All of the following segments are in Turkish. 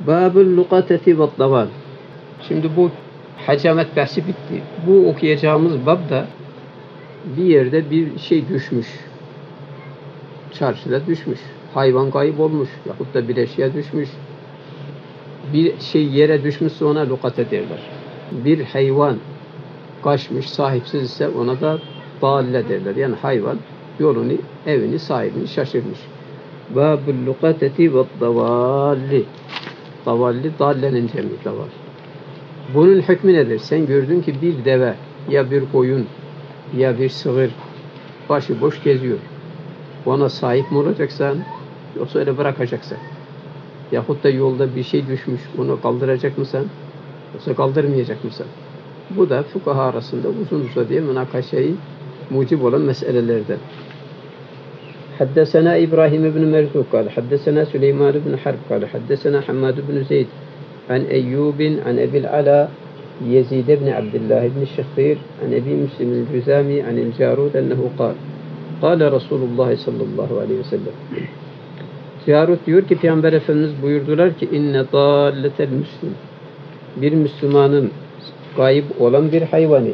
Babul lukateti ve daval. Şimdi bu hacamet bahsi bitti. Bu okuyacağımız babda bir yerde bir şey düşmüş. Çarşıda düşmüş. Hayvan kayıp olmuş. Yahut da bir eşya düşmüş. Bir şey yere düşmüşse ona lukate derler. Bir hayvan kaçmış, sahipsiz ise ona da dalle derler. Yani hayvan yolunu, evini, sahibini şaşırmış. Babul lukateti ve davalli. Davalli, dallenin cemi daval. Bunun hükmü nedir? Sen gördün ki bir deve ya bir koyun ya bir sığır başıboş geziyor. Ona sahip mi olacaksan yoksa öyle bırakacaksın? Yahut da yolda bir şey düşmüş, onu kaldıracak mısın? Yoksa kaldırmayacak mısın? Bu da fukaha arasında uzun uzadıya münakaşayı mucib olan meselelerden. حدثنا إبراهيم بن مرزوق قال حدثنا سليمان بن حرب قال حدثنا حماد بن زيد عن أيوب عن أبي العلاء يزيد بن عبد الله بن الشخير عن أبي مسلم الجزامي عن الجارود أنه قال قال رسول الله صلى الله عليه وسلم. Carut diyor ki Peygamber Efendimiz buyurdular ki inne dalletel müslim, bir Müslümanın kayıp olan bir hayvanı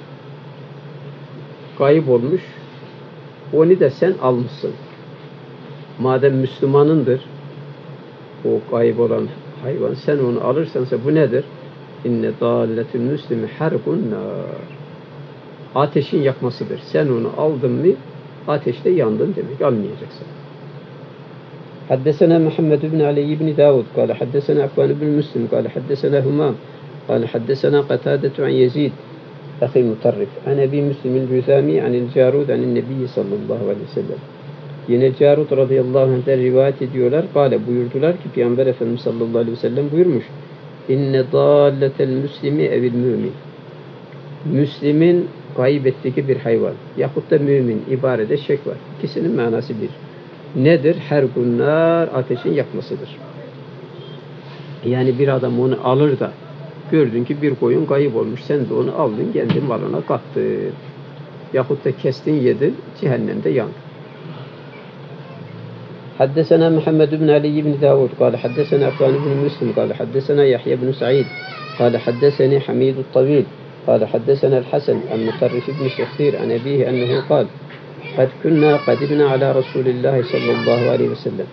kayıp olmuş, onu da sen almışsın. Madem Müslümanındır o kayıp olan hayvan, sen onu alırsansa bu nedir? İnne dalletel müslimi harkun nar, ateşin yakmasıdır. Sen onu aldın mı ateşte yandın demek, almayacaksın. حدثنا محمد بن علي بن داود قال حدثنا عفان بن مسلم قال حدثنا همام قال حدثنا قتادة عن يزيد أخي مطرف عن أبي مسلم الجزامي عن الجارود عن النبي صلى الله عليه وسلم. Yine Carut radıyallahu anh'den rivayet ediyorlar. Kale buyurdular ki Peygamber Efendimiz sallallahu aleyhi ve sellem buyurmuş. İnne dalletel müslimi evil mümin. Müslimin kaybettiği bir hayvan yahut da mümin ibarede şek var. İkisinin manası bir. Nedir? Her günler ateşin yakmasıdır. Yani bir adam onu alır da gördün ki bir koyun kayıp olmuş. Sen de onu aldın, kendin malına kattın. Yahut da kestin, yedin, cehennemde yandın. حدثنا محمد بن علي بن داود قال حدثنا عفان بن مسلم قال حدثنا يحيى بن سعيد قال حدثني حميد الطويل قال حدثنا الحسن عن مطرف بن شخير عن أبيه أنه قال قد كنا قدمنا على رسول الله صلى الله عليه وسلم.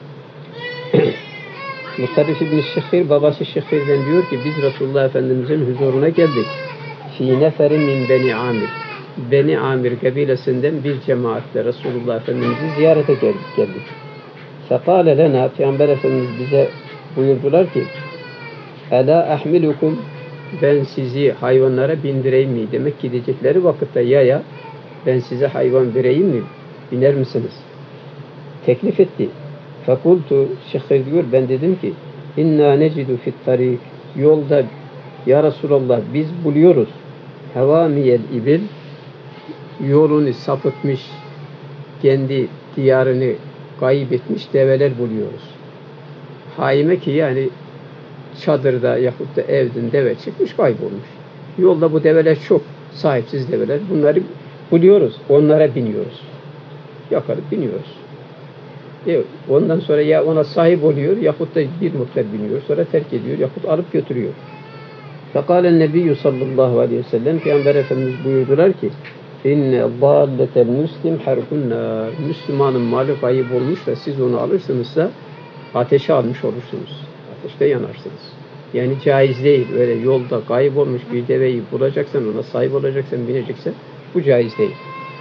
Mutarrif İbn-i Şehir, babası Şehir'den diyor ki biz Resulullah Efendimiz'in huzuruna geldik. Fî neferin min Beni Amir. Beni Amir kabilesinden bir cemaatle Resulullah Efendimiz'i ziyarete geldik. Fekâle lena, Peygamber Efendimiz bize buyurdular ki Elâ ahmilukum, ben sizi hayvanlara bindireyim mi? Demek gidecekleri vakitte yaya ben size hayvan vereyim mi? Biner misiniz? Teklif etti. Fekultu, Şehir diyor, ben dedim ki inna necidu fit tarik, yolda ya Resulallah biz buluyoruz hevamiyel ibil, yolunu sapıtmış, kendi diyarını kaybetmiş develer buluyoruz. Haime ki yani çadırda yahut da evden deve çıkmış, kaybolmuş. Yolda bu develer çok sahipsiz develer. Bunları buluyoruz, onlara biniyoruz. Yakarıp biniyoruz. Ondan sonra ya ona sahip oluyor yahut da bir miktar biniyor, sonra terk ediyor yahut alıp götürüyor. Fekâlen nebiyyü sallallahu aleyhi ve sellem, Peygamber Efendimiz buyurdular ki inne dâlletel müslim harkun nâr, Müslümanın malı kayıp olmuş da siz onu alırsınızsa ateşe almış olursunuz. Ateşte yanarsınız. Yani caiz değil. Öyle yolda kayıp olmuş bir deveyi bulacaksan, ona sahip olacaksan, bineceksen bu caiz değil.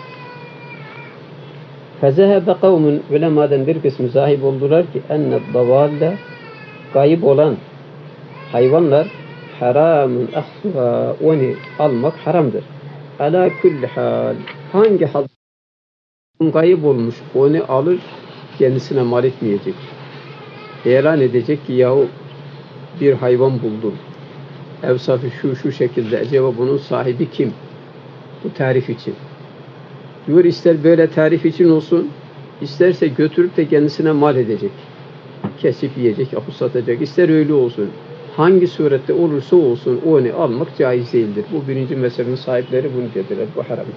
Fezehebe kavmun, ulemadan bir kısmı sahip oldular ki enne davalle, kayıp olan hayvanlar haramun ahsuha, onu almak haramdır. Ala kulli hal, hangi hal kayıp olmuş onu alır kendisine mal etmeyecek. İlan edecek ki yahu bir hayvan buldum. Evsafı şu şekilde, acaba bunun sahibi kim? Bu tarif için. Diyor ister böyle tarif için olsun, isterse götürüp de kendisine mal edecek. Kesip yiyecek, yahut satacak. İster öyle olsun. Hangi surette olursa olsun onu almak caiz değildir. Bu birinci mezhebin sahipleri bunu dediler. Bu haramdır.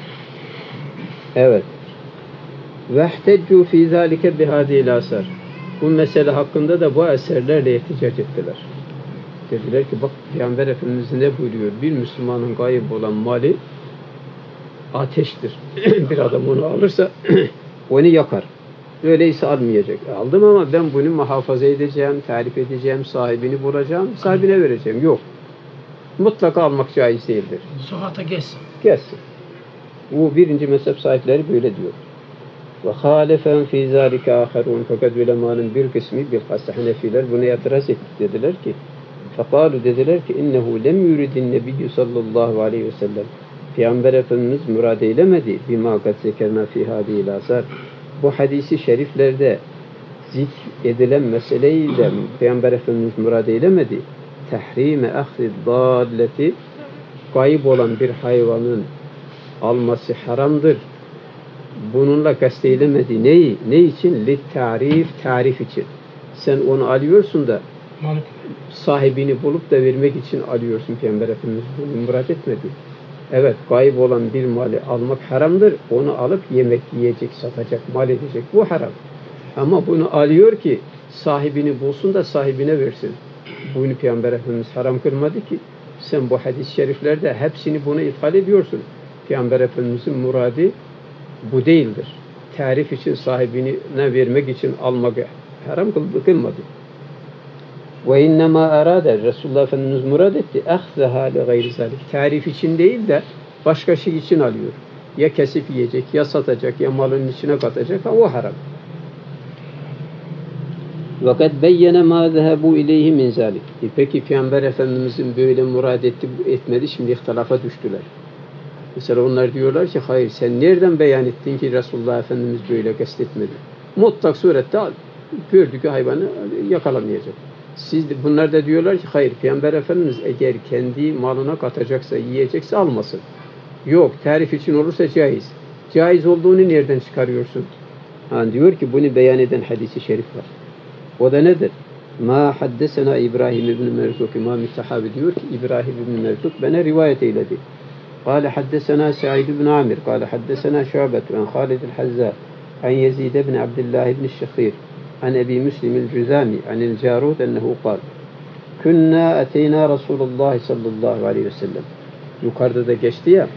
Evet. وَاحْتَجُّوا فِي ذَٰلِكَ بِهَذِهِ الْآثَارِ. Bu mesele hakkında da bu eserlerle ihticac ettiler. Dediler ki bak Peygamber Efendimiz ne buyuruyor? Bir Müslümanın gayb olan mali ateştir. Bir adam onu alırsa onu yakar. Öyleyse almayacak. Aldım ama ben bunu muhafaza edeceğim, tarif edeceğim, sahibini bulacağım, sahibine vereceğim. Yok. Mutlaka almak caiz değildir. Sokakta gezsin. Gezsin. Bu birinci mezhep sahipleri böyle diyor. Ve hâlefen fî zâlike âherûn. Fakat ulemanın bir kısmı bilhassa Hanefiler buna itiraz etti. Dediler ki fekâlu dediler ki innehu lem yuridin nebiyyü sallallahu aleyhi ve sellem. Peygamber Efendimiz murad eylemedi. Bima kad zekerna fî hâdîl âsâr. Bu hadisi şeriflerde zikredilen meseleyi de Peygamber Efendimiz murad eylemedi. Tehrime ahzi dâlleti, kayıp olan bir hayvanın alması haramdır. Bununla kasteylemedi. Neyi? Ne için? Tarif için. Sen onu alıyorsun da sahibini bulup da vermek için alıyorsun. Peygamber Efendimiz bunu murad etmedi. Evet, kayıp olan bir mali almak haramdır. Onu alıp yemek yiyecek, satacak, mal edecek. Bu haram. Ama bunu alıyor ki sahibini bulsun da sahibine versin. Bunu Peygamber Efendimiz haram kılmadı ki. Sen bu hadis-i şeriflerde hepsini buna ithal ediyorsun. Peygamber Efendimizin muradı bu değildir. Tarif için sahibine vermek için almak haram kılmadı. Ve innema arade Resulullah Efendimiz murad etti. Ahzaha li gayri zalik. Tarif için değil de başka şey için alıyor. Ya kesip yiyecek, ya satacak, ya malın içine katacak. O haram. Fakat beyyene ma zehebu ileyhi min zalik. Peki Peygamber Efendimizin böyle murad etmedi. Şimdi ihtilafa düştüler. Mesela onlar diyorlar ki hayır sen nereden beyan ettin ki Resulullah Efendimiz böyle kastetmedi. Mutlak surette gördüğü hayvanı yakalamayacak. Bunlar da diyorlar ki hayır Peygamber Efendimiz eğer kendi malına katacaksa, yiyecekse almasın. Yok, tarif için olursa caiz. Caiz olduğunu nereden çıkarıyorsun? Diyor ki bunu beyan eden hadis-i şerif var. O da nedir? Ma haddesena İbrahim ibn Merzuk, İmam-ı Sahabi diyor ki İbrahim ibn Merzuk bana rivayet eyledi. قال حدثنا سعيد بن عامر قال حدثنا شعبة عن خالد الحذاء عن يزيد بن عبد الله بن الشخير عن أبي مسلم الجزامي عن الجارود أنه قال كنا أتينا رسول الله صلى الله عليه وسلم. Yukarıda da geçti ya.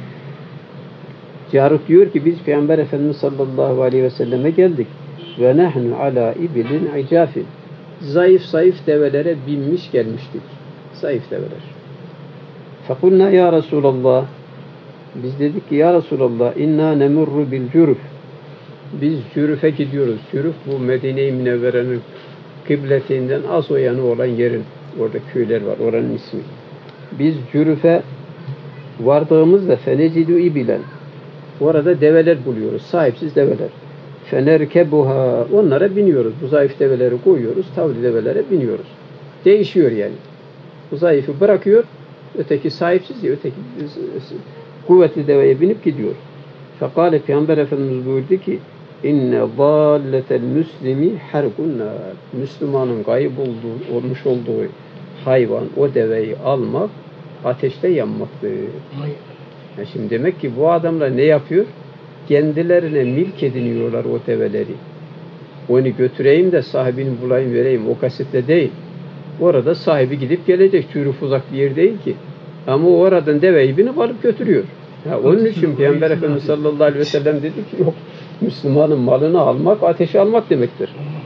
Carut diyor ki biz Peygamber Efendimiz sallallahu aleyhi ve selleme geldik. Ve nahnu ala ibilin icafin. Zayıf develere binmiş gelmiştik. Zayıf develer. Fekulna ya Resulallah. Biz dedik ki ya Resulallah inna nemurru bil cürüf. Biz cürüfe gidiyoruz. Cürüf bu Medine-i Münevvere'nin kıbletinden az o yanı olan yerin. Orada köyler var. Oranın ismi. Biz cürüfe vardığımızda fenecidu ibilen. Orada develer buluyoruz. Sahipsiz develer. Fenerkebuha. Onlara biniyoruz. Bu zayıf develeri koyuyoruz. Tavli develere biniyoruz. Değişiyor yani. Bu zayıfı bırakıyor. Öteki sahipsiz ya. Öteki kuvvetli deveye binip gidiyor. Fekale Peygamber Efendimiz buyurdu ki inne zalletel müslimi harkun nar. Müslümanın kayıp olmuş olduğu hayvan, o deveyi almak ateşte yanmaktır. Şimdi demek ki bu adamlar ne yapıyor? Kendilerine milk ediniyorlar o develeri. Onu götüreyim de sahibini bulayım vereyim. O kasitle değil. Orada sahibi gidip gelecek. Çürük uzak bir yer değil ki. Ama o oradan deveyi binip alıp götürüyor. Onun için Peygamber Efendimiz sallallahu aleyhi ve sellem dedi ki yok. Müslümanın malını almak, ateşe almak demektir.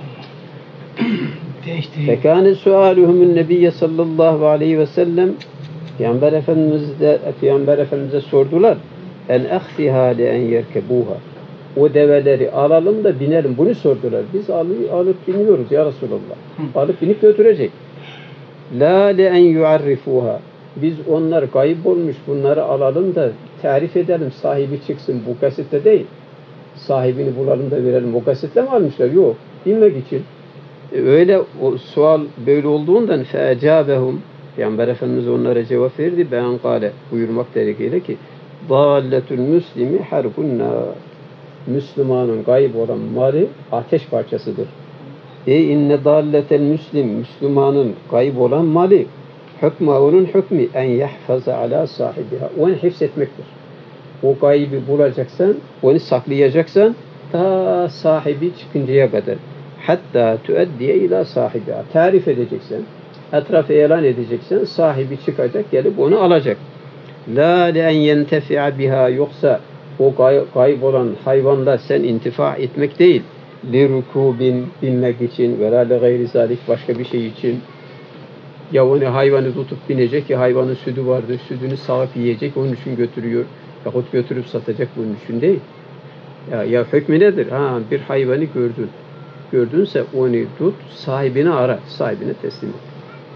Fekâne suâluhumun nebiyye sallallahu aleyhi ve sellem Peygamber Efendimiz'e sordular. En ahsiha li en yerkebuha. O develeri alalım da binelim. Bunu sordular. Biz alıp biniyoruz ya Resulallah. Alıp binip götürecek. La li en yuarrifuha. Biz onlar kayıp olmuş. Bunları alalım da tarif edelim. Sahibi çıksın. Bu kasette değil. Sahibini bulalım da verelim. O kasette mi almışlar? Yok. Bilmek için. Öyle o sual böyle olduğundan fe'ecabehum Peygamber Efendimiz onlara cevap verdi. Ben kâle buyurmak derekiyle ki dâlletül müslimi harkun nâr. Müslümanın kayıp olan mali ateş parçasıdır. İnne dâlletel müslim Müslümanın kayıp olan mali onun hükmü en yahfaza ala sahibiha. Onu hifzetmektir. O kaybı bulacaksan, onu saklayacaksan ta sahibi çıkıncaya kadar. hatta tuaddiye ila sahibiha. Tarif edeceksen, etrafı ilan edeceksen sahibi çıkacak, gelip onu alacak. La len yentefi'a biha, yoksa o kaybolan hayvanla sen intifa etmek değil. Li rukubin, binmek için ve la li gayri zalik, başka bir şey için. Ya onu hayvanı tutup binecek, ya hayvanın sütü vardır, sütünü sağıp yiyecek, onun için götürüyor. Yahut götürüp satacak, bunun için değil. Ya hükmü nedir? Bir hayvanı gördün. Gördünse onu tut, sahibini ara, sahibine teslim et.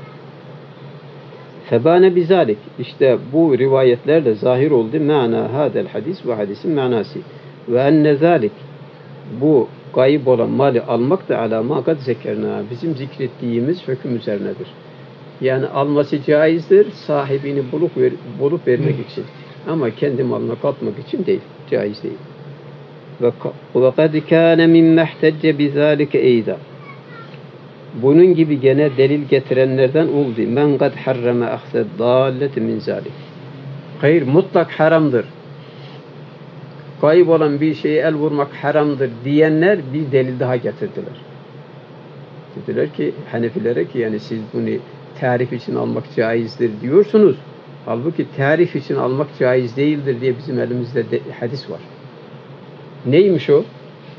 Febane bizalik. İşte bu rivayetlerle zahir oldu. Ma'na hadel hadis, ve hadisin manası. Ve enne zalik. Bu gayip olan mali almak da ala ma kad zekerna. Bizim zikrettiğimiz hüküm üzerinedir. Yani alması caizdir, sahibini bulup vermek için. Ama kendi malına katmak için değil, caiz değil. Ve kad kâne mimme ihtecce bizâlike eyda. Bunun gibi gene delil getirenlerden oldu. Men kad harrama ahsed dâlleti min zâlik. Hayır, mutlak haramdır. Kayıp olan bir şeye el vurmak haramdır diyenler bir delil daha getirdiler. Dediler ki Hanefilere ki yani siz bunu tarif için almak caizdir diyorsunuz. Halbuki tarif için almak caiz değildir diye bizim elimizde hadis var. Neymiş o?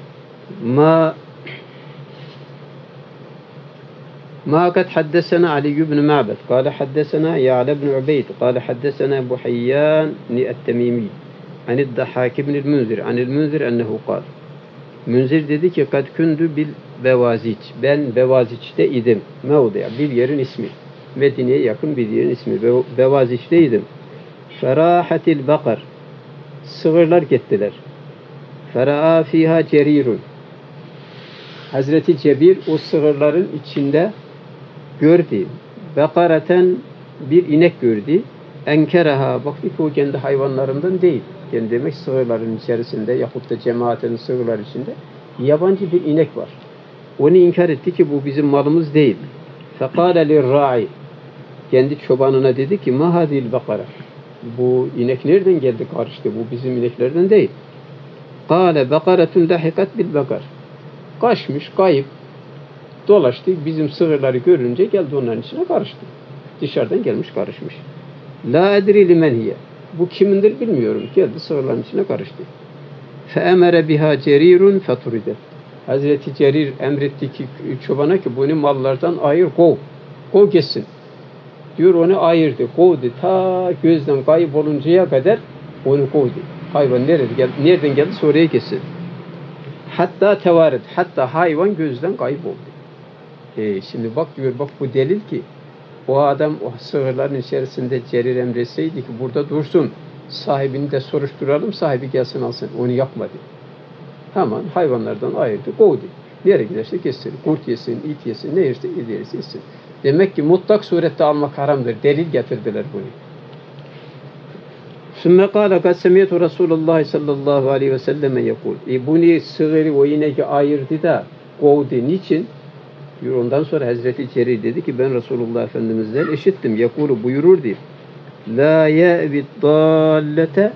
ما قد حدثنا علي بن معبد قال حدثنا يعلى بن عبيد قال حدثنا أبو حيان التميمي عن الضحاك بن المنذر عن المنذر أنه قال Münzir dedi ki kad kündü bil Bevaziç. Ben Bevaziç'te idim. Mevdi'a, bir yerin ismi. Medine'ye yakın bir yerin ismi. Bevaziç'te idim. Ferahatil bakar. Sığırlar gittiler. Fera'a fiha cerirun. Hazreti Cebir o sığırların içinde gördü. Bekareten bir inek gördü. Enkeraha, baktı ki o kendi hayvanlarından değil. Yani demek sığırların içerisinde yahut da cemaatin sığırlar içinde yabancı bir inek var. Onu inkar etti ki bu bizim malımız değil. Fekâle lirra'i. Kendi çobanına dedi ki ma hadil bakara. Bu inek nereden geldi karıştı? Bu bizim ineklerden değil. Kâle bakaretun dahikat bil bakar. Kaçmış, kayıp, dolaştı. Bizim sığırları görünce geldi onların içine karıştı. Dışarıdan gelmiş, karışmış. La edri limen hiye. Bu kimindir bilmiyorum. Geldi sığırların içine karıştı. Feemere biha cerirun feturide. Hazreti Cerir emretti ki çobana ki bunu mallardan ayır, kov. Kov geçsin. Diyor onu ayırdı, kovdu. Ta gözden kayıp oluncaya kadar onu kovdu. Hayvan nereden geldi oraya geçsin. Hatta tevaret. Hatta hayvan gözden kayıp oldu. Şimdi bak diyor, bak bu delil ki o adam o sığırların içerisinde Cerir emretseydi ki burada dursun, sahibini de soruşturalım, sahibi gelsin alsın. Onu yapmadı. Hemen hayvanlardan ayırdı, kovdu. Nereye giderse kessin, kurt yesin, it yesin, ne yerse yesin. Demek ki mutlak surette almak haramdır. Delil getirdiler bunu. Sümme kâle kad semiyetü Resulullah sallallahu aleyhi ve selleme yekul. Bunu sığırı o ineği ayırdı da kovdu. Niçin? Diyor, ondan sonra Hazreti Cerir dedi ki ben Resulullah Efendimiz'den işittim. Yekulu buyurur diye. La ye'bid dallete,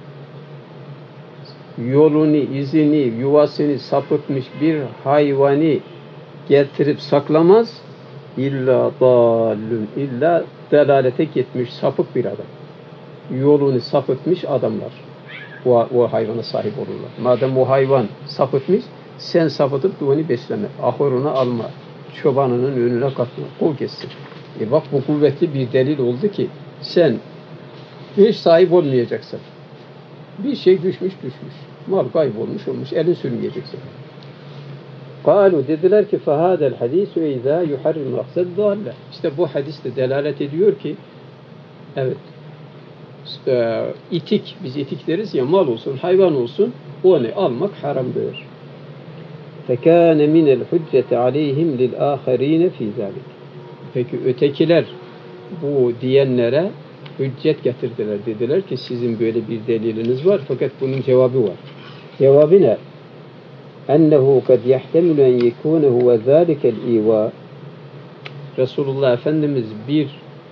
yolunu, izini, yuvasını sapıtmış bir hayvanı getirip saklamaz. İlla dallun, illa delalete gitmiş sapık bir adam. Yolunu sapıtmış adamlar o hayvana sahip olurlar. Madem o hayvan sapıtmış, sen sapıtıp da onu besleme. Ahırına alma. Çobanının önüne katma. Kol kessin. Bak bu kuvvetli bir delil oldu ki sen hiç sahip olmayacaksın. Bir şey düşmüş. Mal kaybolmuş, elin sürmeyeceksin. Kalu dediler ki fehadel hadisu izâ yuharrim maksed dâlle. İşte bu hadis de delalet ediyor ki evet, itik, biz itik deriz ya, mal olsun, hayvan olsun, onu almak haramdır. Fekâne minel hücceti aleyhim lil âherîne fî zâlik. Peki ötekiler bu diyenlere hüccet getirdiler. Dediler ki sizin böyle bir deliliniz var fakat bunun cevabı var. Cevabı ne? Ennehu kad yahtemilu en yekûne huve zâlikel îvâ. Resulullah Efendimiz bir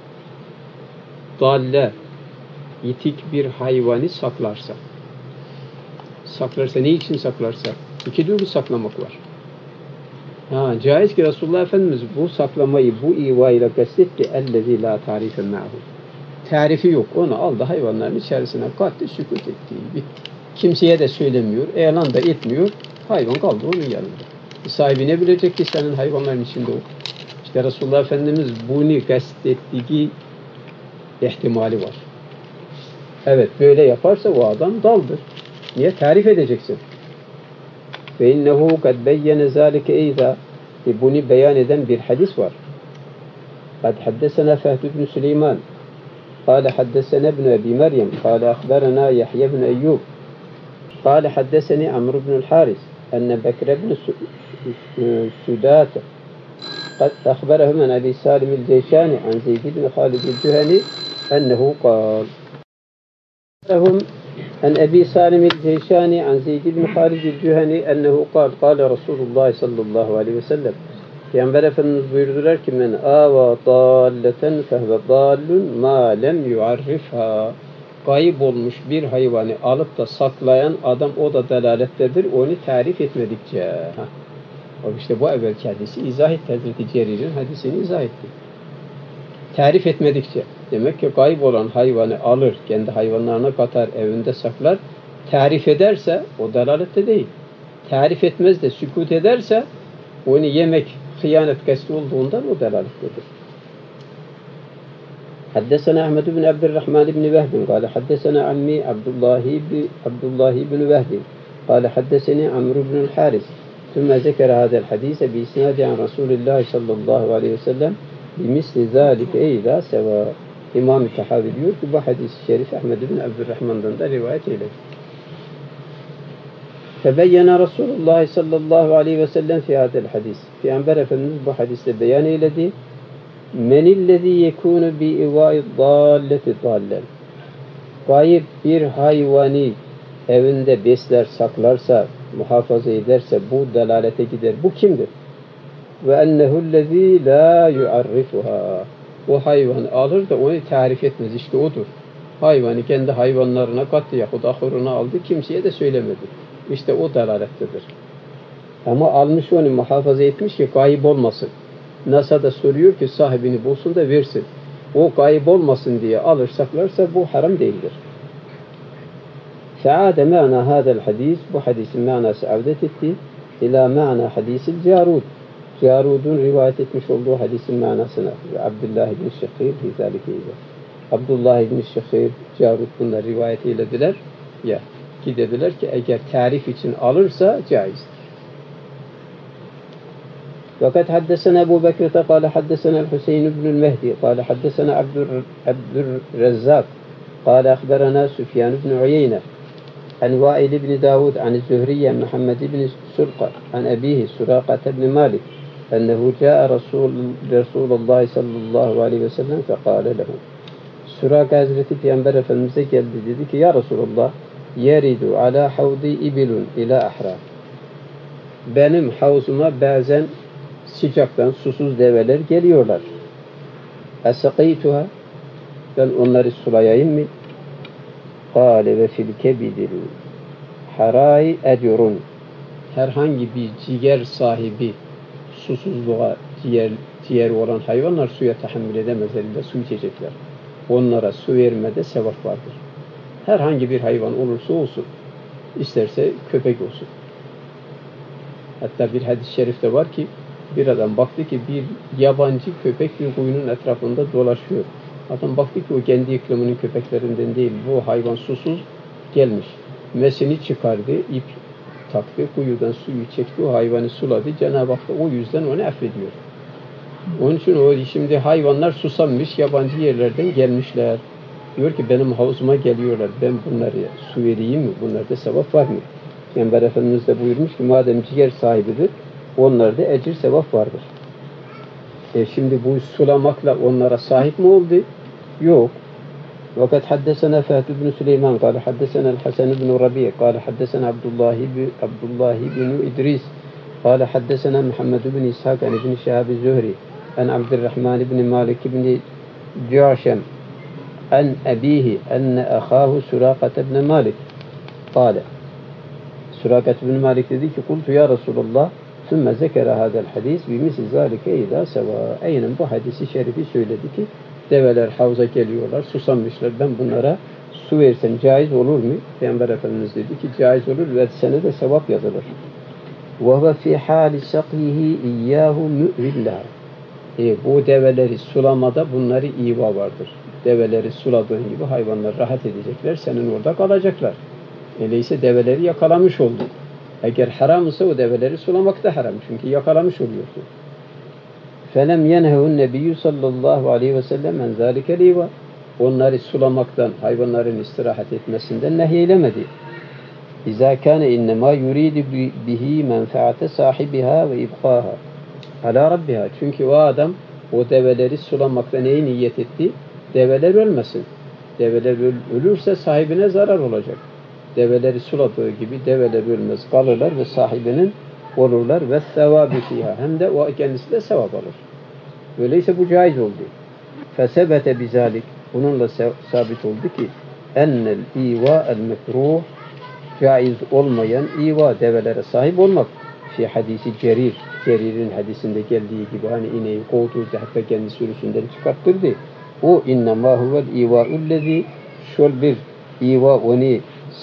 dalle, itik bir hayvanı saklarsa ne için saklarsa? İki türlü saklamak var. Caiz ki Resulullah Efendimiz bu saklamayı, bu ivayla kastetti. اَلَّذ۪ي لَا تَعْرِفَ مَعْهُ. Tarifi yok. Onu aldı hayvanların içerisine kattı, sükut etti. Kimseye de söylemiyor, elan da etmiyor. Hayvan kaldı onun yanında. Sahibi ne bilecek ki senin hayvanların içinde o? İşte Resulullah Efendimiz bunu kastettiği ihtimali var. Evet, böyle yaparsa o adam daldır. Niye? Tarif edeceksin. فَاِنَّهُ قَدْ بَيَّنَ ذَٰلِكَ اَيْذَا. Bunu beyan eden bir hadis var. قَدْ حَدَّسَنَا فَهْدُ بْنُ سُلَيْمَانَ قال حدثنا ابن أبي مريم قال أخبرنا يحيى بن أيوب قال حدثني عمرو بن الحارث أن بكر بن سدات قد أخبرهم عن أبي سالم الجيشاني عن زيد بن خالد الجهني أنه قال أخبرهم عن أبي سالم الجيشاني عن زيد بن خالد الجهني أنه قال قال رسول الله صلى الله عليه وسلم. Peygamber Efendimiz buyurdular ki men ava dalleten fehve dallun ma lem yuarrifha. Kayıp olmuş bir hayvanı alıp da saklayan adam o da delalettedir. Onu tarif etmedikçe. İşte bu evvelki hadisi izah etti. Hazreti Cerir'in hadisini izah etti. Tarif etmedikçe. Demek ki kayıp olan hayvanı alır, kendi hayvanlarına katar, evinde saklar. Tarif ederse o delalette değil. Tarif etmez de sükut ederse onu yemek hıyanet kasti olduğundan o delalettedir. Haddesena Ahmed bin Abdurrahman bin Vehb قال حدثنا عمي عبد الله بن وهب قال حدثني عمرو بن الحارث ثم ذكر هذا الحديث بإسناد عن رسول الله صلى الله عليه وسلم بمثل ذلك ايضا سواء. İmam-ı Tahavi diyor ki bu hadis-i şerif Ahmed bin Abdurrahman'dan da rivayet eyledir. Febeyyene Resulullah sallallahu aleyhi ve sellem fi hadel hadis. Peygamber Efendimiz bu hadiste beyan eyledi. Menillezî yekûnü bi ivâid dâlleti dâllen. Gayip bir hayvanı evinde besler, saklarsa, muhafaza ederse bu dalalete gider. Bu kimdir? Ve ennehullezî lâ yuarrifuhâ. O hayvanı alır da onu tarif etmez. İşte odur. Hayvanı kendi hayvanlarına kattı yahut ahuruna aldı. Kimseye de söylemedi. İşte o dalalettedir. Ama almış onu muhafaza etmiş ki kayıp olmasın. NASA da soruyor ki sahibini bulsun da versin. O kayıp olmasın diye alır saklarsa bu haram değildir. Fe'ade ma'na hadel hadis. Bu hadisin manası avdet etti. İlâ ma'na hadisil Carud. Carud'un rivayet etmiş olduğu hadisin manasına. Abdullah ibn Şehir hizâlikeydi. Abdullah ibn Şehir, Carud bunlar rivayet eylediler. Ya. Ki dediler ki eğer tarif için alırsa caizdir. Fakat haddesena Ebu Bekir'te kâle haddesena Hüseyin ibn-i Mehdi kâle haddesena Abdurrezzak kâle akberana Süfyan ibn Uyeyne an Vail ibn Davud an Zühriye Muhammed ibn Surqa an abihi Suraqat ibn Malik ennehu câe Resulullah sallallahu aleyhi ve sellem fekâle lehu. Suraka Hazreti Peygamber Efendimiz'e geldi dedi ki ya Resulullah yeridu ala havdi ibilun ila ahra. Benim havzuma bazen sıcaktan susuz develer geliyorlar. Esaqaytuha. Ben onları sulayayım mı? Kâle ve fil kebidil harai ecrun. Herhangi bir ciğer sahibi susuzluğa ciğeri olan hayvanlar suya tahammül edemezler de su içecekler. Onlara su vermede sevap vardır. Herhangi bir hayvan olursa olsun, isterse köpek olsun. Hatta bir hadis-i şerifte var ki, bir adam baktı ki bir yabancı köpek bir kuyunun etrafında dolaşıyor. Adam baktı ki o kendi ikliminin köpeklerinden değil, bu hayvan susuz gelmiş. Mesini çıkardı, ip taktı, kuyudan suyu çekti, o hayvanı suladı. Cenab-ı Hak da o yüzden onu affediyor. Onun için o şimdi hayvanlar susamış, yabancı yerlerden gelmişler. Diyor ki benim havuzuma geliyorlar, ben bunlara su vereyim mi? Bunlarda sevap var mı? Peygamber Efendimiz de buyurmuş ki madem ciğer sahibidir, onlarda ecir sevap vardır. Şimdi bu sulamakla onlara sahip mi oldu? Yok. Fakat haddesena Fahd ibn Süleyman, kâle haddesena Hasan ibn Rabi', kâle haddesena Abdullah ibn İdris, kâle haddesena Muhammed ibn İshak, an ibn Şehab-i Zühri, an Abdurrahman ibn Malik ibn Cu'şem, an abihi, enne ahâhu Suraqat ibn Malik, kâle. Suraqat ibn Malik dedi ki, kultu ya Resulullah, ثُمَّ ذَكَرَ هَذَا الْحَدِيث بِمِثْلِ ذَٰلِكَ اِذَا سَوَى. Aynen bu hadisi şerifi söyledi ki develer havza geliyorlar, susamışlar. Ben bunlara su versem caiz olur mu? Peygamber Efendimiz dedi ki caiz olur ve sene de sevap yazılır. وَهُوَ فِي حَالِ سَقْيِهِ اِيَّاهُ مُؤْوِلَّهَا. Bu develeri sulamada bunları iva vardır. Develeri suladığın gibi hayvanlar rahat edecekler, senin orada kalacaklar. Öyleyse develeri yakalamış oldun. Eğer haram ise o develeri sulamak da haram. Çünkü yakalamış oluyorsun. فَلَمْ يَنْهَهُ النَّبِيُّ sallallahu aleyhi ve sellem مَنْ ذَٰلِكَ الْاِيوَى. Onları sulamaktan, hayvanların istirahat etmesinden nehyeylemedi. اِذَا كَانَ اِنَّمَا يُرِيدُ بِهِ مَنْفَعَةَ صَاحِبِهَا وَاِبْقَاهَا عَلَى رَبِّهَا. Çünkü o adam o develeri sulamakta neyi niyet etti? Develer ölmesin. Develer ölürse sahibine zarar olacak. Develeri suladığı gibi develer ölmez, kalırlar ve sahibinin olurlar ve sevabı fiha. Hem de o kendisi de sevap alır. Öyleyse bu caiz oldu. Fesebete bizalik. Bununla sabit oldu ki ennel iva el mekruh, caiz olmayan iva, develere sahip olmak. Fi hadisi Cerir. Cerir'in hadisinde geldiği gibi hani ineği kovduğu hatta kendi sürüsünden çıkarttırdı. O innema huvel iva'ullezi, şöyle bir iva onu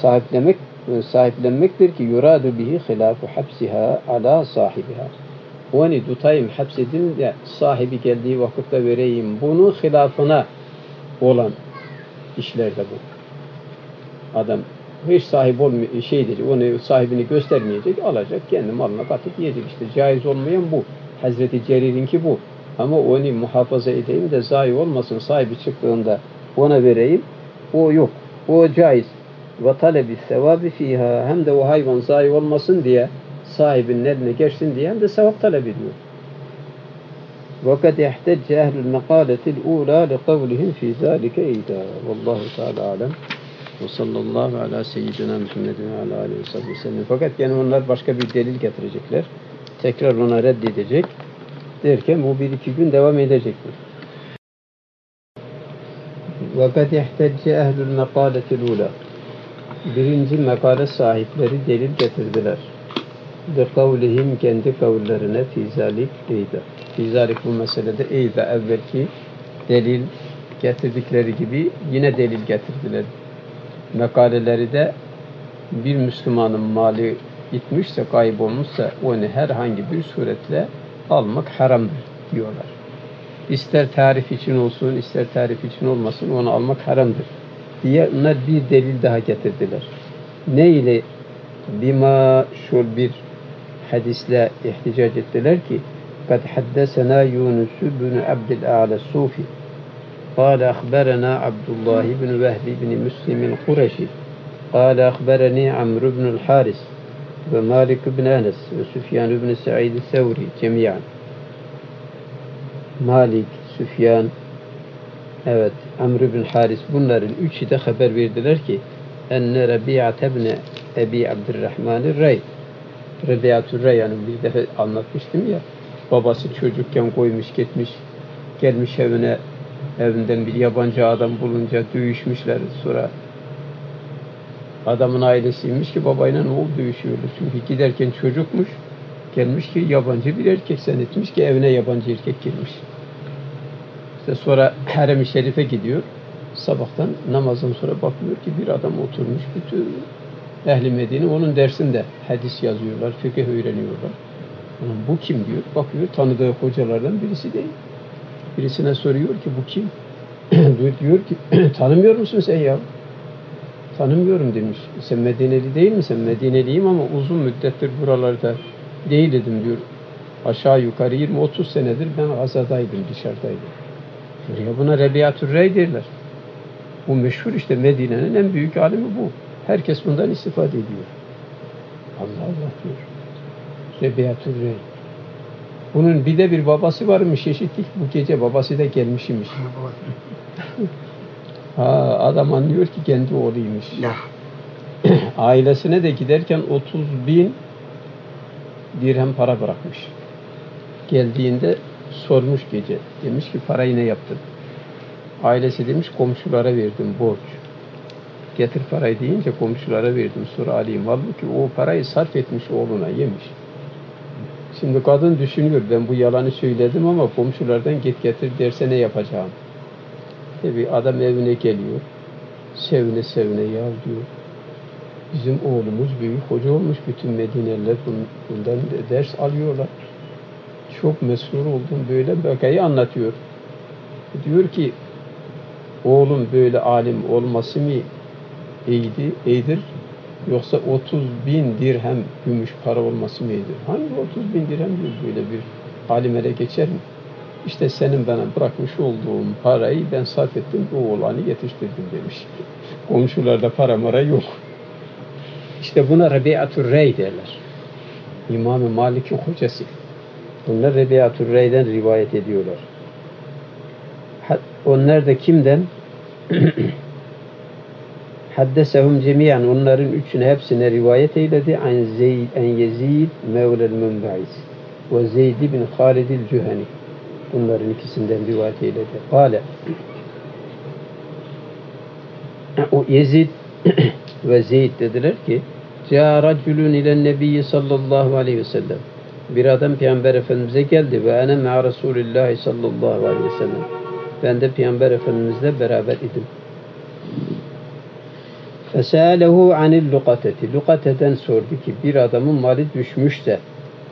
sahiplenmektir ki yuradu bihi hilafu hapsiha ala sahibiha. Onu tutayım, hapsedin de sahibi geldiği vakitte vereyim. Bunun hilafına olan işlerde bu. Adam hiç sahip olmuyor, onu sahibini göstermeyecek, alacak, kendi malına katıp yiyecek. İşte caiz olmayan bu. Hazreti Cerir'inki bu. Ama onu muhafaza edeyim de zayi olmasın, sahibi çıktığında ona vereyim. O yok. O caiz. Ve talebi sevabı fiha. Hem de o hayvan zayi olmasın diye, sahibinin eline geçsin diye hem de sevap talep ediyor. وَقَدْ يَحْتَجَّ اَهْلُ الْمَقَالَةِ الْعُولَى لِقَوْلِهِمْ فِي ذَٰلِكَ اِذَا وَاللّٰهُ تَعَالَى عَلَمْ وَصَلَّى اللّٰهُ عَلَى سَيِّدِنَا مُحَمَّدٍ وَعَلَى آلِهِ وَصَحْبِهِ وَسَلَّمَ. Fakat yani onlar başka bir delil getirecekler. Tekrar ona reddedecek. Derken bu bir iki gün devam edecektir. وَقَدْ يَحْتَجَّ اَهْلُ الْمَقَالَةِ الْعُولَى. Birinci makale sahipleri delil getirdiler. لِقَوْلِهِمْ kendi kavullerine fizalik eyda. Fizalik bu meselede eyda evvelki delil getirdikleri gibi yine delil getirdiler. Makaleleri de bir Müslümanın mali gitmişse, kaybolmuşsa onu herhangi bir suretle almak haramdır diyorlar. İster tarif için olsun, ister tarif için olmasın onu almak haramdır diye onlar bir delil daha getirdiler. Ne ile? Bima şöyle bir hadisle ihticac ettiler ki قد حدثنا يونس بن عبد الأعلى الصوفي قال أخبرنا عبد الله بن وهب بن مسلم القرشي قال أخبرني عمرو بن الحارث ومالك بن أنس وسفيان بن سعيد الثوري جميعا. Malik, Süfyan, evet, Amr ibn Haris, bunların üçü de haber verdiler ki enne Rabi'at ibn Ebi Abdurrahmanir Rey. Rabi'atur Rey, yani bir defa anlatmıştım ya, babası çocukken koymuş gitmiş, gelmiş evinden bir yabancı adam bulunca dövüşmüşler. Sonra adamın ailesiymiş ki babayla oğul dövüşüyordu. Çünkü giderken çocukmuş, gelmiş ki yabancı bir erkek zannetmiş ki evine yabancı erkek girmiş. İşte sonra Harem-i Şerif'e gidiyor. Sabahtan namazdan sonra bakıyor ki bir adam oturmuş, bütün Ehl-i Medine onun dersinde hadis yazıyorlar, fıkıh öğreniyorlar. Bu kim diyor, bakıyor tanıdığı hocalardan birisi değil. Birisine soruyor ki bu kim? Diyor ki tanımıyor musun sen ya? Tanımıyorum demiş. Sen Medineli değil misin? Medineliyim ama uzun müddettir buralarda değildim diyor. Aşağı yukarı 20-30 senedir ben Gazadaydım, dışarıdaydım. Ya buna Rabi'atur Rey derler. Bu meşhur işte Medine'nin en büyük alimi bu. Herkes bundan istifade ediyor. Allah Allah diyor. Rabi'atur Rey. Bunun bir de bir babası varmış, eşitlik. Bu gece babası da gelmişmiş. Adam anlıyor ki kendi oğluymuş. Ailesine de giderken 30.000 dirhem para bırakmış. Geldiğinde sormuş gece. Demiş ki parayı ne yaptın? Ailesi demiş komşulara verdim borç. Getir parayı deyince komşulara verdim, sonra alayım. Halbuki o parayı sarf etmiş, oğluna yemiş. Şimdi kadın düşünüyor, ben bu yalanı söyledim ama komşulardan git getir derse ne yapacağım? Tabi adam evine geliyor, sevine sevine ya diyor. Bizim oğlumuz büyük hoca olmuş, bütün Medineliler bundan ders alıyorlar. Çok mesrur oldum, böyle vakayı anlatıyor. Diyor ki, oğlum böyle alim olması mı iyidir? Yoksa 30.000 dirhem gümüş para olması mı iyidir? Hangi 30.000 dirhem diyor, böyle bir alim ele geçer mi? İşte senin bana bırakmış olduğun parayı ben sarf ettim, o oğlanı yetiştirdim demiş. Komşularda para mara yok. İşte buna Rebi'atur Rey derler. İmam-ı Malik'in hocası. Bunlar Rebi'atur Rey'den rivayet ediyorlar. Onlar da kimden? Haddesehum cemiyan, onların üçüne hepsine rivayet eyledi. En Yezid Mevlel Münbaiz ve Zeyd bin Halidil Cüheni. Bunların ikisinden rivayet eyledi. Kale, o Yezid ve Zeyd dediler ki, Câ racülün ilen nebiyyi sallallahu aleyhi ve sellem. Bir adam Peygamber Efendimiz'e geldi ve ene me'a Resulillahi sallallahu aleyhi ve sellem. Ben de Peygamber Efendimiz'le beraber idim. Fesâlehu anil lukateti. Lukateden sordu ki, bir adamın mali düşmüşse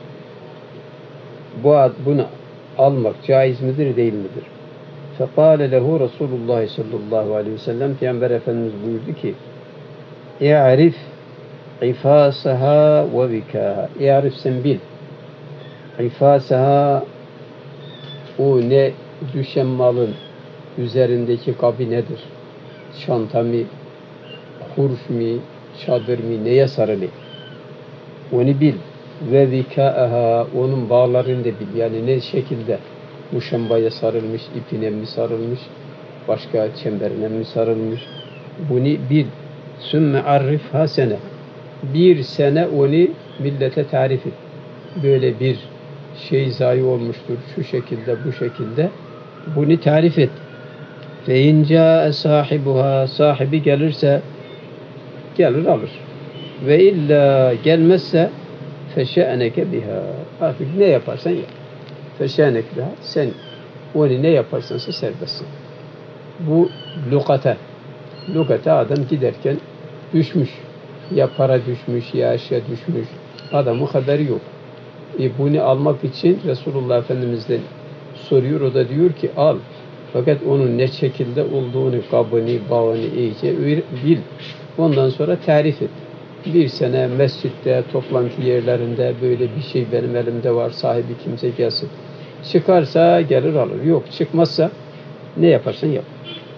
bunu almak caiz midir, değil midir? Fekâle lehu Resulullah sallallahu aleyhi ve sellem. Peygamber Efendimiz buyurdu ki, İ'arif ifâsaha ve vikâha. İ'arif, sen bil. İfâsaha, o ne düşen malın üzerindeki kabı nedir? Çanta mı, hurf mi, çadır mı, neye sarılı? Onu bil. Ve vikâha, onun bağlarını da bil. Yani ne şekilde muşambaya sarılmış, ipine mi sarılmış, başka çemberine mi sarılmış? Bunu bil. Sümme arrifha sene. Bir sene onu millete tarif et. Böyle bir şey zayi olmuştur, şu şekilde, bu şekilde. Bunu tarif et. Fe inca sahibuha, sahibi gelirse gelir alır. Ve illa gelmezse feşe'neke biha. Artık ne yaparsan yap. Feşe'neke biha. Sen onu ne yaparsansa serbestsin. Bu lukata. Lukata, adam giderken düşmüş. Ya para düşmüş, ya eşya düşmüş. Adamın haberi yok. Bunu almak için Resulullah Efendimiz'den soruyor. O da diyor ki al. Fakat onun ne şekilde olduğunu, kabını, bağını iyice bil. Ondan sonra tarif et. Bir sene mescitte, toplantı yerlerinde böyle bir şey benim elimde var, sahibi kimse gelsin. Çıkarsa gelir alır. Yok, çıkmazsa ne yaparsan yap.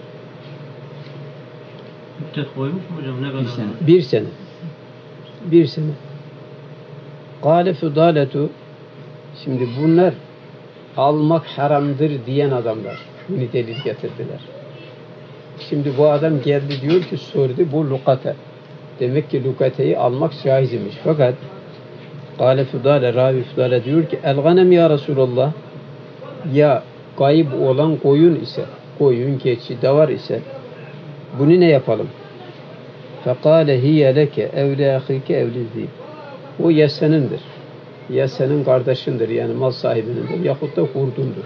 Müddet koymuş mu hocam? Ne kadar? Bir sene. Bir sene. Kâle fudâletu. Şimdi bunlar almak haramdır diyen adamlar. Bunu delil getirdiler. Şimdi bu adam geldi diyor ki, sordu bu lukate. Demek ki lukateyi almak caiz imiş. Fakat Kâle fudâle, ravi fudâle diyor ki, el-ganem ya Resulallah, ya kayıp olan koyun ise, koyun, keçi, davar ise bunu ne yapalım? Fekâle hiye leke evle ahike evlizî. O ya senindir, ya senin kardeşindir, yani mal sahibinindir, yahut da hurdundur.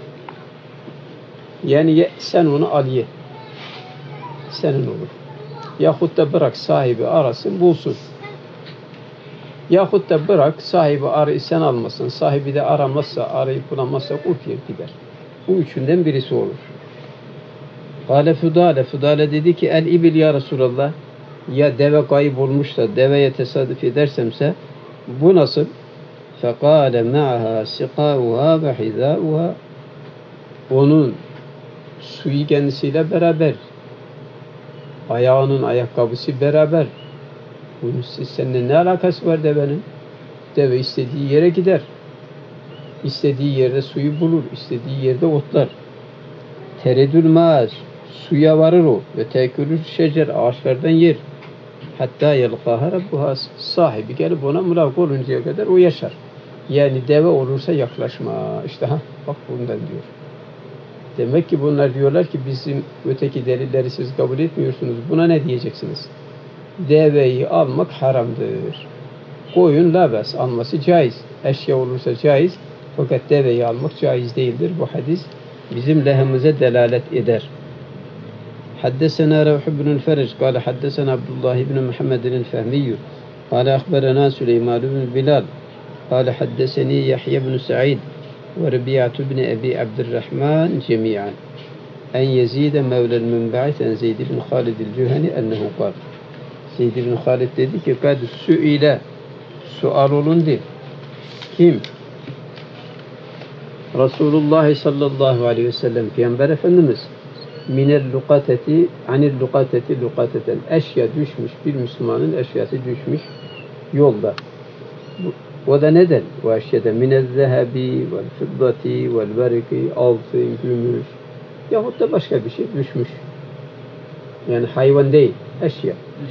Yani sen onu al ye, senin olur. Yahut da bırak sahibi arasın, bulsun. Yahut da bırak sahibi arayı sen almasın, sahibi de aramazsa, arayıp bulamazsa kurt yer gider. Bu üçünden birisi olur. Kâle fudâle, fudâle dedi ki, el-ibil ya Resulallah, ya deve kayıp olmuş da deveye tesadüf edersemse bu nasıl? Fekâle me'aha sikâuha ve hizâuha, onun suyu kendisiyle beraber, ayağının ayakkabısı beraber. Bunun seninle ne alakası var devenin? Deve istediği yere gider. İstediği yerde suyu bulur, istediği yerde otlar. Teredül mâz, suya varır o ve tekülür şecer, ağaçlardan yer. Hatta yelkâhe rabbuha, sahibi gelip ona mülak oluncaya kadar o yaşar. Yani deve olursa yaklaşma. İşte bak bundan diyor. Demek ki bunlar diyorlar ki bizim öteki delilleri siz kabul etmiyorsunuz. Buna ne diyeceksiniz? Deveyi almak haramdır. koyun labes alması caiz. Eşya olursa caiz. Fakat deveyi almak caiz değildir. Bu hadis bizim lehimize delalet eder. حدثنا روح بن الفرج قال حدثنا عبد الله بن محمد الفهمي قال أخبرنا سليمان بن بلال قال حدثني يحيى بن سعيد وربيعة بن أبي عبد الرحمن جميعا أن يزيد مولى المنبعث عن زيد بن خالد الجهني أنه قال Zeyd ibn Halid dedi ki kad suile sual olundu. Kim? Resulullah sallallahu aleyhi ve sellem Peygamber Efendimiz minel lukateti anil lukateti lukateten eşya düşmüş bir Müslümanın eşyası düşmüş yolda. O da neden? O eşyada minel zehebi vel fiddati vel beriki altın, gümüş yahut da başka bir şey düşmüş. Yani hayvan değil, eşya.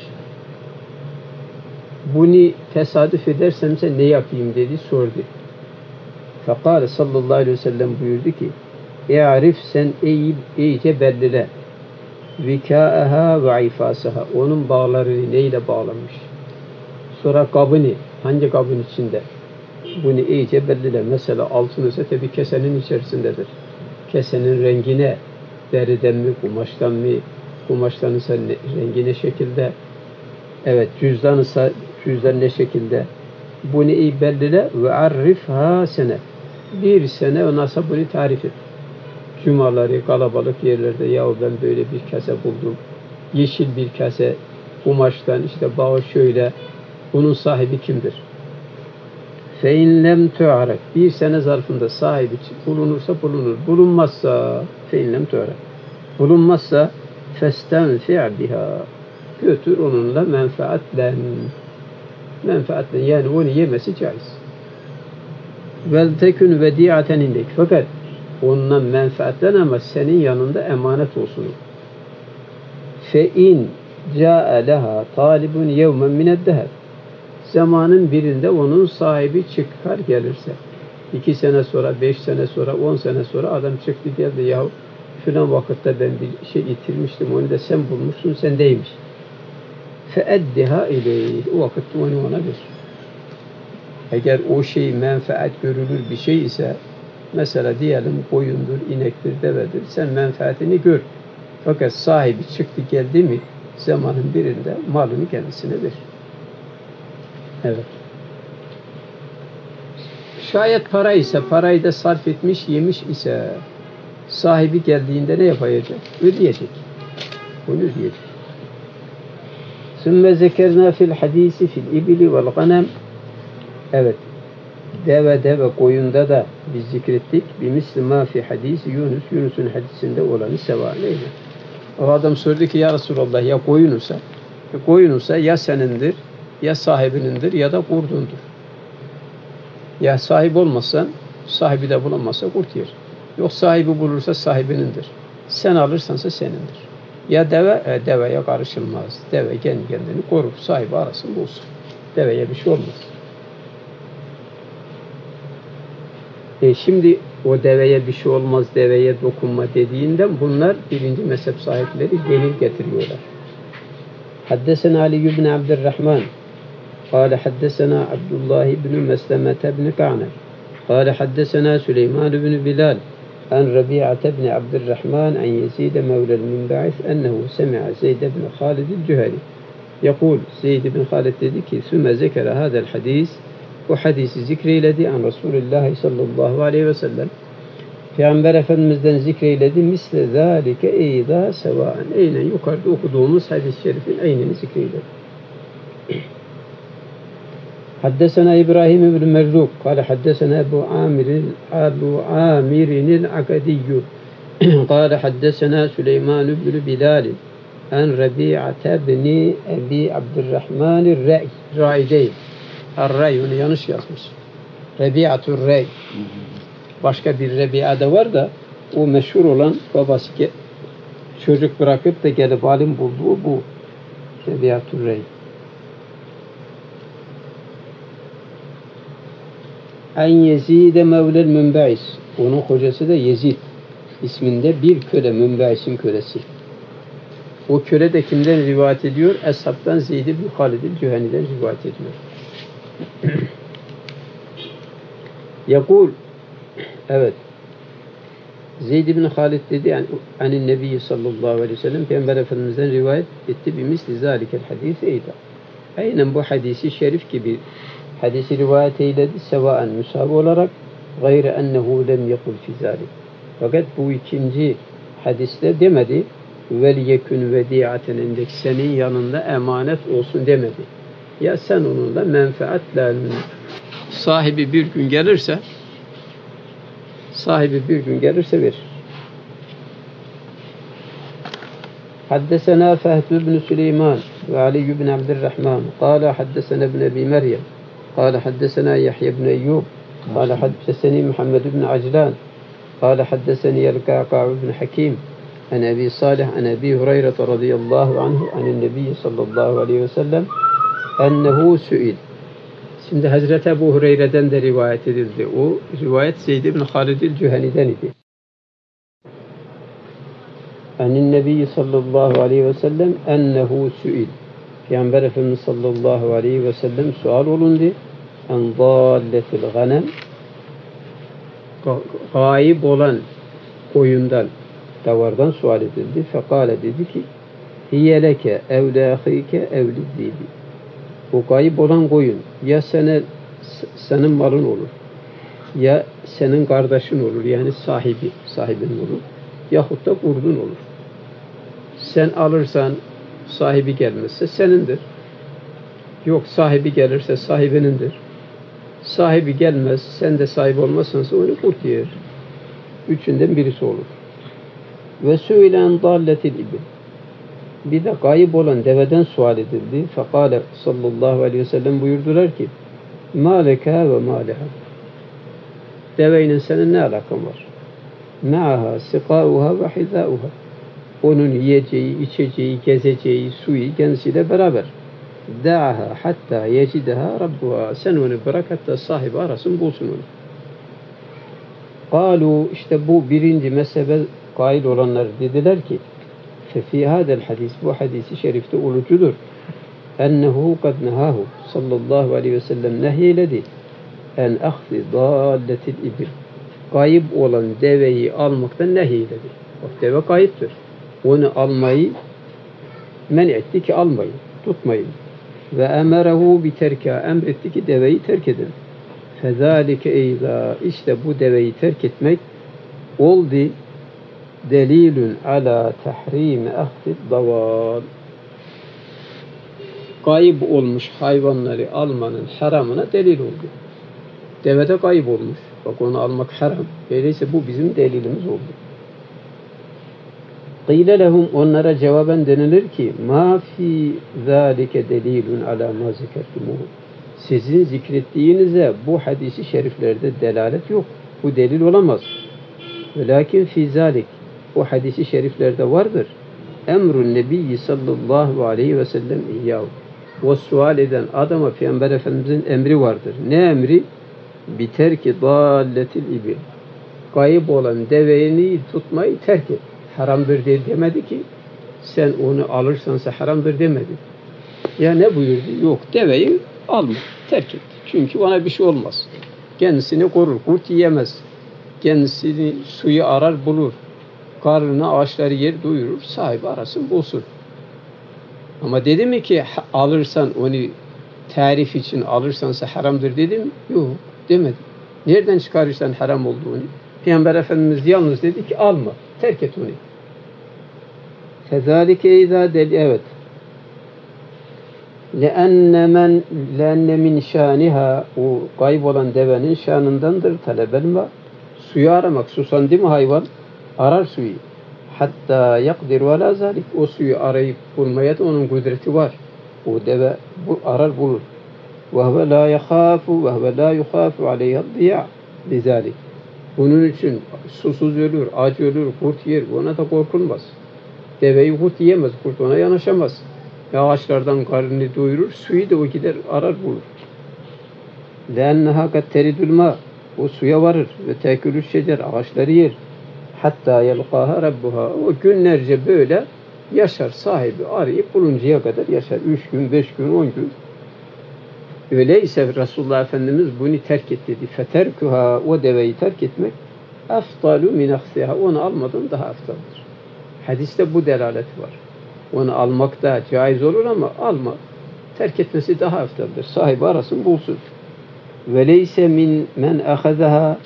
Bunu tesadüf edersem ne yapayım dedi sordu. Fekale sallallahu aleyhi ve sellem buyurdu ki "E'arif sen iyice bellile vikâeha ve ifasaha onun bağlarını neyle bağlanmış. Sonra kabını hangi kabın içinde bunu iyice bellile. Mesela altın ise tabi kesenin içerisindedir. Kesenin rengine deriden mi kumaştan mı kumaştan ise rengi ne şekilde evet cüzdan ise cüzdan ne şekilde bunu iyi bellile ve arifha sene bir sene o nasıl bunu tarif et. Cumaları kalabalık yerlerde yahu ben böyle bir kase buldum. Yeşil bir kase kumaştan işte bağı şöyle bunun sahibi kimdir? Fe in lem tu'aref bir sene zarfında sahibi bulunursa bulunur. Bulunmazsa fe in lem tu'aref bulunmazsa festenfi' biha götür onunla menfaatlen yani onu yemesi caiz. Vel tekün vediaten indek fakat ondan menfaatlen ama senin yanında emanet olsun. Fe in ca'e leha talibun yevmen mineddeher zamanın birinde onun sahibi çıkar gelirse 2 sene sonra, 5 sene sonra, 10 sene sonra adam çıktı geldi yahu filan vakitte ben bir şey itirmiştim onu da sen bulmuşsun sendeymiş. فَاَدِّهَا اِلَيْهِ o vakitte onu ona ver. Eğer o şey menfaat görülür bir şey ise mesela diyelim koyundur, inektir, devedir sen menfaatini gör. Fakat sahibi çıktı geldi mi zamanın birinde malını kendisine ver. Evet. Şayet para ise parayı da sarf etmiş yemiş ise sahibi geldiğinde ne yapacak? Ödeyecek. Bunu ödeyecek. Sümme zekerna fil hadisi fil ibli vel ganem. Evet. Deve koyunda da biz zikrettik. Bir mislima fi hadisi Yunus'un hadisinde olanı seva neydi? O adam sordu ki ya Resulallah ya koyunursa ya senindir ya sahibinindir ya da kurdundur. Ya sahip olmazsan sahibi de bulamazsa kurt yer. Yok sahibi bulursa sahibinindir. Sen alırsansa senindir. Ya deveye karışılmaz. Deve kendi kendini korur. Sahibi arasın bulsun. Deveye bir şey olmaz. Şimdi o deveye bir şey olmaz, deveye dokunma dediğinden bunlar birinci mezhep sahipleri delil getiriyorlar. Haddesena Ali ibn Abdurrahman قال حدثنا عبد الله بن مسلمة بن كعنب قال حدثنا سليمان بن بلال عن ربيعة بن عبد الرحمن عن يزيد مولى المنبعث أنه سمع زيد بن خالد الجهني يقول زيد بن خالد dedi ki ثم ذكر هذا الحديث bu hadisi zikreyledi an Resulullah sallallahu aleyhi ve sellem Peygamber Efendimiz'den zikreyledi misle zâlike eyda sevâen aynen yukarıda okuduğumuz hadis-i şerifin aynını zikreyledi. حدثنا إبراهيم بن مرزوق قال حدثنا أبو عامر العقدي قال حدثنا سليمان بن بلال عن ربيعة بن أبي عبد الرحمن الرأي değil. Ar-Ray onu yanlış yazmış. Rebi'atur Ray. Başka bir Rebi'a da var da o meşhur olan babası çocuk bırakıp da gelip alim bulduğu bu Rebi'atur Ray. En Yezid Mevlel Münbeis. Onun kocası da Yezid isminde bir köle, Münbeis'in kölesi. O köle de kimden rivayet ediyor? Eshab'tan Zeyd ibn Halid el-Cüheni'den rivayet ediyor. Yakul, evet, Zeyd bin Halid dedi yani anin Nebi sallallahu aleyhi ve sellem Peygamber Efendimiz'den rivayet etti bir misli zalikel hadisi eyda. Aynen bu hadisi şerif gibi hadisi rivayet eyledi sevaen müsavi olarak gayre ennehu lem yekul fi zalik. Fakat bu ikinci hadiste demedi vel yekun vediaten indek senin yanında emanet olsun demedi. Ya sen onunla menfaatle sahibi bir gün gelirse verir. حدثنا فهد بن سليمان وعلي بن عبد الرحمن قال حدثنا ابن أبي مريم قال حدثنا يحيى بن أيوب قال حدثني محمد بن عجلان قال حدثني الكعكع بن حكيم عن أبي صالح عن أبي هريرة رضي الله عنه عن النبي صلى الله عليه وسلم أنه سئل. Şimdi Hazreti Ebu Hureyre'den de rivayet edildi. O rivayet Zeyd ibn Halid el-Cüheni'den idi. Anin Nebi sallallahu aleyhi ve sellem ennehu su'il. Peygamber Efendimiz sallallahu aleyhi ve sellem sual olundu. En dâlletil ganem, gayip olan koyundan, davardan sual edildi. Fekale dedi ki hiye leke evle ahike evliddibi. O kayıp olan koyun ya senin malın olur, ya senin kardeşin olur, yani sahibin olur, yahut da kurdun olur. Sen alırsan sahibi gelmezse senindir. Yok sahibi gelirse sahibinindir. Sahibi gelmez, sen de sahip olmazsansa onu kurt yer. Üçünden birisi olur. Ve söyle dalletil ibil. Bir de kayıp olan deveden sual edildi. Fekale sallallahu aleyhi ve sellem buyurdular ki mâleka ve mâleha. Deveyle senin ne alakan var? Ma'aha sikâuha ve hizâuha. Onun yiyeceği, içeceği, gezeceği, suyu kendisiyle beraber. Da'aha hatta yecideha rabbuha. Sen onu bırak hatta sahibi arasın bulsun onu. Kalu, işte bu birinci mezhebe kail olanlar dediler ki ففي هذا الحديث bu hadisi şerifte ulucudur. Ennehu kad nehahu sallallahu aleyhi ve sellem nehyeledi en ahzi dalletil ibil. Kayıp olan deveyi almaktan nehyeledi. Bak deve kayıptır. Onu almayı men etti ki almayın, tutmayın. Ve emerehu biterka, emretti ki deveyi terk edin. Fezalike eyza, işte bu deveyi terk etmek oldu delilun ala tahrimi ahdi daval. Kayıp olmuş hayvanları almanın haramına delil oldu. Deve de kayıp olmuş. Bak onu almak haram. Öyleyse bu bizim delilimiz oldu. Qîle lehum, onlara cevaben denilir ki ma fi zâlike delilun ala ma zikertumuhu. Sizin zikrettiğinize bu hadisi şeriflerde delalet yok. Bu delil olamaz. Velakin fi zâlik, o hadisi şeriflerde vardır. Emrun nebiyyi sallallahu aleyhi ve sellem iyyahu. O sual eden adama Peygamber Efendimizin emri vardır. Ne emri? Biterki dalletil ibil. Kayıp olan deveni tutmayı terk et. Haramdır diye demedi ki sen onu alırsansa haramdır demedi. Ya ne buyurdu? Yok, deveyi alma, terk et. Çünkü ona bir şey olmaz. Kendisini korur, kurt yiyemez. Kendisini suyu arar bulur. Karnına ağaçları yer doyurur, sahibi arasın bulsun. Ama dedi mi ki alırsan onu tarif için alırsansa haramdır dedim? Yok, demedi. Nereden çıkarırsan haram olduğunu? Peygamber Efendimiz yalnız dedi ki alma, terk et onu. Fezalike izâ dedi, evet. Leenne min şâniha, o kaybolan devenin şanındandır talebel ma. Suyu aramak, susandı mı hayvan? Arar suyu. Hatta yakdir ve la zalik. O suyu arayıp bulmaya da onun kudreti var. O deve arar bulur. Ve huve la yahâfu ve huve la yuhâfu aleyhâ diya lizalik. Bunun için susuz ölür, aç ölür, kurt yer. Ona da korkulmaz. Deveyi kurt yiyemez, kurt ona yanaşamaz. Ağaçlardan karnını doyurur, suyu da o gider arar bulur. Lenneha kad teridül ma. O suya varır ve tekülü şecer, ağaçları yer. Hatta yelqaha rabbuha. O günlerce böyle yaşar, sahibi arayıp buluncaya kadar yaşar. 3 gün, 5 gün, 10 gün. Öyleyse Resulullah Efendimiz bunu terk et dedi. Feterkuha, o deveyi terk etmek eftalu min aksiha, onu almadan daha eftaldir. Hadiste bu delaleti var. Onu almak da caiz olur ama alma, terk etmesi daha eftaldir. Sahibi arasın bulsun. Veleyse min men ahazaha,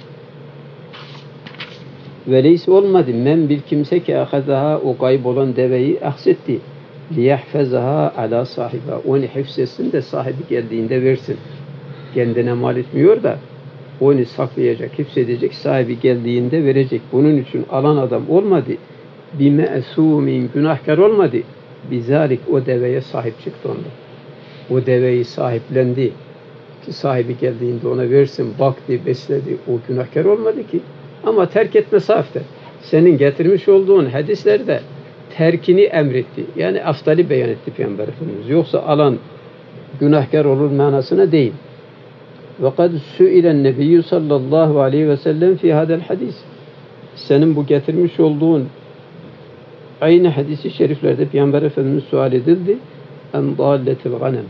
veleyse olmadı men bir kimse ki ahazaha, o kaybolan deveyi aksetti. Liyahfezaha ala sahiba, onu hifzetsin de sahibi geldiğinde versin. Kendine mal etmiyor da onu saklayacak, hifzedecek, sahibi geldiğinde verecek. Bunun için alan adam olmadı. Bir me'sumin, günahkar olmadı. Bizalik, o deveye sahip çıktı onda. O deveyi sahiplendi ki sahibi geldiğinde ona versin, baktı, besledi. O günahkar olmadı ki. Ama terk etme sahipte. Senin getirmiş olduğun hadislerde terkini emretti. Yani aftali beyan etti Peygamber Efendimiz. Yoksa alan günahkar olur manasına değil. Ve kad su'ilen nebiyyü sallallahu aleyhi ve sellem fi hadel hadis. Senin bu getirmiş olduğun aynı hadisi şeriflerde Peygamber Efendimiz sual edildi. En dalletil ganem.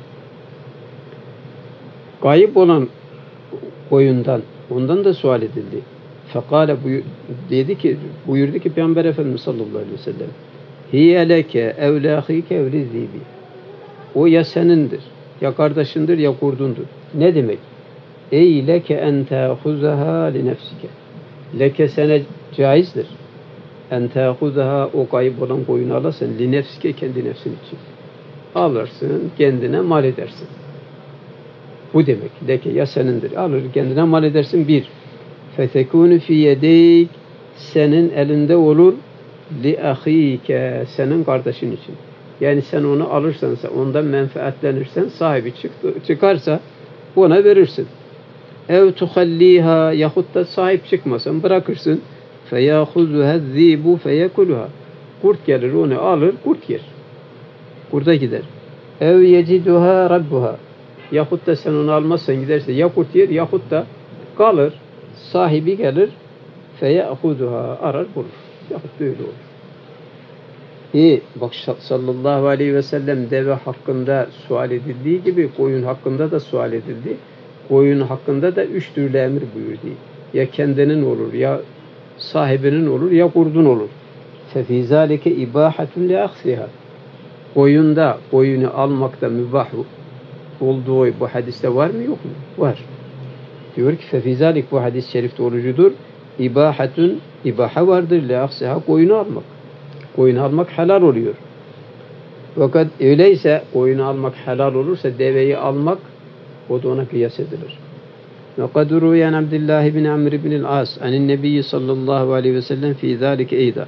Kayıp olan koyundan, ondan da sual edildi. Fekale, buyurdu ki Peygamber Efendimiz sallallahu aleyhi ve sellem, hiye leke evle ahike evli zibi. O ya senindir, ya kardeşindir, ya kurdundur. Ne demek? Ey leke en te'huzaha li nefsike. Leke sana caizdir. En te'huzaha, o kayıp olan koyunu alasın. Li nefsike, kendi nefsin için. Alırsın, kendine mal edersin. Bu demek. Leke ya senindir. Alır, kendine mal edersin. Bir. Fetekûnü fî yedeyk, senin elinde olur. Li ahike, senin kardeşin için. Yani sen onu alırsan, ondan menfaatlenirsen, sahibi çıkarsa ona verirsin. Ev tuhalliha, yahut da sahip çıkmasan bırakırsın. Feyahuzuha zibu feyekuluha. Kurt gelir, onu alır, kurt yer. Kurda gider. Ev yeciduha rabbuha. Yahut da sen onu almazsan giderse ya kurt yer, yahut da kalır, sahibi gelir, feyahuzuha, arar bulur. Yahut böyle olur. Bak sallallahu aleyhi ve sellem deve hakkında sual edildiği gibi koyun hakkında da sual edildi. Koyun hakkında da 3 türlü emir buyurdu. Ya kendinin olur, ya sahibinin olur, ya kurdun olur. فَفِي ذَٰلِكَ اِبَاحَةٌ لِأَخْسِهَا. Koyunu almakta mübah olduğu bu hadiste var mı yok mu? Var. Diyor ki فَفِي ذَٰلِكَ, bu hadis-i şerifte olucudur. İbahatun, ibaha vardır. لِأَخْسِهَا, koyunu almak. Koyunu almak helal oluyor. Fakat öyleyse koyunu almak helal olursa deveyi almak, o da ona kıyas edilir. وَقَدْ رُوِيَ عَنْ عَبْدِ اللّٰهِ بْنِ عَمْرِ بْنِ الْعَاصِ عَنِ النَّبِيِّ صَلَّى اللّٰهُ عَلَيْهِ وَسَلَّمْ فِي ذَٰلِكَ اَيْضًا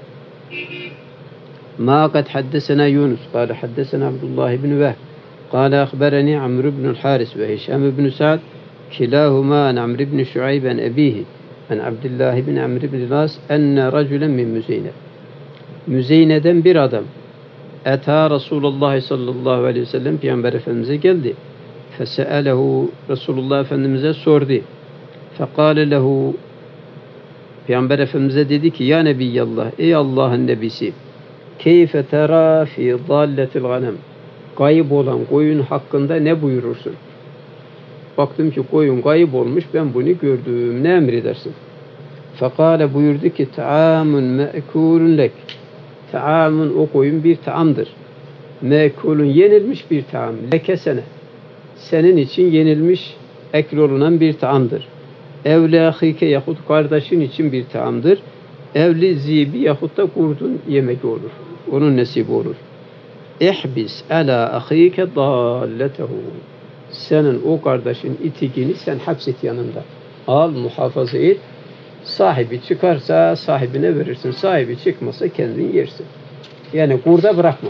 مَا قَدْ حَدَّثَنَا يُونُسُ قَالَ حَدَّثَنَا عَبْدُ اللّٰهِ بْنِ وَهْبٍ قَالَ أَخْبَرَنِي عَمْرُ بْنُ الْحَارِثِ وَهِشَامُ بْنُ سَعْدٍ كِلَاهُمَا عَنْ عَمْرِ بْنِ شُعَيْبٍ عَنْ أَبِيهِ عَنْ عَبْدِ اللّٰهِ بْنِ عَمْرِ بْنِ الْعَاصِ أَنَّ رَجُلًا مِنْ مُزَيْنَةٍ. Müzeyne'den bir adam Eta Resulullah sallallahu aleyhi ve sellem, Peygamber Efendimiz'e geldi. Fese'elehu, Resulullah Efendimiz'e sordu. Fekale lehu, Peygamber Efendimiz'e dedi ki, ya Nebiyallah, ey Allah'ın Nebisi, keyfe tera fi dalletil ganem. Kayıp olan koyun hakkında ne buyurursun? Baktım ki koyun kayıp olmuş, ben bunu gördüm, ne emredersin? Fekale, buyurdu ki, ta'amun me'kulun lek. Ta'amun, o koyun bir taamdır. Me'kulun, yenilmiş bir taam. Leke sene, senin için yenilmiş, ekl olunan bir taamdır. Evle ahike, yahut kardeşin için bir taamdır. Evli zibi, yahut da kurdun yemek olur. Onun nesibi olur. İhbis ala ahike dalletehu. Senin o kardeşin itikini sen hapset yanında. Al, muhafaza et. Sahibi çıkarsa sahibine verirsin. Sahibi çıkmasa kendin yersin. Yani kurda bırakma.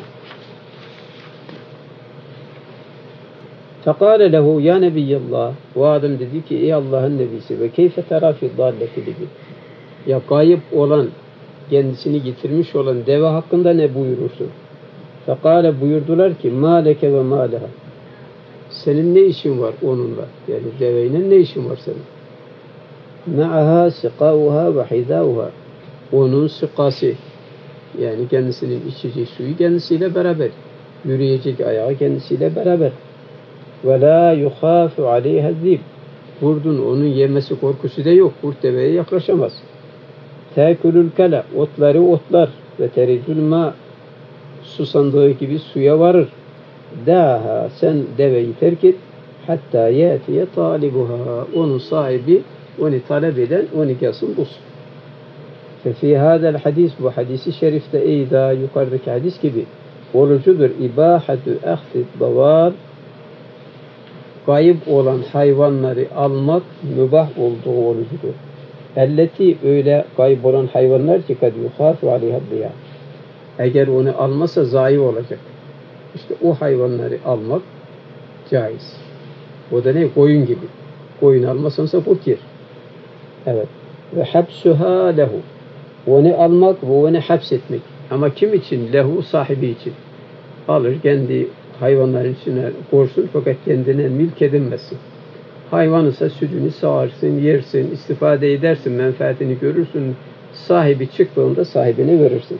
Fekale lehu ya Nebiyallah. O adam dedi ki ey Allah'ın nebisi ve keyfe tera fi dalleti gibi. Ya kayıp olan, kendisini getirmiş olan deve hakkında ne buyurursun? Fekale, buyurdular ki ma leke ve ma leha. Senin ne işin var onunla? Yani deveyle ne işin var senin? Ma'aha sikauha ve hizauha. Onun sikası, yani kendisinin içeceği suyu kendisiyle beraber, yürüyecek ayağı kendisiyle beraber. Ve la yuhafu aleyha zib. Kurdun onun yemesi korkusu da yok. Kurt deveye yaklaşamaz. Tekulül kala. Otları otlar. Ve teridül ma. Susandığı gibi suya varır. Daha sen deveyi terk et. Hatta yetiye talibuha. Onun sahibi onu talep eden onu gelsin bulsun. Fefi hadel hadis, bu hadisi şerifte eyda yukarıdaki hadis gibi olucudur. İbahatu ahdi davar, kayıp olan hayvanları almak mübah olduğu olucudur. Elleti, öyle kayıp olan hayvanlar ki kad yuhafu aleyha diya. Eğer onu almasa zayi olacak. İşte o hayvanları almak caiz. O da ne? Koyun gibi. Koyun almasansa kurt yer. Evet. Ve hapsuha lehu. Onu almak ve onu hapsetmek. Ama kim için? Lehu, sahibi için. Alır, kendi hayvanların içine korsun fakat kendine mülk edinmesin. Hayvan ise sütünü sağarsın, yersin, istifade edersin, menfaatini görürsün. Sahibi çıktığında sahibine verirsin.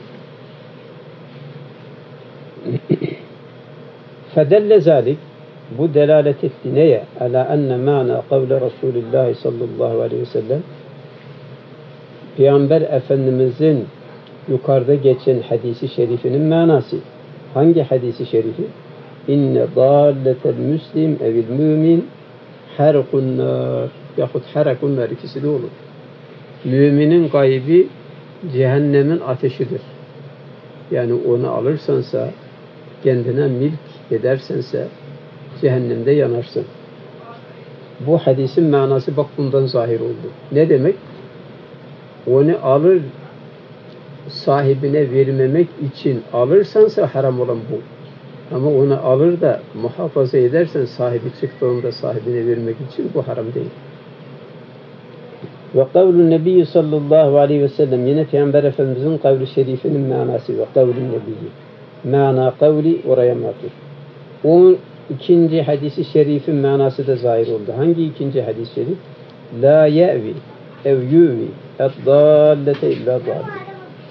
Fedelle zalik, bu delalet etti neye? Ala enne ma'na kavle Resulullah sallallahu aleyhi ve sellem, Peygamber Efendimizin yukarıda geçen hadisi şerifinin manası. Hangi hadisi şerifi? İnne dâlletel müslim evil mümin harakun nar. Yahut harakun nar, ikisi de olur. Müminin gaybi cehennemin ateşidir. Yani onu alırsansa, kendine milk edersense cehennemde yanarsın. Bu hadisin manası bak bundan zahir oldu. Ne demek? Onu alır, sahibine vermemek için alırsansa haram olan bu. Ama onu alır da muhafaza edersen sahibi çıktığında sahibine vermek için bu haram değil. Ve kavlun Nebi sallallahu aleyhi ve sellem, yine Peygamber Efendimizin kavli şerifinin manası ve kavlun Nebi. Mana kavli oraya matuf. O ikinci hadisi şerifin manası da zahir oldu. Hangi ikinci hadis-i şerif? La ye'vi ev yuvi eddallete illa dâli.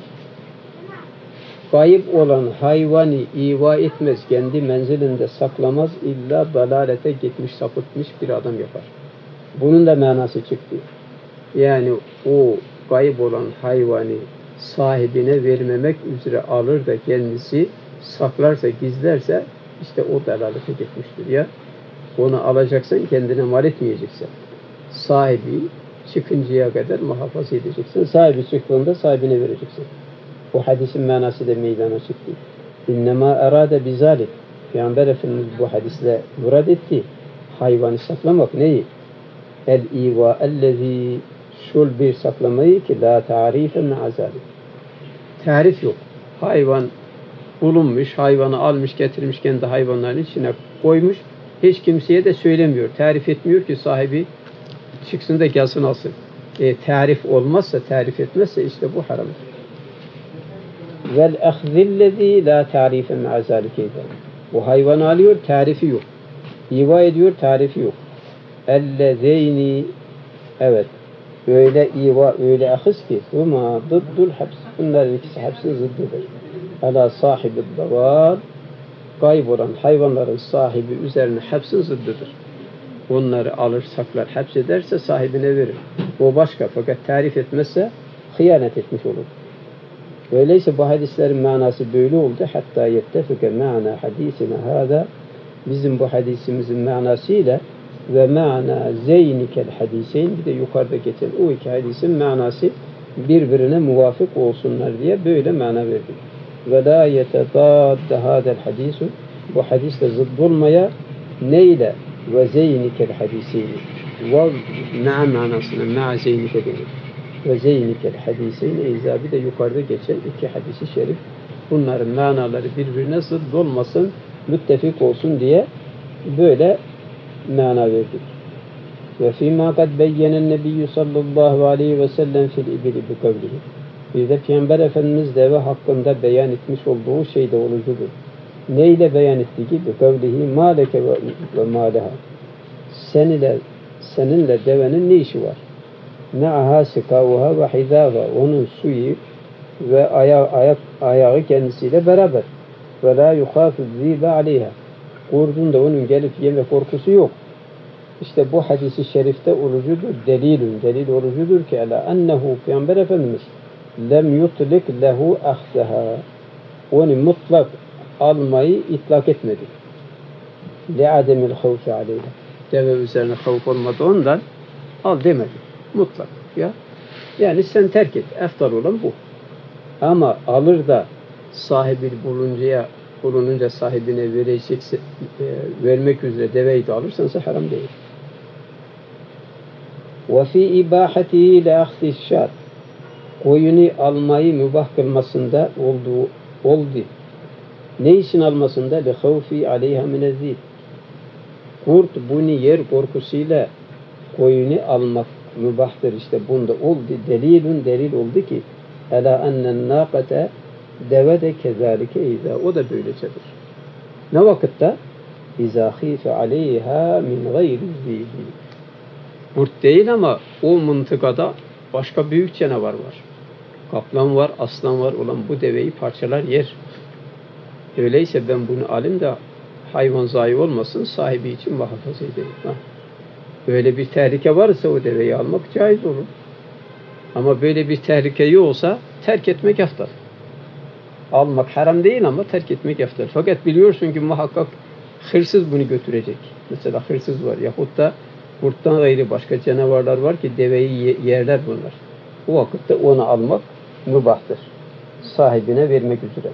Kayıp olan hayvanı iva etmez, kendi menzilinde saklamaz, illa dalalete gitmiş, sapıtmış bir adam yapar. Bunun da manası çıktı. Yani o kayıp olan hayvanı sahibine vermemek üzere alır da kendisi saklarsa, gizlerse işte o dalalete gitmiştir ya. Onu alacaksan kendine mal etmeyeceksin. Sahibi çıkıncaya kadar muhafaza edeceksin. Sahibi çıktığında sahibine vereceksin. O hadisin manası da meydana çıktı. İnnemâ erâde bizâlik. Peygamber Efendimiz bu hadisle murad etti. Hayvanı saklamak neyi? El-İvâ ellezî, şul bir saklamayı ki la tarife me'azâlik. Tarif yok. Hayvan bulunmuş, hayvanı almış, getirmiş, kendi hayvanların içine koymuş. Hiç kimseye de söylemiyor. Tarif etmiyor ki sahibi çıksın da gelsin alsın. Tarif olmazsa, tarif etmezse işte bu haramdır. Vel ahzillezî la tarife me'azâlikeyden. Bu hayvanı alıyor, tarifi yok. İva ediyor, tarifi yok. Ellezeyni, evet, öyle iva, öyle ahız ki huma dıddul haps. Bunların ikisi hapsin zıddıdır. Ala sahibi davar, kaybolan hayvanların sahibi üzerine hapsin zıddıdır. Onları alır, saklar, hapsederse sahibine verir. O başka, fakat tarif etmezse hıyanet etmiş olur. Öyleyse bu hadislerin manası böyle oldu. Hatta yettefike ma'na hadisine hâdâ, bizim bu hadisimizin manasıyla ve ma'na zeynikel hadiseyn, bir de yukarıda geçen o iki hadisin manası birbirine muvafık olsunlar diye böyle mana verdik. Ve la yetedâdde hâdel hadisu, bu hadisle zıdd olmaya neyle? Ve zeynikel hadiseyni. Ve ma'a manasına ma'a zeynike denir. Ve zeynikel hadiseyni eyzabi de yukarıda geçen iki hadisi şerif. Bunların manaları birbirine zıdd olmasın, müttefik olsun diye böyle mana verdik. Ve fîmâ kad beyyenen nebiyyü sallallahu aleyhi ve sellem fil ibili bi kavlihi. Bir de Peygamber Efendimiz deve hakkında beyan etmiş olduğu şey de olucudur. Neyle beyan etti ki? Bi kavlihi mâleke ve mâleha. Seninle devenin ne işi var? Me'aha sikavuha ve hizâva. Onun suyu ve ayağı kendisiyle beraber. Ve la yukhâfü zîbe aleyha. Kurdun da onun gelip yeme korkusu yok. İşte bu hadisi şerifte olucudur, delil olucudur ki ala ennehu Peygamber Efendimiz lem yutlik lehu ahzaha. Onu mutlak almayı itlak etmedi. Li ademil havfi aleyha. Deve üzerine havf olmadı ondan al demedi. Mutlak. Ya. Yani sen terk et. Eftal olan bu. Ama alır da sahibi bulununca sahibine verecekse vermek üzere deveyi de alırsansa haram değil. Ve fi ibahatihi le ahzi şat. Koyunu almayı mübah kılmasında oldu. Ne için almasında? Le havfi aleyha minezzil. Kurt bunu yer korkusuyla koyunu almak mübahtır. İşte bunda oldu. Delil oldu ki ela ennen nâkate deve de kezalike izâ. O da böylecedir. Ne vakitte? İzâ khîfe aleyhâ min gayri zîbi. Kurt değil ama o mıntıkada başka büyük canavar var. Kaplan var, aslan var olan bu deveyi parçalar yer. Öyleyse ben bunu alayım da hayvan zayi olmasın, sahibi için muhafaza edeyim. Böyle bir tehlike varsa o deveyi almak caiz olur. Ama böyle bir tehlike yoksa terk etmek eftal. Almak haram değil ama terk etmek eftal. Fakat biliyorsun ki muhakkak hırsız bunu götürecek. Mesela hırsız var yahut da kurttan gayrı başka canavarlar var ki deveyi yerler bunlar. O vakitte onu almak mübahtır. Sahibine vermek üzere.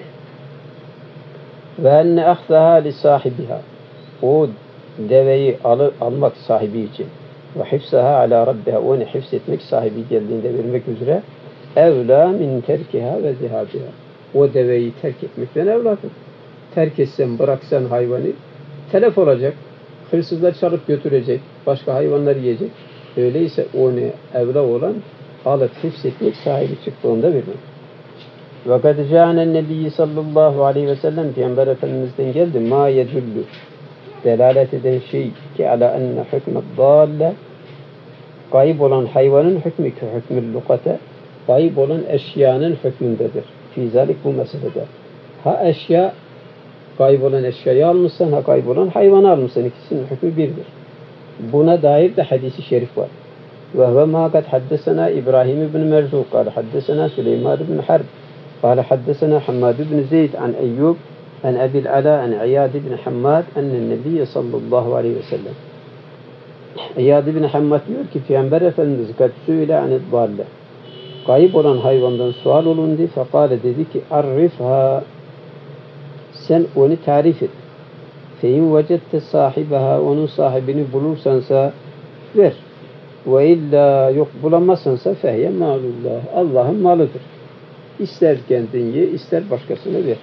Ve enne ahzaha li sahibiha. O deveyi almak sahibi için. Ve hifzaha ala rabbiha. Onu hifzetmek sahibi geldiğinde vermek üzere. Evla min terkiha ve zihabiha. O deveyi terk etmekten evladır. Terk etsen, bıraksan hayvanı telef olacak. Hırsızlar çalıp götürecek. Başka hayvanlar yiyecek. Öyleyse onu evla olan alıp hifzetmek sahibi çıktığında vermek. Ve kad cânen nebiyyi sallallahu aleyhi ve sellem Peygamber Efendimiz'den geldi. Ma yedullu. Delalet eden şey ki ala enne hükmet dâlle kayıp olan hayvanın hükmü ki hükmül lukate kayıp olan eşyanın hükmündedir. Fizalik bu meselede. Ha eşya kayıp olan eşyayı almışsan ha kayıp olan hayvanı almışsan ikisinin hükmü birdir. Buna dair de hadisi şerif var. Ve huve ma kad haddesena İbrahim ibn Merzuk kâle haddesena Süleyman ibn Harb kâle haddesena Hammad ibn Zeyd an Eyyub an Ebil Ala an İyad ibn Hammad ennen Nebiyye sallallahu aleyhi ve sellem. İyad ibn Hammad diyor ki Peygamber Efendimiz kad sü'ile anid dalle. Kayıp olan hayvandan sual olundu. Fekale dedi ki arrifha sen onu tarif et. Fein vecette sahibaha onun sahibini bulursansa ver. Ve illa yok bulamazsansa fehye malullah. Allah'ın malıdır. İster kendin ye, ister başkasına ver.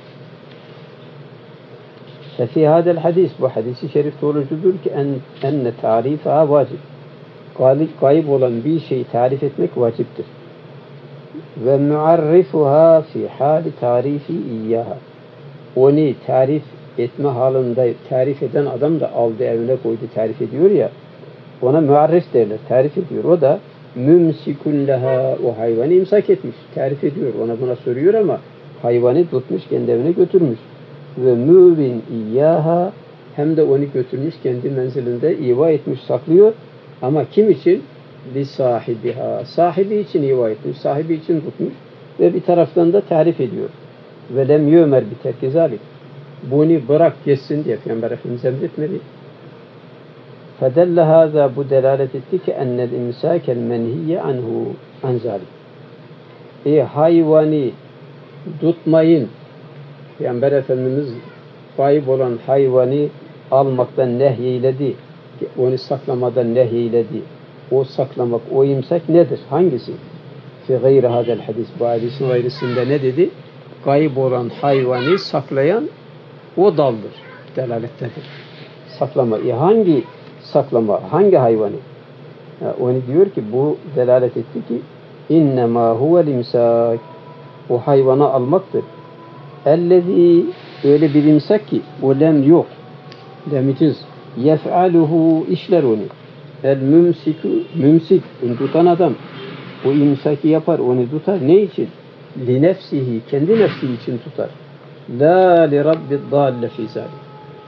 Fefi hadel hadis bu hadisi şerif doğrucudur ki enne tarifa vacip. Kayıp olan bir şeyi tarif etmek vaciptir. Ve muarrifuha fi hali tarifi iyyaha. Onu tarif etme halinde tarif eden adam da aldı evine koydu tarif ediyor ya ona muarrif derler tarif ediyor. O da mümsikun leha o hayvanı imsak etmiş tarif ediyor. Ona buna soruyor ama hayvanı tutmuş kendi evine götürmüş. Ve müvin iyyaha hem de onu götürmüş kendi menzilinde iva etmiş saklıyor. Ama kim için? Li sahibiha. Sahibi için iva etmiş. Sahibi için tutmuş. Ve bir taraftan da tarif ediyor. Ve lem yömer bi terki zalik. Bunu bırak geçsin diye Peygamber Efendimiz emretmedi. Fedelle hâzâ bu delalet etti ki ennel imsâkel menhiyye anhu an zalik. Hayvanı tutmayın. Peygamber Efendimiz kayıp olan hayvanı almaktan nehyeyledi. Onu saklamadan nehyeyledi. O saklamak, o imsak nedir? Hangisi? Fi gayri hadel hadis. Bu hadisin gayrısında ne dedi? Kayıp olan hayvanı saklayan o daldır. Delalettedir. Saklama. Hangi saklama? Hangi hayvanı? Onu diyor ki bu delalet etti ki innemâ huvel imsak. O hayvanı almaktır. Ellezî öyle bir imsak ki o lem yok. Lemitiz. Yef'aluhu işler onu. El mümsiku mümsik. Onu tutan adam. O imsaki yapar. Onu tutar. Ne için? Li nefsihi. Kendi nefsi için tutar. La li rabbi dalle fî zâlik.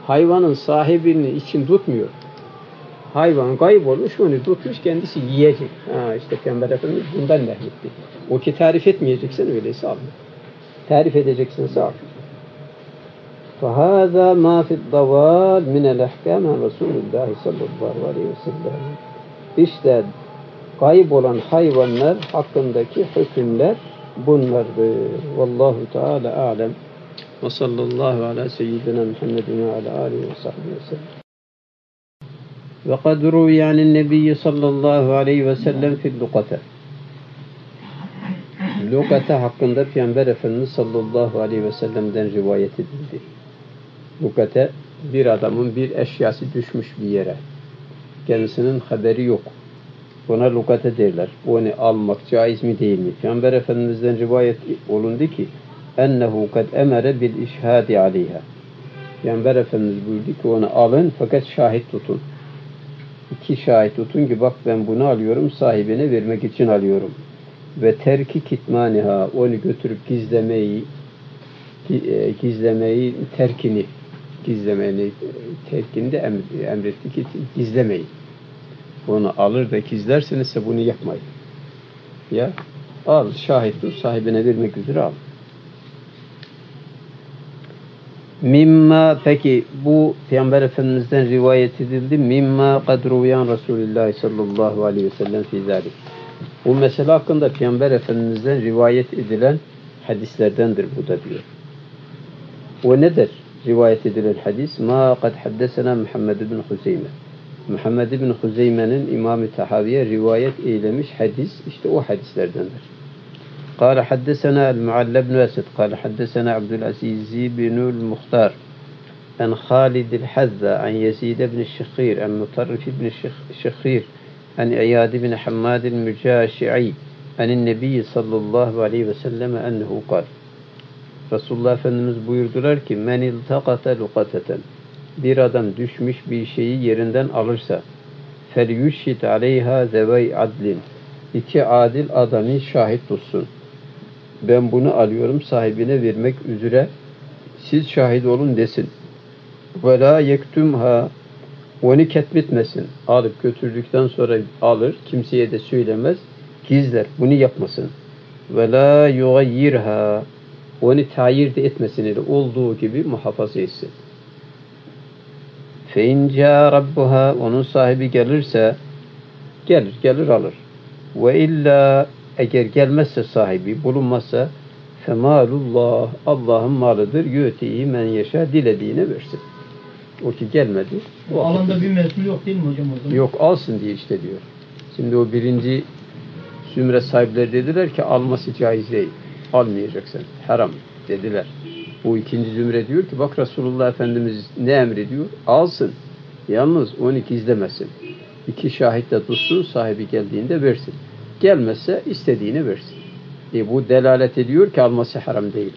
hayvanın sahibini için tutmuyor. Hayvan kaybolmuş, onu tutmuş, kendisi yiyecek. İşte Peygamber Efendimiz bundan nehyetti. O ki tarif etmeyeceksen öyleyse alma. Tarif edeceksen al. فَهَذَا مَا فِي الضَّوَالِ مِنَ الْاَحْكَامِ رَسُولُ اللّٰهِ sallallahu aleyhi ve sellem. İşte kaybolan hayvanlar hakkındaki hükümler bunlardır. Vallahu Teala alem. Ve sallallahu ala seyyidina Muhammedin ve ala alihi ve sahbihi ve sellem. Ve kad ruviye anin nebiyyi sallallahu aleyhi ve sellem fil lukate. Lukate hakkında Peygamber Efendimiz sallallahu aleyhi ve sellem'den rivayet edildi. Lukate bir adamın bir eşyası düşmüş bir yere. Kendisinin haberi yok. Buna lukate derler. Onu almak caiz mi değil mi? Peygamber Efendimiz'den rivayet olundu ki ennehu kad emere bil işhadi aleyha. Peygamber Efendimiz buyurdu ki onu alın fakat şahit tutun. 2 şahit tutun ki bak ben bunu alıyorum, sahibine vermek için alıyorum. Ve terki kitmaniha, onu götürüp gizlemeyi terkini de emretti ki gizlemeyin. Onu alır da gizlersinizse bunu yapmayın. Ya al, şahit tut, sahibine vermek üzere al. Mimma, peki bu Peygamber Efendimiz'den rivayet edildi. Mimma kad ruviyan Resulullah sallallahu aleyhi ve sellem fi zalik. Bu mesele hakkında Peygamber Efendimiz'den rivayet edilen hadislerdendir bu da diyor. O nedir? Rivayet edilen hadis. Ma kad haddesena Muhammed ibn Huzeyme. Muhammed ibn Huzeyme'nin İmam-ı Tahaviye rivayet eylemiş hadis işte o hadislerdendir. قال حدثنا المعلى بن أسد قال حدثنا عبد العزيز بن المختار عن خالد الحذا عن يزيد بن الشخير عن مطرف بن الشخير عن عياد بن حماد المجاشعي عن النبي صلى الله عليه وسلم أنه قال Resulullah Efendimiz buyurdular ki men iltakata lukateten, bir adam düşmüş bir şeyi yerinden alırsa fel yüşhid aleyha zevey adlin, 2 adil adamı şahit tutsun. Ben bunu alıyorum, sahibine vermek üzere siz şahit olun desin. Ve la yektumha, onu ketmetmesin. Alıp götürdükten sonra alır, kimseye de söylemez, gizler, bunu yapmasın. Ve la yugayyirha, onu tayir de etmesin, olduğu gibi muhafaza etsin. Fe in ca rabbuha, onun sahibi gelirse gelir alır. Ve illa, eğer gelmezse sahibi, bulunmazsa femalullah, Allah'ın malıdır, yü'tihi men yeşâ, dilediğine versin. O ki gelmedi. O alanda bir mesul yok değil mi hocam o zaman? Yok, alsın diye işte diyor. Şimdi o birinci zümre sahipleri dediler ki alması caiz değil. Almayacaksın. Haram dediler. Bu ikinci zümre diyor ki bak Resulullah Efendimiz ne emrediyor? Alsın. Yalnız onu gizlemesin. 2 şahit de tutsun, sahibi geldiğinde versin. Gelmezse istediğini versin. Bu delalet ediyor ki alması haram değil.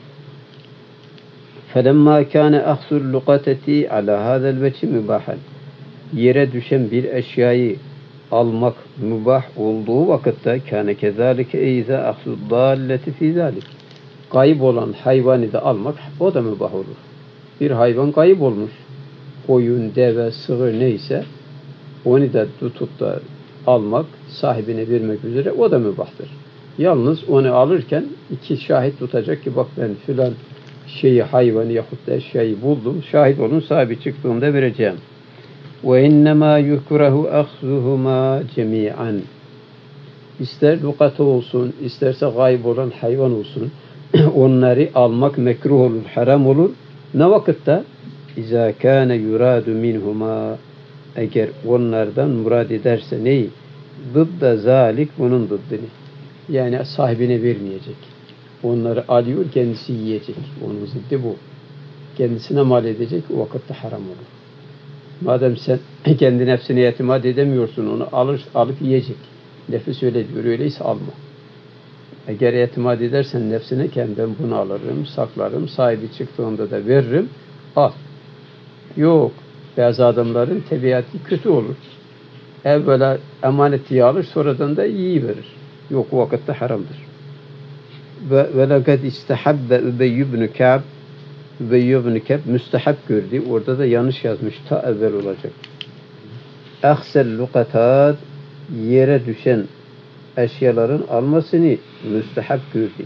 فَلَمَّا كَانَ أَخْذُ اللُّقَتَةِ عَلَى هَذَا الْوَجْهِ مُبَاحًا. Yere düşen bir eşyayı almak mübah olduğu vakitte kâne kezâlike eyze أَخْذُ الضَّالَّةِ فِي ذَٰلِكِ. Kayıp olan hayvanı da almak o da mübah olur. Bir hayvan kayıp olmuş. Koyun, deve, sığır neyse onu da tutup da almak, sahibine vermek üzere o da mübahtır. Yalnız onu alırken 2 şahit tutacak ki bak ben filan şeyi, hayvanı yahut da eşyayı buldum. Şahit olun, sahibi çıktığında vereceğim. Ve innemâ yukrahu ahzuhuma cemi'an. İster lukata olsun, isterse gayb olan hayvan olsun. Onları almak mekruh olur, haram olur. Ne vakitte? İzâ kâne yurâdu minhumâ. Eğer onlardan murad ederse neyi? Dıdda zalik, bunun dıddını. Yani sahibine vermeyecek. Onları alıyor, kendisi yiyecek. Onun ziddi bu. Kendisine mal edecek, o vakitte haram olur. Madem sen kendi nefsine itimat edemiyorsun, onu alıp yiyecek. Nefis öyle diyor, öyleyse alma. Eğer itimat edersen nefsine, ben bunu alırım, saklarım, sahibi çıktığında da veririm, al. Yok, bazı adamların tabiatı kötü olur. Evvela emaneti alır, sonradan da iyi verir. Yok, o vakitte haramdır. Ve lekad istahabbe Übey ibn Ka'b Übey ibn Ka'b müstehap gördü. Orada da yanlış yazmış. Ta evvel olacak. Ahsel lukatat yere düşen eşyaların almasını müstehap gördü.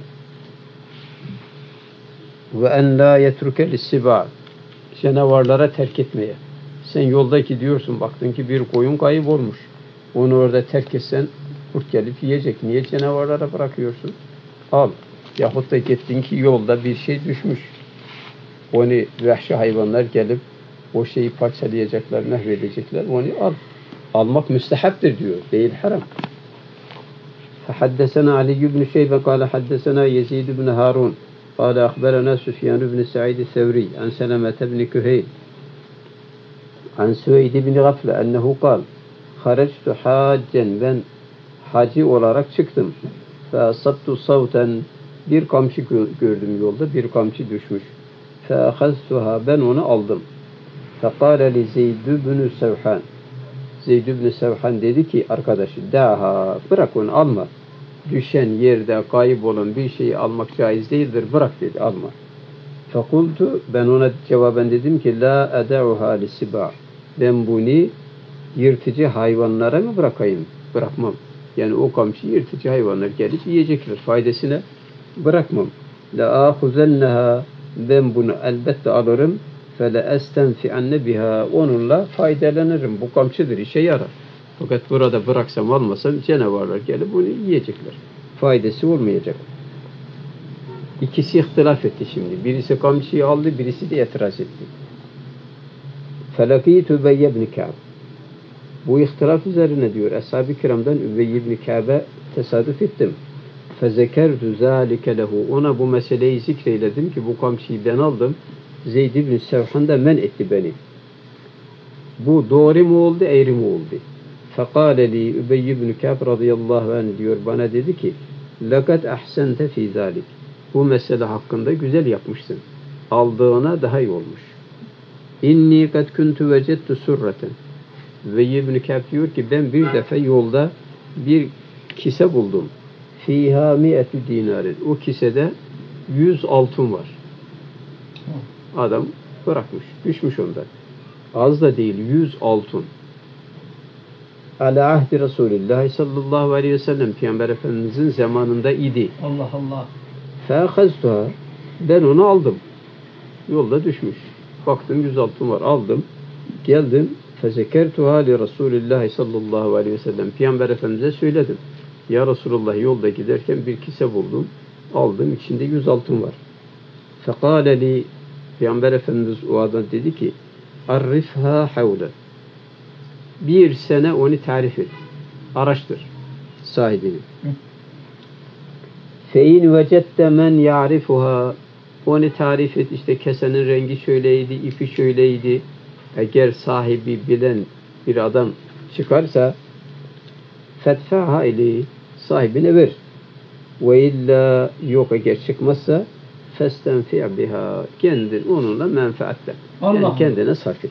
Ve en la yetruke lissiba canavarlara terk etmeye. Sen yolda gidiyorsun, baktın ki bir koyun kayıp olmuş. Onu orada terk etsen kurt gelip yiyecek. Niye canavarlara bırakıyorsun? Al. Yahut da gittin ki yolda bir şey düşmüş. Onu vahşi hayvanlar gelip o şeyi parçalayacaklar, mahvedecekler. Onu al. Almak müstehaptir diyor. Değil haram. حدثنا علي بن شيبة قال حدثنا يزيد بن هارون قال أخبرنا سفيان بن سعيد الثوري عن سلمة بن كهيل عن سويد بن غفلة أنه قال خرجت حاجا ben hacı olarak çıktım. فأصبت صوتا bir kamçı gördüm yolda, bir kamçı düşmüş. فأخذتها ben onu aldım. فقال لزيد بن سوحان Zeyd ibn Sevhan dedi ki arkadaşı daha bırak onu alma. Düşen yerde kayıp olan bir şeyi almak caiz değildir. Bırak dedi alma. Fekultu ben ona cevaben dedim ki la eda'uha lisiba. Ben bunu yırtıcı hayvanlara mı bırakayım? Bırakmam. Yani o kamçı yırtıcı hayvanlar gelip yiyecekler. Faydasına bırakmam. La ahuzenneha ben bunu elbette alırım. Fele estenfi'anne biha onunla faydalanırım. Bu kamçıdır, işe yarar. Fakat burada bıraksam almasam canavarlar gelip bunu yiyecekler. Faydası olmayacak. İkisi ihtilaf etti şimdi. Birisi kamçıyı aldı, birisi de itiraz etti. Felakitu Übey ibn Ka'b. Bu ihtilaf üzerine diyor. Ashab-ı kiramdan Übey ibn Ka'b'e tesadüf ettim. Fezekertu zâlike lehu. Ona bu meseleyi zikreyledim ki bu kamçıyı ben aldım. Zeyd ibn Sevhan da men etti beni. Bu doğru mu oldu, eğri mi oldu? Fekale li Übey ibn Ka'b radıyallahu anh diyor bana dedi ki lekad ahsente fî zâlik. Bu mesele hakkında güzel yapmışsın. Aldığına daha iyi olmuş. İnni kad kuntu vecettu surraten. Übey ibn Ka'b diyor ki ben bir defa yolda bir kise buldum. Fîhâ mi'etü dinarin. O kisede 100 altın var. Adam bırakmış, düşmüş ondan. Az da değil, 100 altın. Ala ahdi Resulullah sallallahu aleyhi ve sellem Peygamber Efendimizin zamanında idi. Allah Allah. Fe'akhaztuha ben onu aldım. Yolda düşmüş. Baktım 100 altın var, aldım. Geldim. Fezekertuha li Resulullah sallallahu aleyhi ve sellem Peygamber Efendimiz'e söyledim. Ya Resulullah yolda giderken bir kise buldum. Aldım, içinde 100 altın var. Fekale li Peygamber Efendimiz o adam dedi ki arifha havle bir sene onu tarif et. Araştır sahibini. Fe in vecette men ya'rifuha onu tarif et. İşte kesenin rengi şöyleydi, ipi şöyleydi. Eğer sahibi bilen bir adam çıkarsa fedfaha ile sahibine ver. Ve illa yok eğer çıkmazsa festenfi' biha kendin onunla menfaatle. Yani kendine sarf et.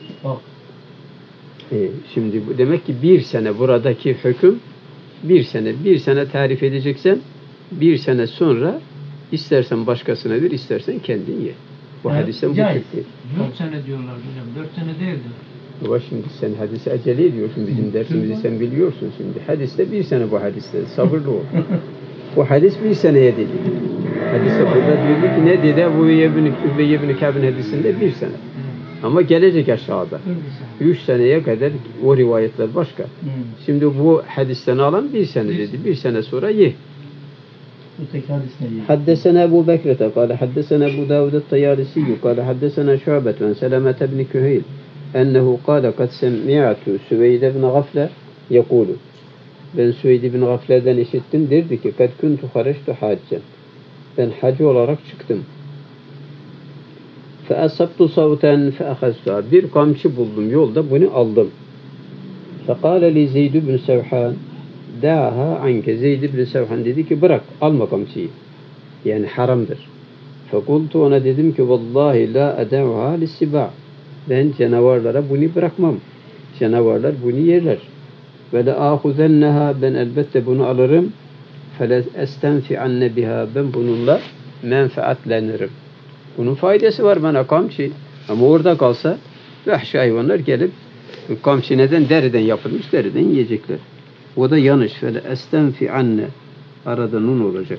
Şimdi bu demek ki bir sene buradaki hüküm bir sene tarif edeceksen bir sene sonra istersen başkasına ver, istersen kendin ye. Bu hadisten bu çıktı. 4 sene diyorlar hocam. 4 sene değildi. Ama şimdi sen hadise acele ediyorsun. Bizim dersimizi sen biliyorsun şimdi. Hadiste bir sene bu hadiste. Sabırlı ol. Bu hadis bir seneye dedi. Hadiste burada diyor ki ne dedi? Bu Übey ibn Ka'b'ın hadisinde bir sene. Ama gelecek aşağıda. 3 seneye kadar o rivayetler başka. Şimdi bu hadisten alan bir sene dedi. Bir sene sonra ye. حدثنا أبو بكرة قال حدثنا أبو داود الطيالسي قال حدثنا شعبة عن سلمة بن كهيل أنه قال قد سمعت سويد بن غفلة يقول ben Süveyd ibn Gafle'den işittim. Derdi ki kad kuntu hareçtu haccen. Ben hacı olarak çıktım. Fe asabtu savten fe ahaztuha. Bir kamçı buldum yolda bunu aldım. Fekale li Zeyd ibn Sevhan da'ha anke. Zeyd ibn Sevhan dedi ki bırak alma kamçıyı. Yani haramdır. Fekultu ona dedim ki vallahi la eda'uha lissiba. Ben canavarlara bunu bırakmam. Canavarlar bunu yerler. Ve la ahuzenneha ben elbette bunu alırım. Fele estenfi'anne biha ben bununla menfaatlenirim. Bunun faydası var bana kamçı. Ama orada kalsa vahşi hayvanlar gelip kamçı neden? Deriden yapılmış. Deriden yiyecekler. O da yanlış. Fele estenfi anne. Arada nun olacak.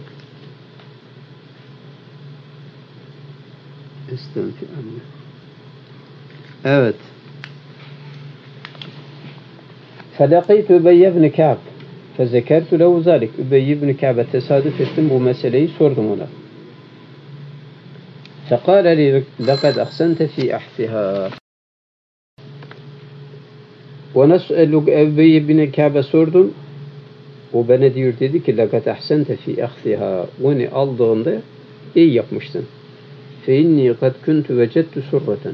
Estenfi anne. Evet. فَلَقِيتُ Übeyye ibn Ka'b فَزَكَرْتُ لَهُ ذَلِكَ Übeyye ibn Ka'b'e tesadüf ettim, bu meseleyi sordum ona. فَقَالَ لِي لَقَدْ أَحْسَنْتَ فِي أَحْفِهَا Ona Übeyye ibn Ka'b'e sordum. O bana diyor, dedi ki لَقَدْ أَحْسَنْتَ فِي أَحْفِهَا Onu aldığında iyi yapmıştın. فَاِنِّي قَدْ كُنْتُ وَجَدْتُ سُرَّةً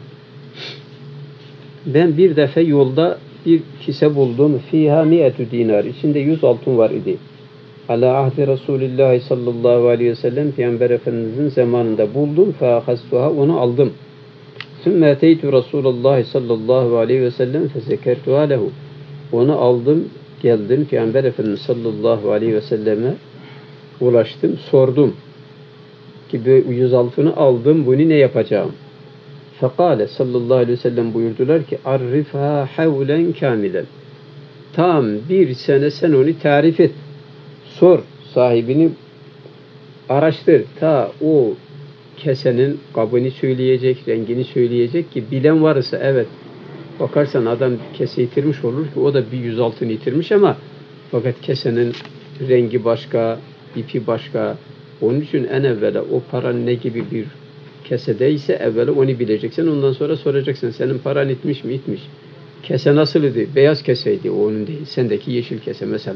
Ben bir defa yolda bir kise buldum. Fiha 100 dinar. İçinde 100 altın var idi. Ala ahdi Resulullah sallallahu aleyhi ve sellem, Peygamber Efendimizin zamanında buldum. Fâhastuha, onu aldım. Sümme eteytu Resulullah sallallahu aleyhi ve sellem fezekertuha lehu. Onu aldım, geldim Peygamber Efendimiz sallallahu aleyhi ve selleme ulaştım, sordum ki bu 100 altını aldım, bunu ne yapacağım? Fekale sallallahu aleyhi ve sellem buyurdular ki arrifha havlen kamilen. Tam bir sene sen onu tarif et. Sor, sahibini araştır. Ta o kesenin kabını söyleyecek, rengini söyleyecek ki bilen varsa evet. Bakarsan adam kese yitirmiş olur ki o da bir 100 altın yitirmiş ama fakat kesenin rengi başka, ipi başka. Onun için en evvela o paranın ne gibi bir kesedeyse evvela onu bileceksin. Ondan sonra soracaksın. Senin paran itmiş mi? İtmiş. Kese nasıl idi? Beyaz keseydi. O onun değil. Sendeki yeşil kese mesela.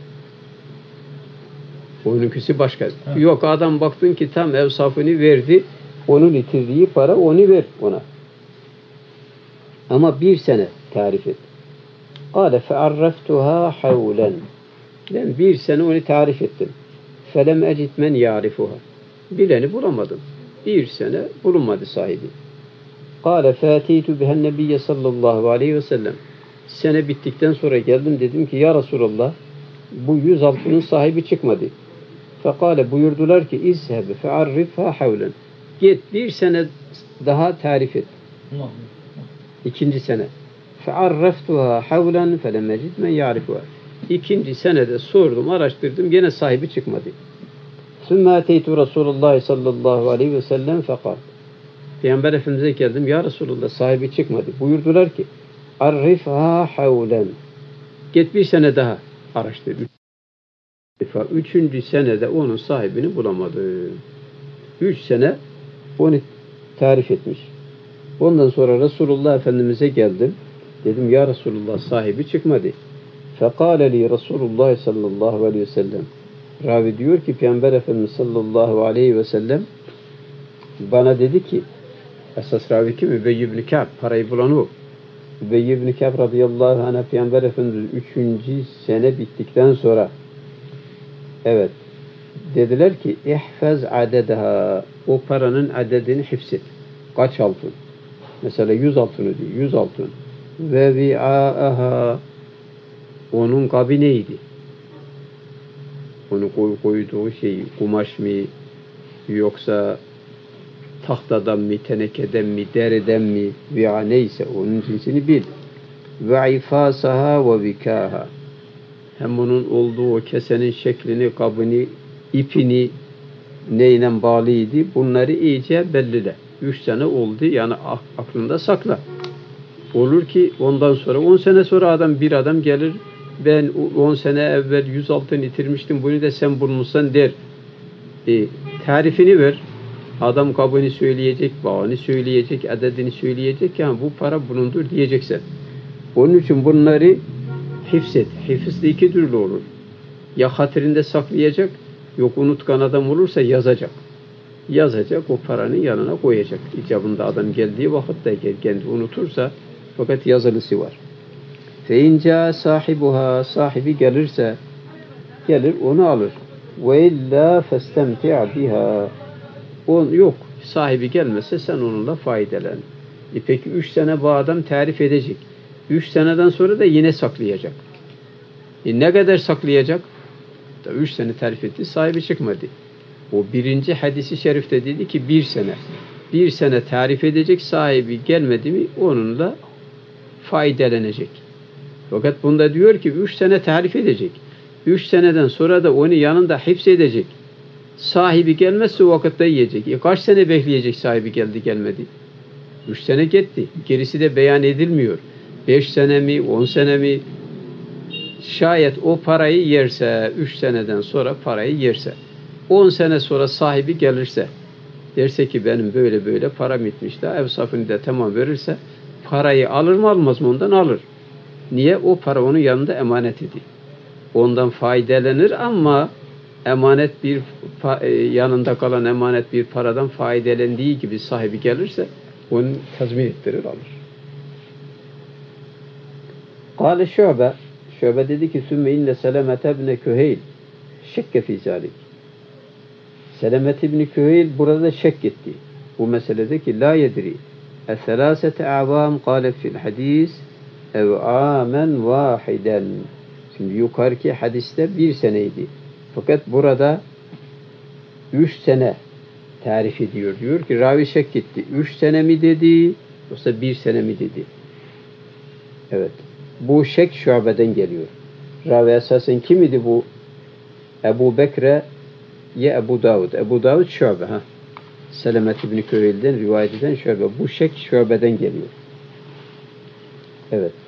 Onunkisi başka. Evet. Yok, adam baktın ki tam evsafını verdi. Onun itirdiği para, onu ver ona. Ama bir sene tarif et. Kâle fearraftuhâ havlen. Ben bir sene onu tarif ettim. Felem ecid men ya'rifuha. Bileni bulamadım. Bir sene bulunmadı sahibi. Kâle fâtîtü bihen nebiyye sallallahu aleyhi ve sellem. Sene bittikten sonra geldim, dedim ki ya Resulallah, bu 100 altının sahibi çıkmadı. Fekâle, buyurdular ki izheb fearrifha havlen. Git bir sene daha tarif et. İkinci sene. Fearraftuha havlen felem ecid men ya'rifuha. İkinci senede sordum, araştırdım, gene sahibi çıkmadı. Sümme eteytu Resulullah sallallahu aleyhi ve sellem fekal. Peygamber Efendimiz'e geldim. Ya Resulullah, sahibi çıkmadı. Buyurdular ki arrifha havlen. Git bir sene daha araştır. Üçüncü senede onun sahibini bulamadı. 3 sene onu tarif etmiş. Ondan sonra Resulullah Efendimiz'e geldim. Dedim ya Resulullah, sahibi çıkmadı. Fekale li Resulullah sallallahu aleyhi ve sellem. Ravi diyor ki Peygamber Efendimiz sallallahu aleyhi ve sellem bana dedi ki, esas ravi kim? Übeyye ibn Ka'b, parayı bulan o. Übeyye ibn Ka'b radıyallahu anh, Peygamber Efendimiz 3. sene bittikten sonra evet dediler ki ihfaz adedaha, o paranın adedini hifzet. Kaç altın? Mesela 100 altın diyor. 100 altın. Ve vi'aha, onun kabı neydi? Onu koyduğu şey kumaş mı, yoksa tahtadan mı, tenekeden mi, deriden mi, veya neyse onun cinsini bil. Ve ifasaha ve vikaha, hem onun olduğu o kesenin şeklini, kabını, ipini neyle bağlıydı, bunları iyice bellile. 3 sene oldu, yani aklında sakla. Olur ki ondan sonra 10 sene sonra bir adam gelir, ben 10 sene evvel 100 altın yitirmiştim, bunu da sen bulmuşsan der. Tarifini ver. Adam kabını söyleyecek, bağını söyleyecek, adedini söyleyecek, yani bu para bunundur diyeceksen. Onun için bunları hifzet. Hifz de 2 türlü olur. Ya hatırında saklayacak, yok unutkan adam olursa yazacak. Yazacak, o paranın yanına koyacak. İcabında adam geldiği vakitte kendi unutursa, fakat yazılısı var. Feinca sahibuha, sahibi gelirse, gelir onu alır. Ve illa festemti' biha. Yok, sahibi gelmese sen onunla faydalan. Peki 3 sene bu adam tarif edecek. 3 seneden sonra da yine saklayacak. Ne kadar saklayacak? 3 sene tarif etti, sahibi çıkmadı. O birinci hadisi şerifte dedi ki 1 sene. bir sene tarif edecek, sahibi gelmedi mi onunla faydalanacak. Fakat bunda diyor ki 3 sene tarif edecek. 3 seneden sonra da onu yanında hipsedecek. Sahibi gelmezse o vakitte yiyecek. Kaç sene bekleyecek sahibi geldi gelmedi? 3 sene gitti. Gerisi de beyan edilmiyor. 5 sene mi, 10 sene mi? Şayet o parayı yerse, 3 seneden sonra parayı yerse, 10 sene sonra sahibi gelirse, derse ki benim böyle böyle param bitmiş de, evsafını da tamam verirse, parayı alır mı almaz mı? Ondan alır. Niye? O para onun yanında emanet idi. Ondan faydalanır ama emanet bir yanında kalan emanet bir paradan faydalandığı gibi sahibi gelirse onu tazmin ettirir alır. Kâle Şu'be dedi ki sümme inne Selemet ibn Küheyl şekke fî zâlik. Selemet ibn Küheyl burada şek etti. Bu meselede ki la yedri eselâsete a'vâm kâle fil hadis ev âmen vâhiden. Şimdi yukarıki hadiste 1 seneydi. Fakat burada 3 sene tarif ediyor. Diyor ki ravi şek etti. 3 sene mi dedi yoksa 1 sene mi dedi? Evet. Bu şek Şu'be'den geliyor. Ravi esasen kim idi bu? Ebu Bekre ya Ebu Davud. Ebu Davud Şu'be. Selemet ibn Küheyl'den rivayet eden Şu'be. Bu şek Şu'be'den geliyor. Evet.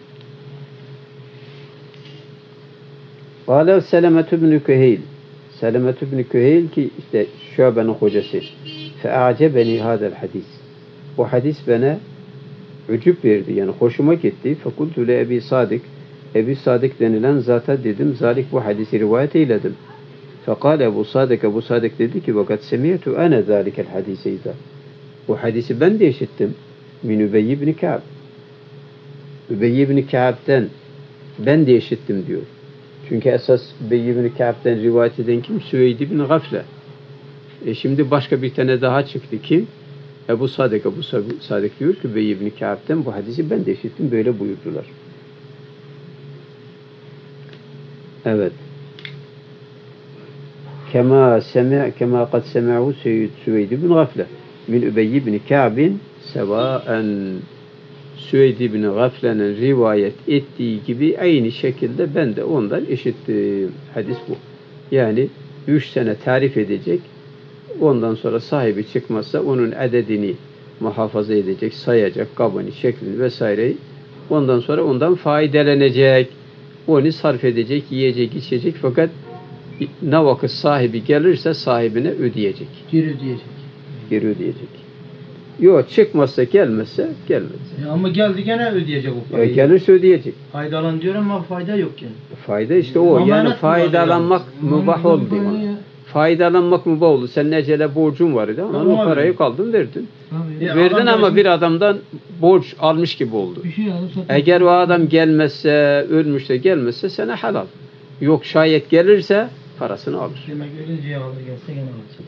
Kâle Selemet ibn Küheyl. Selemet ibn Küheyl ki işte Şu'be'nin hocası. Fe'acebeni hadel hadis. Bu hadis bana ücüp verdi. Yani hoşuma gitti. Fekultu le Ebi Sadık. Ebi Sadık denilen zata dedim. Zalik bu hadisi rivayet eyledim. Fekale Ebu Sadık dedi ki vakat semiyetü ene zalikel hadiseyda. Bu hadisi ben de işittim. Min Übeyy ibn Ka'b. Übeyy ibn Ka'b'den ben de işittim diyor. Çünkü esas Übeyy ibn Ka'b'den rivayet eden kim? Süveyd ibn Gafle. Şimdi başka bir tane daha çıktı. Kim? Ebu Sadık diyor ki Übeyy ibn Ka'b'den bu hadisi ben de işittim. Böyle buyurdular. Evet. Kema kad sema'u Süveyd ibn Gafle min Übeyy ibn Ka'b'in sevaen. Süveyd ibn Gafle'nin rivayet ettiği gibi aynı şekilde ben de ondan işittim. Hadis bu. Yani 3 sene tarif edecek. Ondan sonra sahibi çıkmazsa onun adedini muhafaza edecek, sayacak, kabını, şeklini vesaireyi. Ondan sonra ondan faydalanacak. Onu sarf edecek, yiyecek, içecek. Fakat ne vakit sahibi gelirse sahibine ödeyecek. Geri ödeyecek. Yok çıkmazsa gelmezse gelmez. Ama geldi gene ödeyecek o parayı. Gelirse ödeyecek. Faydalan diyor ama fayda yok yani. Fayda işte o. Amanet yani faydalanmak mübah oldu. Faydalanmak mübah oldu. Senin ecele borcun var idi ama o parayı kaldın verdin. Verdin ama bir adamdan borç almış gibi oldu. Eğer o adam gelmezse, ölmüşse gelmezse sana helal. Yok şayet gelirse parasını alır. Demek ölünceye alır gelse gene alacak.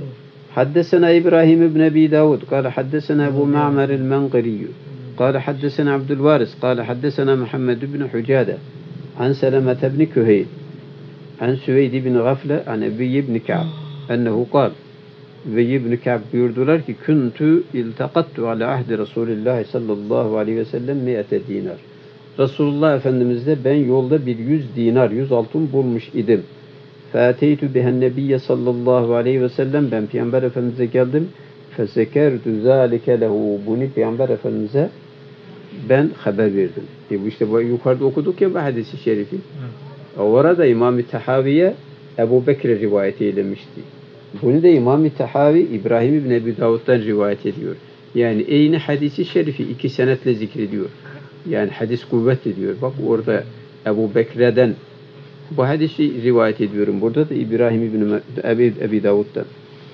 حدثنا إبراهيم بن أبي داود قال حدثنا أبو معمر المنقري قال حدثنا عبد الوارث قال حدثنا محمد بن حجادة عن سلمة بن كهيل عن سويد بن غفلة عن أبي بن كعب أنه قال أبي بن كعب buyurdular ki كنت التقطت على عهد رسول الله صلى الله عليه وسلم 100 dinar. Resulullah Efendimiz'de ben yolda bir 100 dinar, 100 altın bulmuş idim. فَاَتَيْتُ بِهَا النَّبِيَّ sallallahu aleyhi ve sellem ben Peygamber Efendimiz'e geldim. فَسَكَرْتُ ذَٰلِكَ لَهُ bunu Peygamber Efendimiz'e ben haber verdim. Bu işte yukarıda okuduk ya bu hadisi şerifi. Orada İmam-ı Tahavi'ye Ebu Bekir rivayet eylemişti. Bunu da İmam-ı Tahavi İbrahim İbni Ebi Davud'dan rivayet ediyor. Yani aynı hadisi şerifi 2 senetle zikrediyor. Yani hadis kuvvet ediyor. Bak orada Ebu Bekir'den bu hadisi rivayet ediyorum. Burada da İbrahim İbni Ebi Davud'dan.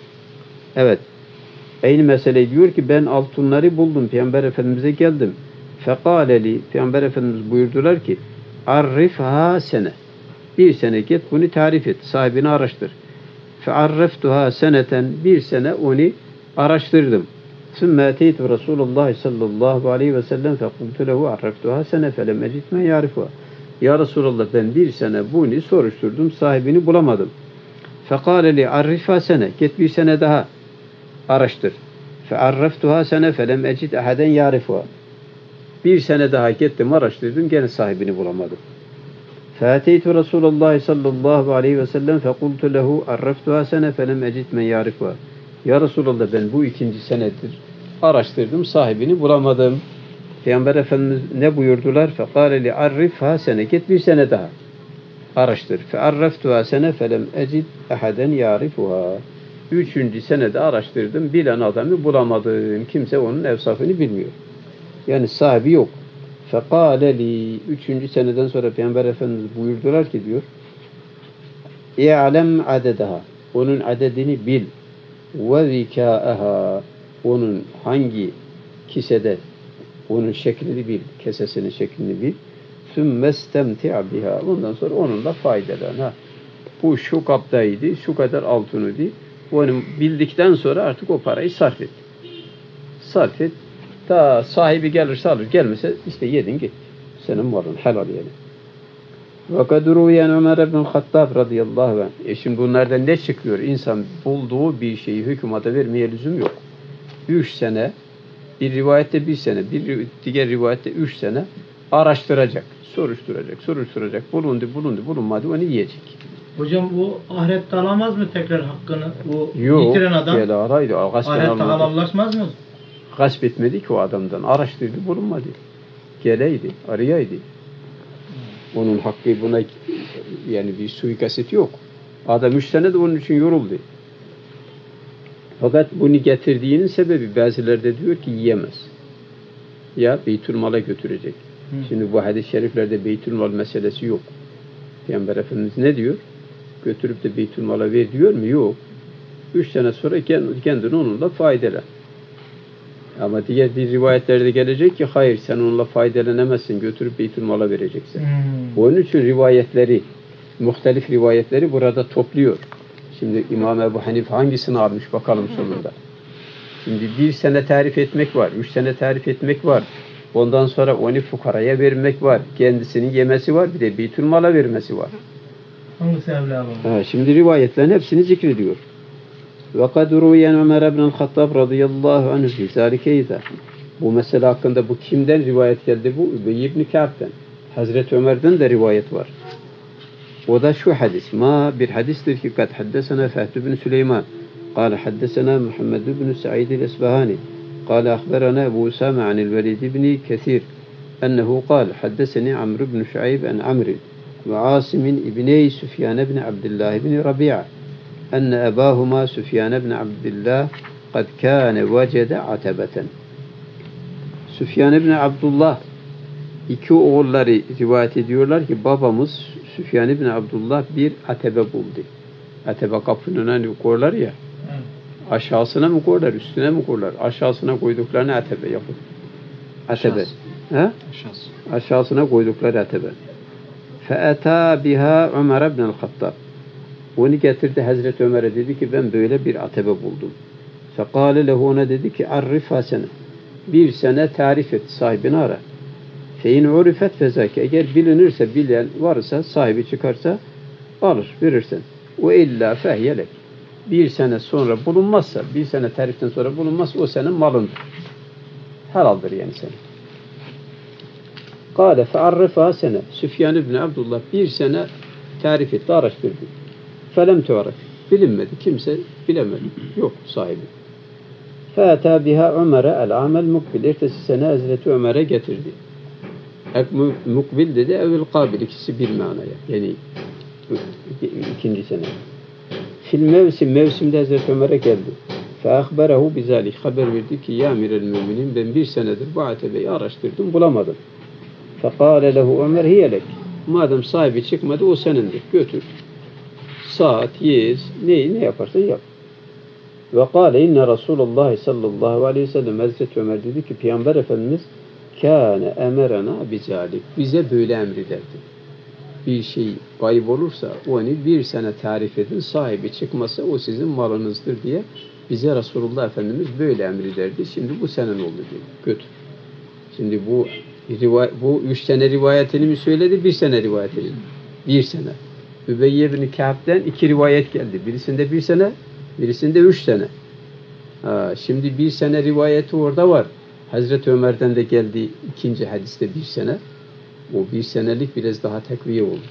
Evet. Aynı mesele diyor ki ben altınları buldum. Peygamber Efendimiz'e geldim. Fekâleli Peygamber Efendimiz buyurdular ki arifha sene. Bir sene git bunu tarif et. Sahibini araştır. Fearreftuha seneten. Bir sene onu araştırdım. Sümme eteytu Resulullah sallallahu aleyhi ve sellem fekultu lehu arreftuha sene felem ecid men yarifuha. Ya Resulallah ben bir sene bunu soruşturdum. Sahibini bulamadım. Fekâleli arrifha sene. Git bir sene daha araştır. فَعَرَّفْتُهَا سَنَ فَلَمْ اَجِدْ اَحَدًا يَعْرِفُهَا. Bir sene daha gittim, araştırdım, gene sahibini bulamadım. فَاَتَيْتُ رَسُولَ اللّٰهِ صَلَّى اللّٰهُ عَلَيْهِ وَسَلَّمْ فَقُلْتُ لَهُ عَرَّفْتُهَا سَنَ فَلَمْ اَجِدْ مَنْ يَعْرِفُهَا. Ya Resulallah, ben bu ikinci senedir araştırdım, sahibini bulamadım. Peygamber Efendimiz ne buyurdular? فَقَالَ لِعَرِّفْهَا سَنَ. Git bir sene daha araştır. فَعَرَّفْتُهَا سَنَ فَلَمْ اَجِدْ اَحَدًا يَعْرِفُهَا. Üçüncü senede araştırdım, bilen adamı bulamadım. Kimse onun evsafını bilmiyor. Yani sahibi yok. فَقَالَ لِي. Üçüncü seneden sonra Peygamber Efendimiz buyurdular ki diyor, اِعْلَمْ عَدَدَهَا. Onun adedini bil. وَذِكَاءَهَا. Onun hangi kisede, onun şeklini bil, kesesinin şeklini bil. ثُمَّ اسْتَمْتِعْ بِهَا. Ondan sonra onunla faydalan. Bu şu kaptaydı, şu kadar altınıydı. Onu bildikten sonra artık o parayı sarf et. Sarf et. Ta sahibi gelirse alır, gelmese işte yedin git. Senin malın helal yani. وَقَدْ رُوِيَنْ عُمَرَ بْنُ الْخَطَّابِ radıyallahu anh. Şimdi bunlardan ne çıkıyor? İnsan bulduğu bir şeyi hükümete vermeye lüzum yok. 3 sene, bir rivayette 1 sene, bir diğer rivayette 3 sene araştıracak, soruşturacak. Bulunmadı, onu yiyecek. Hocam bu ahirette alamaz mı tekrar hakkını? O Yok, yitiren adam ahirette halallaşmaz mı? Gasp etmedi ki o adamdan. Araştırdı, bulunmadı. Geleydi, arayaydı. Onun hakkı buna yani bir suikast yok. Adam 3 sene de onun için yoruldu. Fakat bunu getirdiğinin sebebi bazıları da diyor ki yiyemez. Ya Beytülmal'a götürecek. Şimdi bu hadis-i şeriflerde Beytülmal meselesi yok. Peygamber Efendimiz ne diyor? Götürüp de Beytülmal'a ver diyor mu? Yok. 3 sene sonra kendini onunla faydalan. Ama diğer rivayetlerde gelecek ki hayır, sen onunla faydalanamazsın, götürüp Beytülmal'a vereceksin. Onun için rivayetleri, muhtelif rivayetleri burada topluyor. Şimdi İmam Ebu Hanife hangisini almış bakalım sonunda. Şimdi 1 sene tarif etmek var, 3 sene tarif etmek var. Ondan sonra onu fukaraya vermek var. Kendisinin yemesi var, bir de Beytülmal'a vermesi var. Hangisi evla var? Şimdi rivayetlerin hepsini zikrediyor. وَقَدْ رُوِيَنْ عُمَرَ بْنُ الْخَطَّابِ radıyallahu anh فِي ذَٰلِكَ اِذَا. Bu mesele hakkında bu kimden rivayet geldi? Bu Übey ibn Ka'b'den. Hazreti Ömer'den de rivayet var. O da şu hadis. Bir hadistir ki kad haddesena Fehd bin Süleyman. قال حدثنا محمد بن سعيد الأسبهاني قال أخبرنا أبو أسامة عن الوليد بن كثير أنه قال حدثني عمرو بن شعيب عن عمرو وعاصم ابني سفيان بن عبد الله بن ربيعة أن أباهما سفيان بن عبد الله قد كان وجد عتبة. Süfyan ibn Abdullah iki oğulları rivayet ediyorlar ki babamız Süfyan ibn Abdullah bir atebe buldu. Atebe kapının önüne koyarlar ya. Aşağısına mı koyarlar, üstüne mi koyarlar? Aşağısına koyduklarını atebe yapın. Atebe. Aşağısına koydukları atebe. فَاَتَى بِهَا عُمَرَ بْنَ الْخَطَّابِ. Onu getirdi Hazreti Ömer'e, dedi ki ben böyle bir atebe buldum. فَقَالَ لَهُ. Ona dedi ki عَرِّفَا سَنَ. 1 sene tarif et, sahibini ara. فَاِنْ عُرِفَتْ فَزَاكَ. Eğer bilinirse, bilen varsa, sahibi çıkarsa alır, verirsen. وَاِلَّا فَهْيَ لَكْ. 1 sene sonra bulunmazsa, 1 sene tariften sonra bulunmazsa o senin malındır. Helaldir yani senin. قَالَ فَعَرِّفَا سَنَ. Süfyan ibn Abdullah 1 sene tarif etti, araştırdı. فَلَمْ تُعْرَفْ. Bilinmedi, kimse bilemedi. Yok sahibi. فَاَتَى بِهَا عُمَرَ الْعَامَ الْمُقْبِلِ. Ertesi sene Hazreti Ömer'e getirdi. Mukbil dedi, evvel kabil, ikisi bir manaya. Yani ikinci sene. Mevsimde Hazreti Ömer'e geldi. فَاَخْبَرَهُ بِذَٰلِكَ. Haber verdi ki ya Emirel Müminin, ben 1 senedir bu atebeyi araştırdım, bulamadım. فَقَالَ لَهُ Ömer hiye lek. Madem sahibi çıkmadı, o senindir. Götür. Saat, yez, ne yaparsan yap. Ve kâle inne Resulullah sallallahu aleyhi ve sellem. Hazreti Ömer dedi ki Peygamber Efendimiz kâne emerena bizalik. Bize böyle emrederdi. Bir şey kayıp olursa onu 1 sene tarif edin, sahibi çıkmasa o sizin malınızdır diye bize Resulullah Efendimiz böyle emrederdi. Şimdi bu senin oldu diyor. Götür. Şimdi bu 3 sene rivayetini mi söyledi, 1 sene rivayetini? 1 sene. Übey ibn Ka'b'den 2 rivayet geldi. Birisinde 1 sene, birisinde 3 sene. Şimdi bir sene rivayeti orada var. Hazreti Ömer'den de geldi ikinci hadiste bir sene. O bir senelik biraz daha tekviye oldu.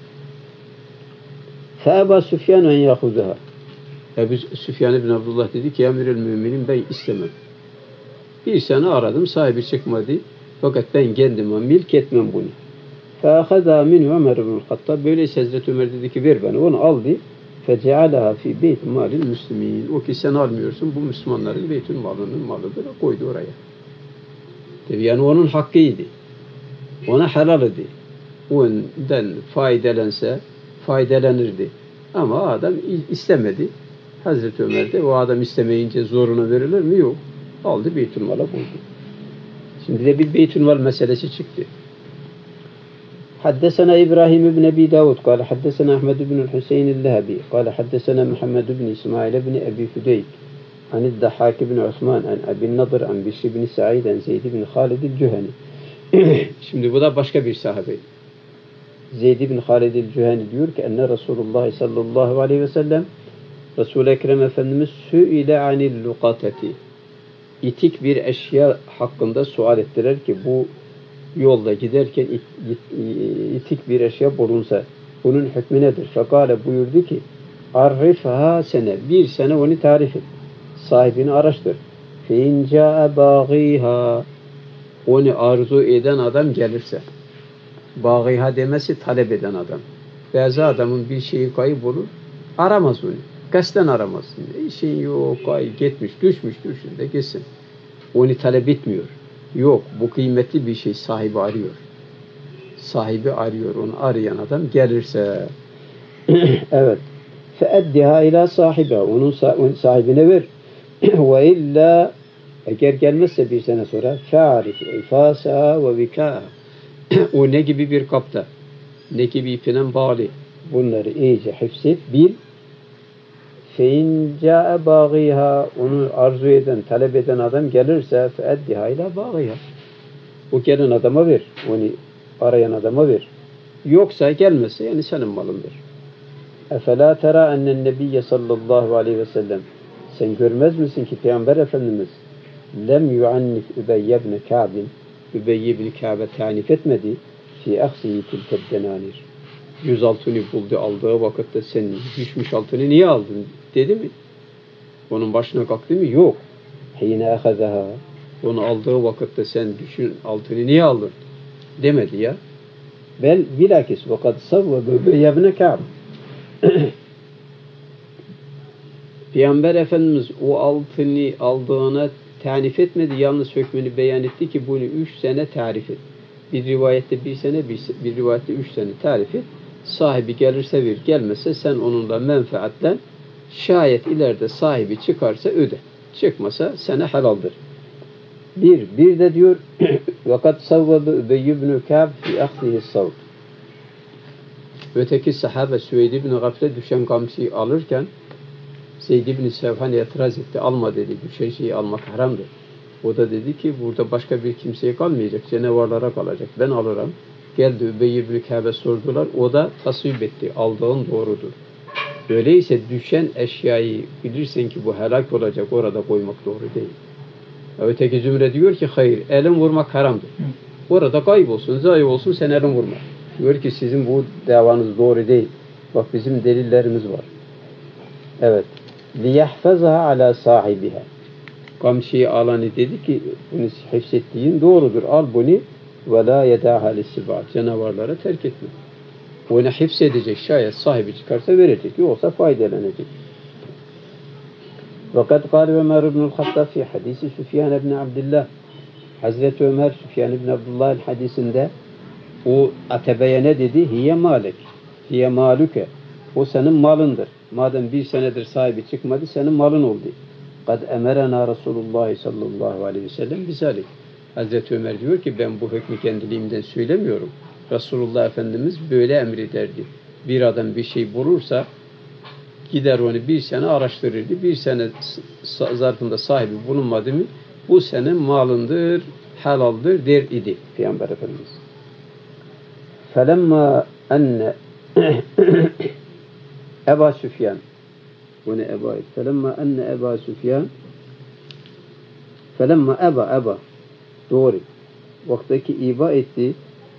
فَأَبَا سُفْيَانُ اَنْ يَخُذَهَا Ebu Süfyan ibn Abdullah dedi ki emirül müminin ben istemem. Bir sene aradım sahibi çıkmadı. Fakat ben kendime milk etmem bunu. فَأَخَذَا مِنْهُ Ömer ibn Hattab. Böyleyse Hazreti Ömer dedi ki ver bana. Onu aldı. فَجَعَلَهَا فِي بَيْتِ مَالِ الْمُسْلِمِينَ O ki sen almıyorsun bu Müslümanların beytül malının malıdır. Koydu oraya. Tabii yani onun hakkıydı. Ona helal idi. Ondan faydalanırdı. Ama adam istemedi. Hazreti Ömer de o adam istemeyince zoruna verilir mi? Yok. Aldı beytülmala koydu. Şimdi de bir beytülmal meselesi çıktı. حدثنا إبراهيم بن أبي داود قال حدثنا أحمد بن الحسين اللهبي قال حدثنا محمد بن إسماعيل بن أبي فديك عن الضحاك بن عثمان عن أبي النضر عن بشر بن سعيد عن زيد بن خالد الجهني Şimdi bu da başka bir sahabe. Zeyd bin Halid el-Cüheni diyor ki enne Resulullah sallallahu aleyhi ve sellem Resul-i Ekrem Efendimiz sü'ile anil lukateti itik bir eşya hakkında sual ettiler ki bu yolda giderken itik bir eşya bulunsa bunun hükmü nedir? Fekale buyurdu ki arifha sene bir sene onu tarif et. Sahibini araştır. Fe in ca'e bağiha onu arzu eden adam gelirse bağiha demesi talep eden adam. Bazı adamın bir şeyi kaybolur aramaz onu. Kasten aramaz. İşin yok, gitmiş, düşmüş de gitsin. Onu talep etmiyor. Yok, bu kıymetli bir şey sahibi arıyor. Sahibi arıyor, onu arayan adam gelirse evet. فَاَدِّهَا اِلَى صَاحِبَهَا Onun sahibine ver. وَاِلَّا Eğer gelmezse bir sene sonra فَعَرِفْ اِفَاسَهَا وَوِكَاهَا O ne gibi bir kapta, ne gibi ipinen bağlı. Bunları iyice hifzet, bil. فَاِنْ جَاءَ بَاغِيهَا Onu arzu eden, talep eden adam gelirse فَاَدِّهَا اِلَى بَاغِيهَا O gelen adama ver, onu arayan adama ver. Yoksa gelmezse yani senin malındır. اَفَلَا تَرَى اَنَّ النَّبِيَّ sallallahu aleyhi ve sellem Sen görmez misin ki Peygamber Efendimiz lem yuannif Übeyye ibn Ka'b'in Übeyye ibn Ka'b'e tanif etmedi fi aksiyi tilked denanir 100 altını buldu aldığı vakitte sen düşmüş altını niye aldın dedi mi? Onun başına kalktı mı? Yok. Hine ehazaha onu aldığı vakitte sen düşün altını niye aldın? Demedi ya. Bilakis vakad savvebe Übeyye ibn Ka'b Peygamber Efendimiz o altını aldığına tanif etmedi. Yalnız hükmünü beyan etti ki bunu 3 sene tarif et. Bir rivayette 1 sene, bir rivayette 3 sene tarif et. Sahibi gelirse ver, gelmezse sen onunla menfaatten şayet ileride sahibi çıkarsa öde. Çıkmasa sana helaldir. Bir de diyor vakat savvabe Übeyy ibn Ka'b fi ahdihi savd. Öteki sahabe Süveyd ibn Gafle düşen gamsiyi alırken Zeyd ibn Sevhan itiraz etti. Alma dedi. Düşen şeyi almak haramdır. O da dedi ki burada başka bir kimseye kalmayacak. Canavarlara kalacak. Ben alırım. Geldi Übeyy ibn Ka'b'e sordular. O da tasvip etti. Aldığın doğrudur. Öyleyse düşen eşyayı bilirsen ki bu helak olacak. Orada koymak doğru değil. Öteki zümre diyor ki hayır. Elin vurmak haramdır. Orada kaybolsun. Zayi olsun sen elin vurma. Diyor ki sizin bu davanız doğru değil. Bak bizim delillerimiz var. Evet. لِيَحْفَزَهَا عَلَى صَاحِبِهَا Kamçıyı alanı dedi ki bunu hifzettiğin doğrudur. Al bunu وَلَا يَدَعْهَا لِسِّبَعَ Canavarlara terk etme. Onu hifzedecek. Şayet sahibi çıkarsa verecek. Yoksa faydalanacak. وَقَدْ قَالَ Ömer ibn-i Hattab fi hadisi Süfyan ibn Abdullah Hazreti Ömer Süfyan ibn Abdullah'ın hadisinde o Atebe'ye ne dedi? Hiye malek. Hiye maluke. O senin malındır. Madem bir senedir sahibi çıkmadı, senin malın oldu. Kad emerena Resulullah sallallahu aleyhi ve sellem bizalik. Hazreti Ömer diyor ki ben bu hükmü kendiliğimden söylemiyorum. Resulullah Efendimiz böyle emrederdi. Bir adam bir şey bulursa gider onu bir sene araştırırdı. Bir sene zarfında sahibi bulunmadı mı bu senin malındır, helaldir der idi Peygamber Efendimiz. Felemma enne Ebu Süfyan felemma enne Ebu Süfyan Felemma eba. Doğru. Vaktaki iba etti.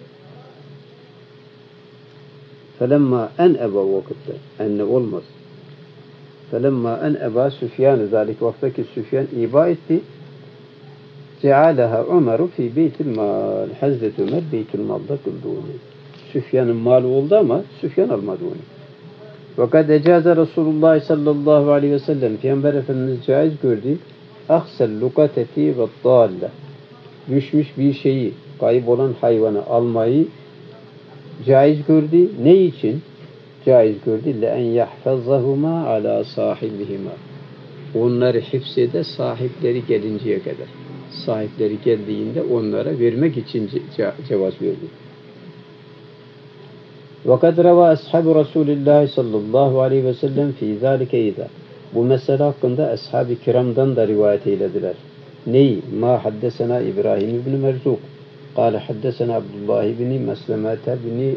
Felemma en eba vakitte. Enne olmaz. Felemma en eba Süfyan-ı zalik. Vaktaki Süfyan iba etti. Cealeha Ömer'u fi beytil mal. Hazreti Ömer beytil malda kıldı onu. Süfyan'ın malı oldu ama Süfyan almadı onu. Fakat ecaze Resulullah sallallahu aleyhi ve sellem Peygamber Efendimiz caiz gördü. Aksel lukateti ve dalle. Düşmüş bir şeyi, kayıp olan hayvanı almayı caiz gördü. Ne için? Caiz gördü. لَاَنْ يَحْفَظَهُمَا عَلَى صَاحِبِهِمَا. Onları hifzede sahipleri gelinceye kadar. Sahipleri geldiğinde onlara vermek için cevaz verdi. وَقَدْ رَوَى أَصْحَابُ رَسُولِ اللّٰهِ sallallahu aleyhi ve sellem فِي ذَٰلِكَ اِذَا. Bu mesele hakkında ashab-ı kiramdan da rivayet eylediler. Neyi? Ma haddesena İbrahim ibn Merzuk. Kale haddesena Abdullah ibn Meslemete ibn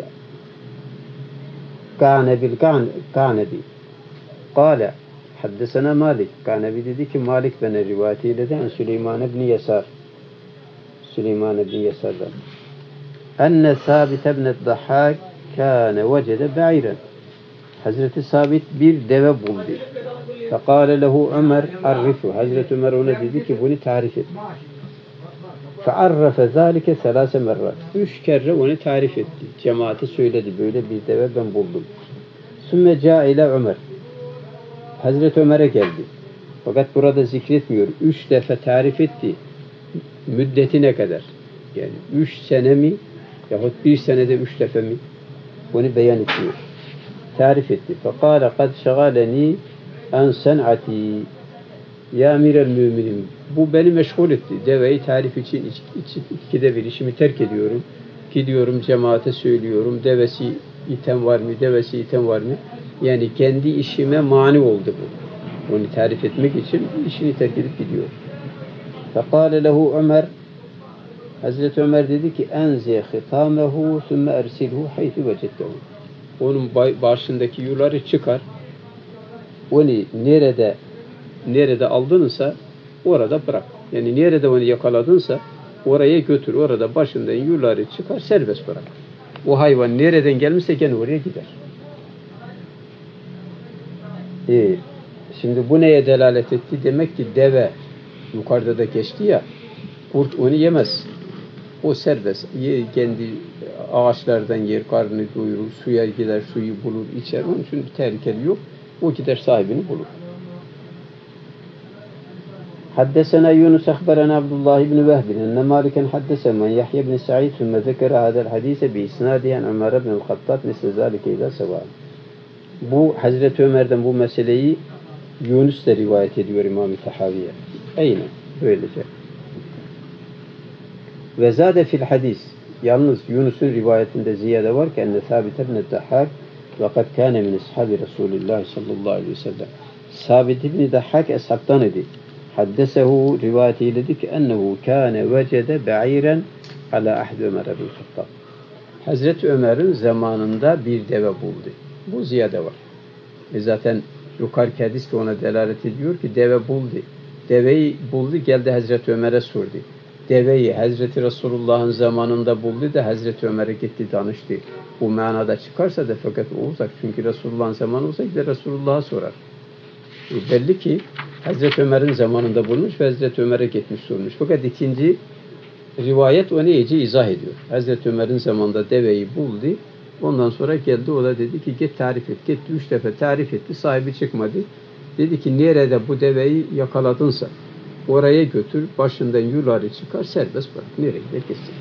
Ka'nebi. Kale haddesena Malik. Ka'nebi dedi ki Malik bana rivayet eyledi. Süleyman ibn Yesar. Süleyman ibn Yesar'dan. Enne Sabit ibn Dahhak kâne vecede be'iren. Hazreti Sabit bir deve buldu. Fekâle lehu Ömer arrifu. Hazreti Ömer ona dedi ki bunu tarif et. Fearrafe zâlike selâse merrat. 3 kere onu tarif etti. Cemaati söyledi. Böyle bir deve ben buldum. Sümme câ ile Ömer. Hazreti Ömer'e geldi. Fakat burada zikretmiyor. 3 defa tarif etti. Müddeti ne kadar? Yani 3 sene mi? Yahut 1 senede 3 defa mi? Bunu beyan etmiyor. Tarif etti. Fekâle kad şegaleni en sen'ati. Ya emirel müminin. Bu beni meşgul etti. Deveyi tarif için ikide bir işimi terk ediyorum. Gidiyorum cemaate söylüyorum. Devesi iten var mı? Devesi iten var mı? Yani kendi işime mani oldu bu. Onu tarif etmek için işini terk edip gidiyor. Fekâle lehu Ömer. Hazreti Ömer dedi ki enzi hitamehu sümme ersilhu haythu vecettehu. Onun başındaki yuları çıkar. Onu nerede aldınsa orada bırak. Yani nerede onu yakaladınsa oraya götür. Orada başından yuları çıkar, serbest bırak. O hayvan nereden gelmişse gene oraya gider. Şimdi bu neye delalet etti? Demek ki deve yukarıda da geçti ya, kurt onu yemez. O serbest. Kendi ağaçlardan yer, karnını doyurur, suya gider, suyu bulur, içer. Onun için bir tehlikeli yok. O gider sahibini bulur. Haddesena Yunus akhbarana Abdullah ibn Vehb enne Maliken haddesena Yahya ibn Sa'id sümme zekere hadel hadise bi isnadiyen Ömer ibn el-Hattab misle zalike ila seva. Bu Hazreti Ömer'den bu meseleyi Yunus da rivayet ediyor İmam-ı Tahaviye. Aynen böylece. Ve zade fil hadis. Yalnız Yunus'un rivayetinde ziyade var ki enne Sabit ibn Dahhak ve kad kâne min ashabi Resulullah sallallahu aleyhi ve sellem. Sabit ibn Dahhak eshabtan idi. Haddesehu rivayet eyledi ki ennehu kâne vecede be'iren ala ahdi Ömer ibn Hattab. Hazreti Ömer'in zamanında bir deve buldu. Bu ziyade var. Zaten yukarıki hadis de ona delalet ediyor ki deve buldu. Deveyi buldu, geldi Hazreti Ömer'e sordu. Deveyi Hazreti Resulullah'ın zamanında buldu da Hazreti Ömer'e gitti danıştı. Bu manada çıkarsa da fakat o uzak. Çünkü Resulullah'ın zamanı olsa gider Resulullah'a sorar. Belli ki Hazreti Ömer'in zamanında bulmuş ve Hazreti Ömer'e gitmiş sormuş. Fakat ikinci rivayet onu iyice izah ediyor. Hazreti Ömer'in zamanında deveyi buldu. Ondan sonra geldi, o da dedi ki git tarif et. Gitti 3 defa tarif etti. Sahibi çıkmadı. Dedi ki nerede bu deveyi yakaladınsa oraya götür, başından yuları çıkar, serbest bırak. Nereye gider gitsin.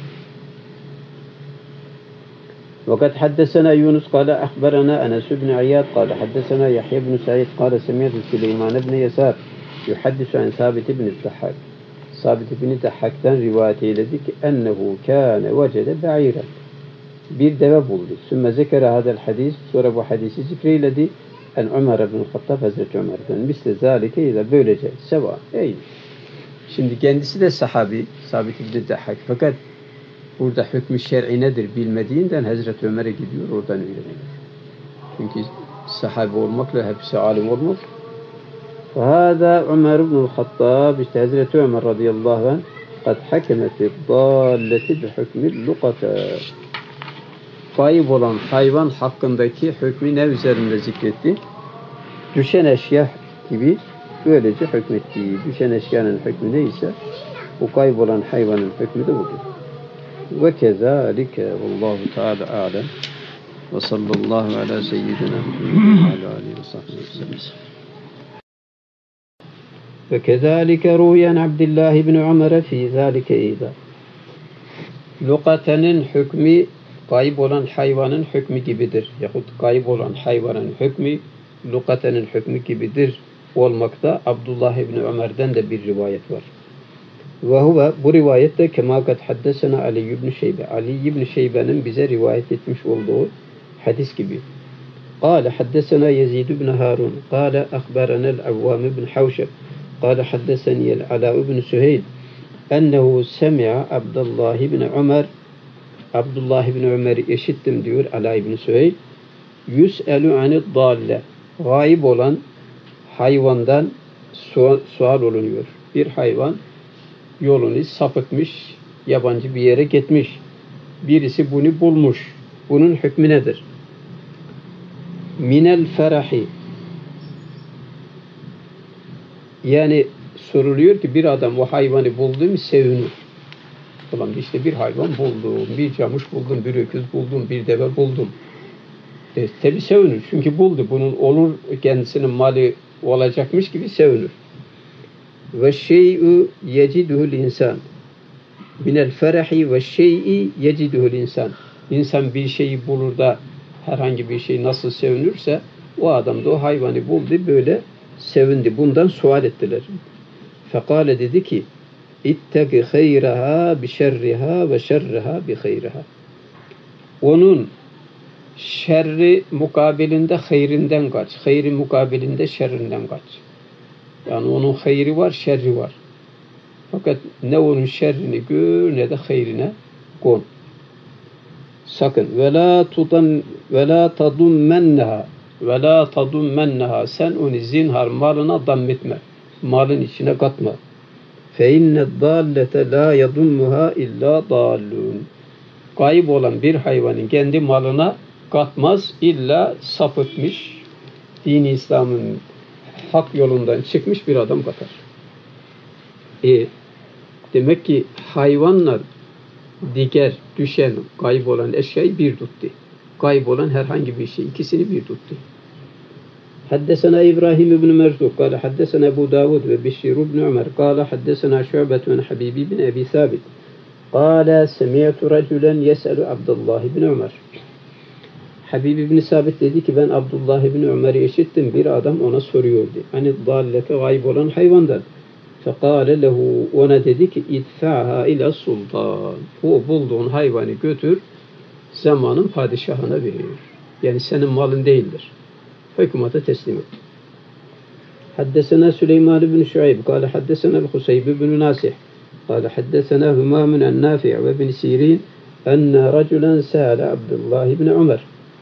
وقد حدثنا يونس قال أخبرنا أنس بن عياض قال حدثنا يحيى بن سعيد قال سمعت سليمان بن يسار يحدث عن ثابت بن الضحاك. Sabit ibn Dahhak'tan rivayet eyledi ki ennehu kâne vecede be'iren. Bir deve buldu. Sümme zekere hadel hadis. Sonra bu hadisi zikreyledi. En Ömer ibn Hattab Hazreti Ömer'den. Misle zâlike ile böylece. Seva. Ey. Şimdi kendisi de sahabi. Sabit ibn Dahhak. Fakat burada hükmü şer'i nedir bilmediğinden Hazreti Ömer'e gidiyor. Oradan öğreniyor. Çünkü sahabi olmakla hepsi alim olmaz. فهذا عمر بن الخطاب işte Hazreti Ömer radıyallahu anh قد حكم في الضالة بحكم اللقطة kayıp olan hayvan hakkındaki hükmü ne üzerinde zikretti? Düşen eşya gibi böylece hükmetti. Düşen eşyanın hükmü neyse o kaybolan hayvanın hükmü de budur. Ve kezalike vallahu teala alem ve sallallahu ala seyyidina Muhammed ve ala alihi ve sahbihi ve sellem. Ve kezalike ruyen Abdullah ibn Ömer fi zalike eyda. Lukatenin hükmü kayıp olan hayvanın hükmü gibidir. Yahut kayıp olan hayvanın hükmü lukatenin hükmü gibidir olmakta. Abdullah ibn Ömer'den de bir rivayet var. Ve huve bu rivayette kema kad haddesena Ali ibn Şeybe. Ali ibn Şeybe'nin bize rivayet etmiş olduğu hadis gibi. قال حدثنا يزيد بن هارون قال أخبرنا العوام بن حوشب قال حدثني العلاء بن سهيل أنه سمع عبد الله بن عمر Abdullah ibn Ömer'i işittim diyor Ala ibn Süheyl. Yüs'elü anid dalle. Gayip olan hayvandan sual olunuyor. Bir hayvan yolunu sapıtmış, yabancı bir yere gitmiş. Birisi bunu bulmuş. Bunun hükmü nedir? Minel ferahi. Yani soruluyor ki bir adam o hayvanı buldu mu sevinir. Ulan işte bir hayvan buldum, bir camış buldum, bir öküz buldum, bir deve buldum. Tabi sevinir. Çünkü buldu. Bunun olur kendisinin mali olacakmış gibi sevinir. Ve şey'ü yeciduhul insan. Minel ferahi ve şey'i yeciduhul insan. İnsan bir şeyi bulur da herhangi bir şey nasıl sevinirse o adam da o hayvanı buldu böyle sevindi. Bundan sual ettiler. Fekale dedi ki İttegi hayraha bi şerriha ve şerriha bi hayriha. Onun şerri mukabilinde hayrinden kaç. Hayri mukabilinde şerrinden kaç. Yani onun hayri var, şerri var. Fakat ne onun şerrini gör ne de hayrine kon. Sakın. Ve la tadummenneha. Sen onu zinhar malına dammetme. Malın içine katma. فَاِنَّ الضَّالَّةَ لَا يَضُمُّهَا اِلَّا ضَالُّونَ. Kayıp olan bir hayvanın kendi malına katmaz, illa sapıtmış, din-i İslam'ın hak yolundan çıkmış bir adam katar. Demek ki hayvanlar diğer düşen, kayıp olan eşyayı bir tuttu. Kayıp olan herhangi bir şey, ikisini bir tuttu. حدثنا إبراهيم بن مرزوق قال حدثنا أبو داود وبشير بن عمر قال حدثنا شعبة عن حبيب بن أبي ثابت قال سمعت رجلا يسأل عبد الله بن عمر. Habib ibn Sabit dedi ki ben Abdullah ibn Ömer'i işittim. Bir adam ona soruyordu. Hani dallete gayb olan hayvandan. Fekale lehu ona dedi ki idfa'ha ila sultan. O bulduğun hayvanı götür zamanın padişahına veriyor. Yani senin malın değildir. Hükümete teslim et. Haddesena Süleyman ibn Şuayb قال حدثنا الخسيب بن ناسح قال حدثنا همام عن نافع وابن سيرين أن رجلا سأل عبد الله بن عمر.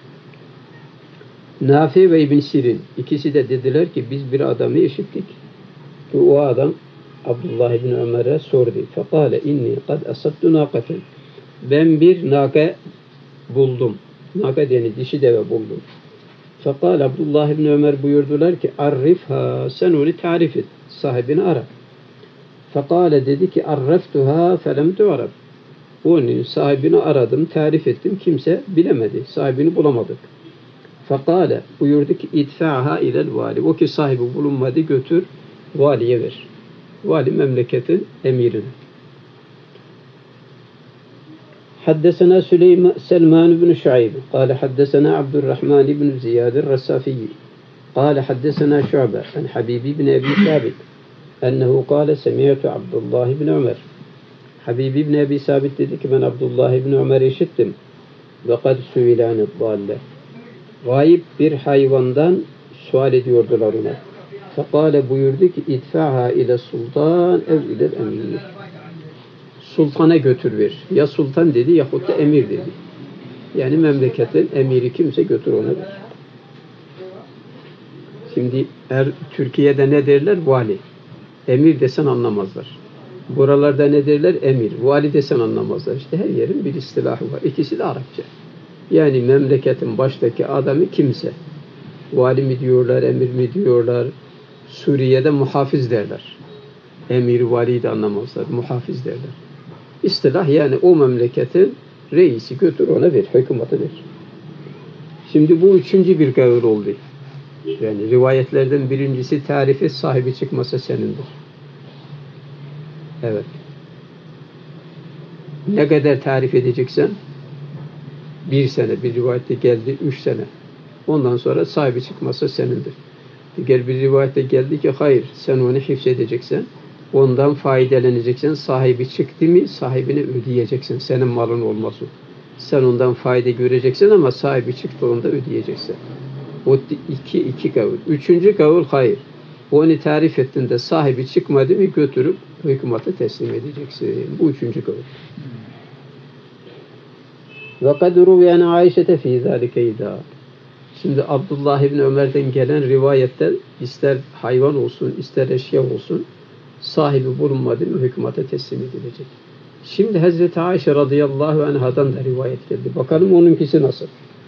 Nafi ve İbn Sirin ikisi de dediler ki biz bir adamı işittik. O adam Abdullah ibn Ömer'e sordu. Fekale inni kad asabtu naqaten. Ben bir naka buldum. Naka yani dişi deve buldum. Fekal Abdullah ibn Ömer buyurdular ki arifha sen onu tarif et. Sahibini ara. Fekale dedi ki arreftuha felem tu'rab. Onun sahibini aradım, tarif ettim. Kimse bilemedi. Sahibini bulamadık. Fekale buyurdu ki idfa'ha ilel vali. O ki sahibi bulunmadı götür valiye ver. Vali memleketin emirine. حدثنا سلمان بن شعيب قال حدثنا عبد الرحمن بن زياد الرسافي قال حدثنا شعبة عن حبيب بن أبي ثابت أنه قال سمعت عبد الله بن عمر. Habib ibn Abi Sabit dedi ki ben Abdullah ibn Ömer'i işittim. Ve kad su'ile anid-dalle. Gayip bir hayvandan sual ediyordular ona. Fekale buyurdu ki idfa'ha ile sultan ev ile emir. Sultana götür ver. Ya sultan dedi yahut da emir dedi. Yani memleketin emiri kimse götür ona ver. Şimdi Türkiye'de ne derler? Vali. Emir desen anlamazlar. Buralarda ne derler? Emir. Vali desen anlamazlar. İşte her yerin bir istilahı var. İkisi de Arapça. Yani memleketin baştaki adamı kimse. Vali mi diyorlar, emir mi diyorlar? Suriye'de muhafiz derler. Emir, valiyi de anlamazlar. Muhafiz derler. İstilah yani o memleketin reisi, götür ona ver, hükümete ver. Şimdi bu üçüncü bir kavil oldu. Yani rivayetlerden birincisi tarifi sahibi çıkmasa senindir. Evet. Ne kadar tarif edeceksen 1 sene, bir rivayette geldi 3 sene. Ondan sonra sahibi çıkmasa senindir. Diğer bir rivayette geldi ki hayır, sen onu hifzedeceksen, ondan faydalanacaksan, sahibi çıktı mı sahibine ödeyeceksin. Senin malın olmaz o. Sen ondan fayda göreceksin ama sahibi çıktığında ödeyeceksin. O iki kavul. Üçüncü kavul hayır. Onu tarif ettiğinde sahibi çıkmadı mı götürüp hükümete teslim edeceksin. Bu üçüncü kavul. Ve kad ruviyen Ayşe'te fî zâlike idâ. Şimdi Abdullah İbni Ömer'den gelen rivayetten ister hayvan olsun, ister eşya olsun sahibi bulunmadı mı hükümete teslim edilecek. Şimdi Hazreti Ayşe radıyallahu anhadan da rivayet geldi. Bakalım onunkisi nasıl?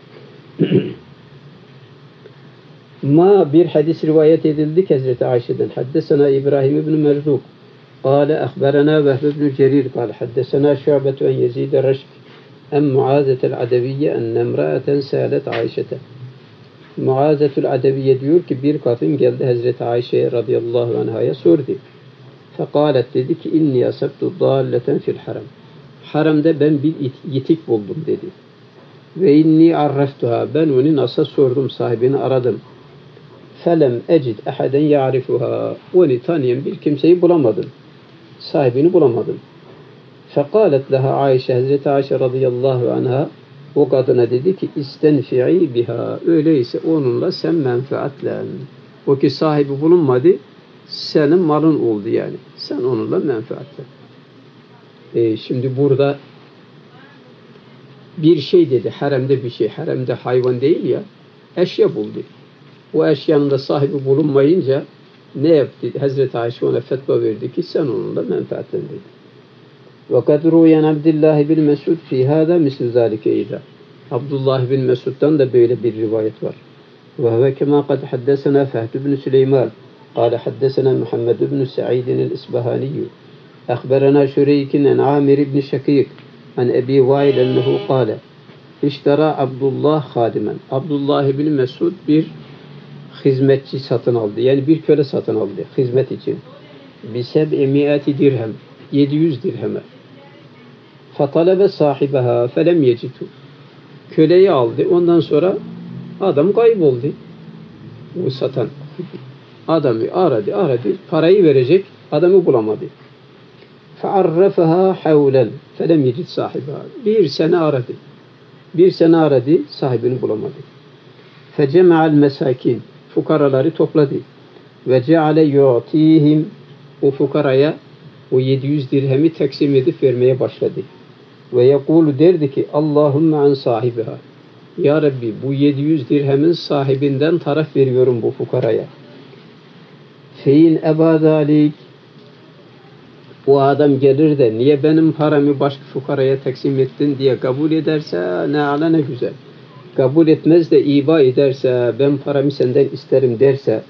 Bir hadis rivayet edildi Hazreti Ayşe'den. Haddesena İbrahim ibn Merzuk. Kale ahberena Vehb ibn Cerir. Kale haddesena Şu'betu en Yezid Reşk. En Muazetel Adeviyye en nemra'eten sâlet Ayşe'te. Muazetul Adeviye diyor ki bir kadın geldi Hazreti Ayşe'ye radıyallahu anh'a sordu. Fekalet dedi ki inni asabtu dalleten fil haram. Haramda ben bir yitik buldum dedi. Ve inni arraftuha. Ben onu nasıl sordum, sahibini aradım. Felem ecid ahaden ya'rifuha. Onu tanıyan bir kimseyi bulamadım. Sahibini bulamadım. Fekalet leha Ayşe. Hazreti Ayşe radıyallahu anh'a o kadına dedi ki istenfi'i biha. Öyleyse onunla sen menfaatlen. O ki sahibi bulunmadı, senin malın oldu yani. Sen onunla menfaatlen. Şimdi burada bir şey dedi. Haremde bir şey. Haremde hayvan değil ya. Eşya buldu. O eşyanın da sahibi bulunmayınca ne yaptı? Hazreti Ayşe ona fetva verdi ki sen onunla menfaatlen dedi. وَقَدْ رُوْيَنْ عَبْدِ اللّٰهِ بِالْمَسُودِ فِي هَذَا مِسْلُ ذَٰلِكَ اِذَا Abdullah bin Mesud'dan da böyle bir rivayet var. وَهُوَ كَمَا قَدْ حَدَّسَنَا فَهْدُ بْنُ سُلَيْمَانَ قال حدثنا محمد بن سعيد الإصبهاني أخبرنا شريك عن عامر بن شقيق عن أبي وائل أنه قال اشترى عبد الله خادما. Abdullah bin Mesud bir hizmetçi satın aldı. Yani bir köle satın aldı hizmet için. بِسَبْءِ dirhem. 700 dirheme. فَطَلَبَ صَاحِبَهَا فَلَمْ يَجِدُ. Köleyi aldı. Ondan sonra adam kayboldu. O satan adamı aradı. Parayı verecek. Adamı bulamadı. فَعَرَّفَهَا حَوْلًا فَلَمْ يَجِدْ صَاحِبَهَا. Bir sene aradı. Sahibini bulamadı. فَجَمَعَ الْمَسَاكِينَ. Fukaraları topladı. وَجَعَلَ يُعْتِيهِمْ. O fukaraya o 700 dirhemi taksim edip vermeye başladı. Ve yekulu derdi ki Allahümme an sahibiha. Ya Rabbi bu 700 dirhemin sahibinden taraf veriyorum bu fukaraya. Fein eba zalik. O adam gelir de niye benim paramı başka fukaraya taksim ettin diye kabul ederse ne ala ne güzel. Kabul etmez de iba ederse ben paramı senden isterim derse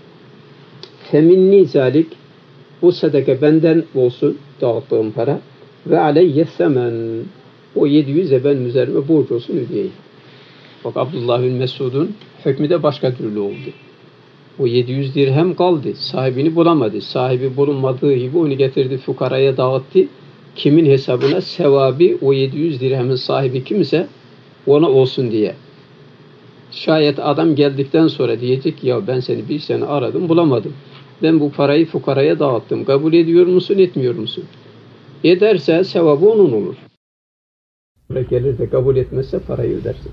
feminni zalik. Bu sadaka benden olsun dağıttığım para ve aleyye semen. O 700'e ben üzerime borç olsun ödeyeyim. Bak Abdullah bin Mesud'un hükmü de başka türlü oldu. O 700 dirhem kaldı. Sahibini bulamadı. Sahibi bulunmadığı gibi onu getirdi fukaraya dağıttı. Kimin hesabına? Sevabı o 700 dirhemin sahibi kimse ona olsun diye. Şayet adam geldikten sonra diyecek ya ben seni bir sene aradım bulamadım. Ben bu parayı fukaraya dağıttım. Kabul ediyor musun, etmiyor musun? Ederse sevabı onun olur. Gelir de kabul etmezse parayı ödersin.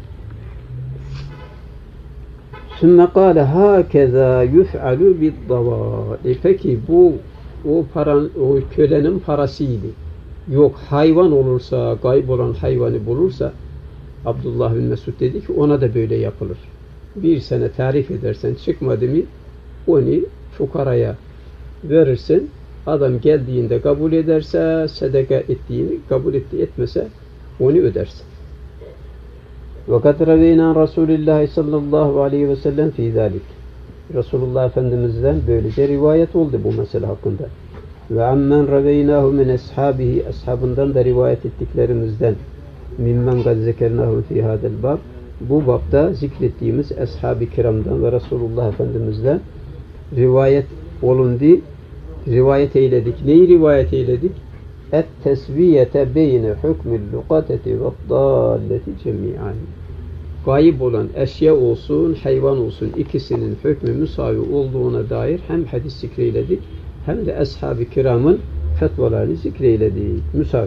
Sümme kâle hâkezâ yuf'alû biddavâ. Peki bu o kölenin parasıydı. Yok hayvan olursa, kaybolan hayvanı bulursa Abdullah bin Mesud dedi ki ona da böyle yapılır. bir sene tarif edersen çıkmadı mı onu fukaraya verirsin. Adam geldiğinde kabul ederse sadaka ettiğini, kabul etti etmese onu ödersin. وَقَدْ رَوَيْنَا رَسُولِ اللّٰهِ sallallahu aleyhi ve sellem fî ذَٰلِكِ Resulullah Efendimiz'den böylece rivayet oldu bu mesele hakkında. وَعَمَّنْ رَوَيْنَاهُ مِنْ أَصْحَابِهِ Ashabından da rivayet ettiklerimizden مِمَّنْ قَدْ ذَكَرْنَاهُ فِي هَذَا الْبَابِ Bu babda zikrettiğimiz ashab-ı kiramdan ve Resulullah Efendimiz'den rivayet olundu. Rivayet eyledik. Neyi rivayet eyledik? Et-tesviyete beyne hükmül lukateti ve dalleti cemi'an. Gayip olan eşya olsun, hayvan olsun ikisinin hükmü müsavi olduğuna dair hem hadis zikreyledik hem de ashab-ı kiramın fetvalarını zikreyledik. Müsavi.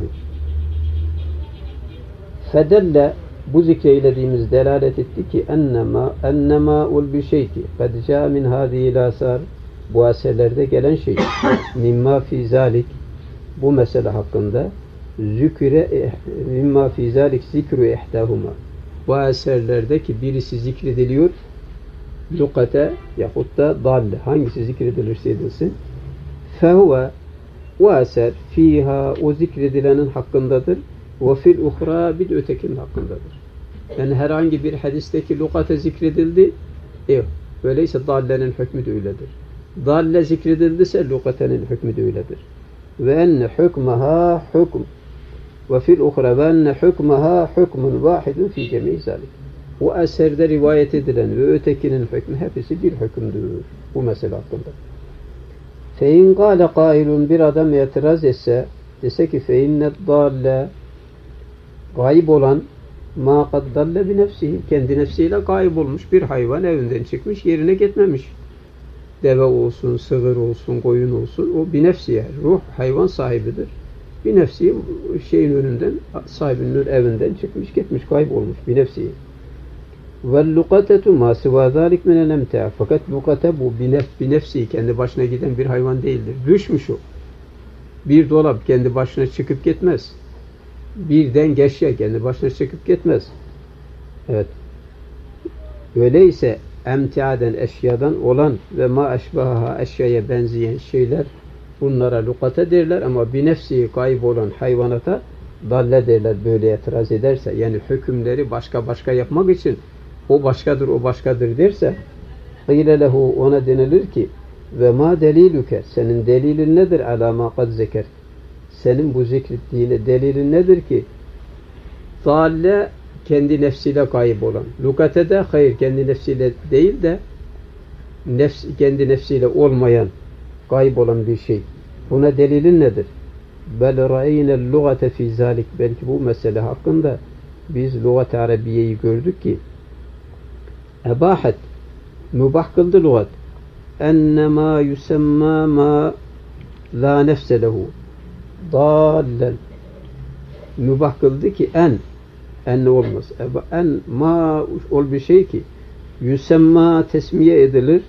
Fedelle bu zikreylediğimiz delalet etti ki ennema ul bir şeyti kad ca min hâzî asar bu eserlerde gelen şey mimma fî zâlik bu mesele hakkında mimma fî zâlik zikru ihdâhuma bu eserlerdeki birisi zikrediliyor lukate yahut da dalle hangisi zikredilirse edilsin fehuve o eser fiha o zikredilenin hakkındadır ve fil uhra bir de ötekinin hakkındadır. Yani herhangi bir hadisteki lukate zikredildi öyleyse dallenin hükmü de öyledir. Dalle zikredildiyse lukatenin hükmü de öyledir. Ve enne hükmeha hükm ve fil uhra ve enne hükmeha hükmün vahidun fi cemî zâlik. O eserde rivayet edilen ve ötekinin hükmü hepsi bir hükümdür. Bu mesele hakkında. Fe in gâle kâilun bir adam itiraz etse dese ki fe innet dalle gayb olan ma kad dalle bi nefsihi kendi nefsiyle gayb olmuş bir hayvan evinden çıkmış yerine gitmemiş. Deve olsun, sığır olsun, koyun olsun o bir nefsiye ruh hayvan sahibidir. Bir nefsi şeyin önünden sahibinin evinden çıkmış gitmiş gayb olmuş bir nefsiye. Vel lukatetu ma siva zalik minel emtia fakat lukate bu bir nefsi kendi başına giden bir hayvan değildir. Düşmüş o. Bir dolap kendi başına çıkıp gitmez. Bir denge eşya kendi başına çıkıp gitmez. Evet. Öyleyse emtiaden eşyadan olan ve ma eşbaha eşyaya benzeyen şeyler bunlara lukate derler ama bir nefsi kayıp olan hayvanata dalle derler böyle itiraz ederse yani hükümleri başka yapmak için o başkadır derse qîle lehu ona denilir ki ve ma delilüke senin delilin nedir ala ma kad zeker senin bu zikrettiğine delilin nedir ki dalle kendi nefsiyle kayıp olan lukatede hayır kendi nefsiyle değil de kendi nefsiyle olmayan kayıp olan bir şey buna delilin nedir bel ra'eynel lugate fi zalik belki bu mesele hakkında biz lügat-ı arabiyeyi gördük ki ebahet mübah kıldı lügat ennema yusemma ma la nefse lehu dallen mübah kıldı ki en olmaz en ma ol bir şey ki yusemma tesmiye edilir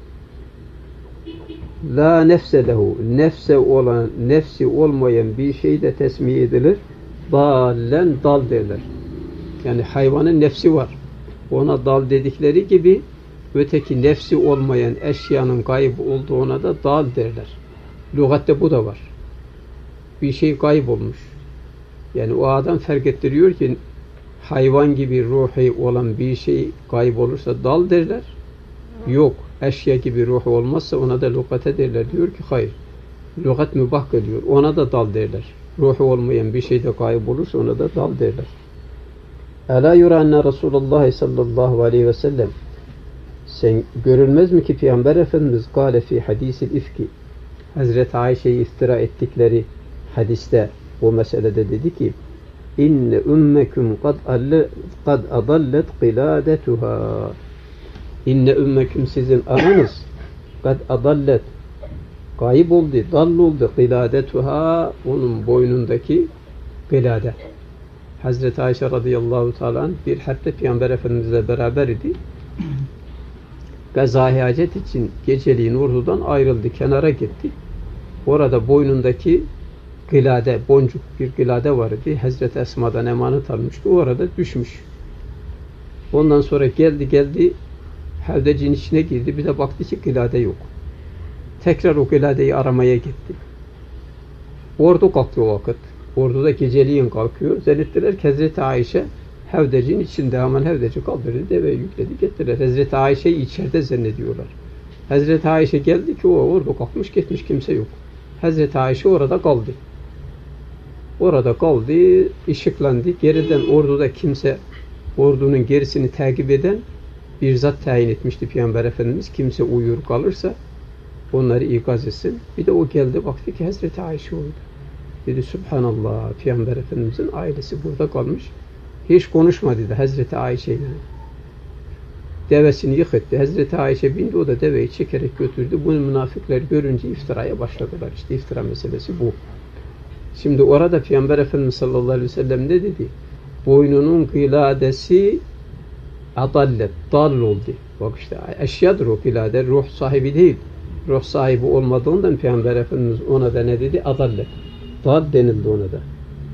la nefse lehu nefsi olmayan bir şey de tesmiye edilir dallen dal derler yani hayvanın nefsi var ona dal dedikleri gibi öteki nefsi olmayan eşyanın kayıp olduğuna da dal derler. Lügatte bu da var. Bir şey kayıp olmuş. Yani o adam fark ettiriyor ki hayvan gibi ruhi olan bir şey kayıp olursa dal derler. Yok. Eşya gibi ruhi olmazsa ona da lügate derler. Diyor ki hayır. Lügat mübah kılıyor. Ona da dal derler. Ruhi olmayan bir şey de kayıp olursa ona da dal derler. Ela yura enne Resulullah sallallahu aleyhi ve sellem sen görülmez mi ki Peygamber Efendimiz kâle fi hadisil ifki Hazreti Ayşe'yi iftira ettikleri hadiste o meselede dedi ki inne ümmeküm kad adallet qiladetuha inne ümmeküm sizin ananız kad adallet kayıp oldu, dal oldu qiladetuha onun boynundaki qilade Hazreti Ayşe radıyallahu teala bir harpte Peygamber Efendimizle beraber idi. Gazâ-i hacet için geceliğin ordudan ayrıldı, kenara gitti. Orada boynundaki gılade, boncuk bir gılade vardı. Hazreti Esma'dan emanet almıştı. O arada düşmüş. Ondan sonra geldi Hevdecin içine girdi. Bir de baktı ki kılade yok. Tekrar o kıladeyi aramaya gitti. Ordu kalktı o vakit. Ordu da geceliğin kalkıyor. Zannettiler ki Hazreti Ayşe hevdecin içinde, hemen hevdeci kaldırdı, deveye yükledi, gettiler. Hazreti Ayşe'yi içeride zannediyorlar. Hazreti Ayşe geldi ki o ordu kalkmış gitmiş, kimse yok. Hazreti Ayşe orada kaldı. Orada kaldı, ışıklandı. Geriden orduda kimse, ordunun gerisini takip eden bir zat tayin etmişti Peygamber Efendimiz. Kimse uyur kalırsa onları ikaz etsin. Bir de o geldi, baktı ki Hazreti Ayşe orada. Dedi Subhanallah, Peygamber Efendimizin ailesi burada kalmış. Hiç konuşmadı da Hazreti Ayşe ile. Devesini yıkıttı. Hazreti Ayşe bindi, o da deveyi çekerek götürdü. Bunu münafıklar görünce iftiraya başladılar. İşte iftira meselesi bu. Şimdi orada Peygamber Efendimiz sallallahu aleyhi ve sellem ne dedi? Boynunun kıladesi adallet, dal oldu. Bak işte eşyadır o kılade, ruh sahibi değil. Ruh sahibi olmadığından Peygamber Efendimiz ona da ne dedi? Adallet. Dal denildi ona da.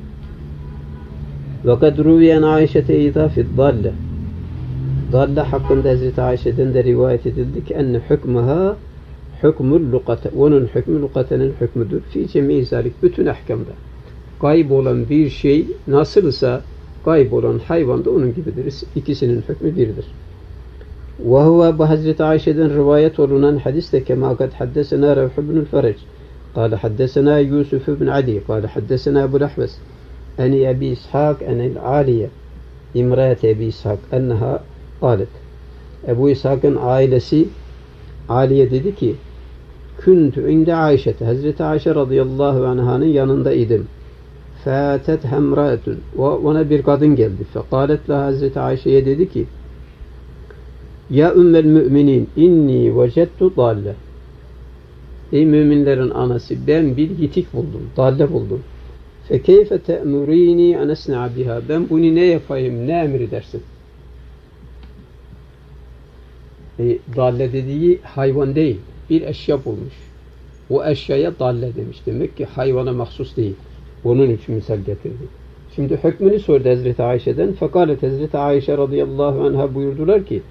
وَقَدْ رُوِيَنْ عَيْشَةَ اِذَا فِي الضَّالَّةِ Dalle hakkında Hazreti Ayşe'den de rivayet edildi ki enne hükmüha hükmül lukate. Onun hükmü lukatenin hükmüdür. Fi cemi zalik. Bütün ahkamda. Gayb olan bir şey nasılsa gayb olan hayvan da onun gibidir. İkisinin hükmü biridir. Ve huve bu Hazreti Ayşe'den rivayet olunan hadiste kema kad haddesena Revh ibn Ferec. Kale haddesena Yusuf ibn Adi. Kale haddesena Ebu Lahves. Eni Ebi İshak enel Aliye. İmrate Ebi İshak. Enneha kalet. Ebu İshak'ın ailesi Aliye dedi ki Küntü inde Ayşe'te. Hazreti Ayşe radıyallahu anh'ın yanında idim. Fâtet hemrâetun. Ona bir kadın geldi. Fekalet la Hazreti Ayşe'ye dedi ki Ya ümmel müminin inni vecettu dalle. Ey müminlerin anası ben bir yitik buldum. Dalle buldum. Fekeyfe te'murini en esna'a biha. Ben bunu ne yapayım, ne emredersin? Dalle dediği hayvan değil. Bir eşya bulmuş. O eşyaya dalle demiş. Demek ki hayvana mahsus değil. Onun için misal getirdi. Şimdi hükmünü sordu Hazreti Ayşe'den. Fekalet Hazreti Ayşe radıyallahu anh'a buyurdular ki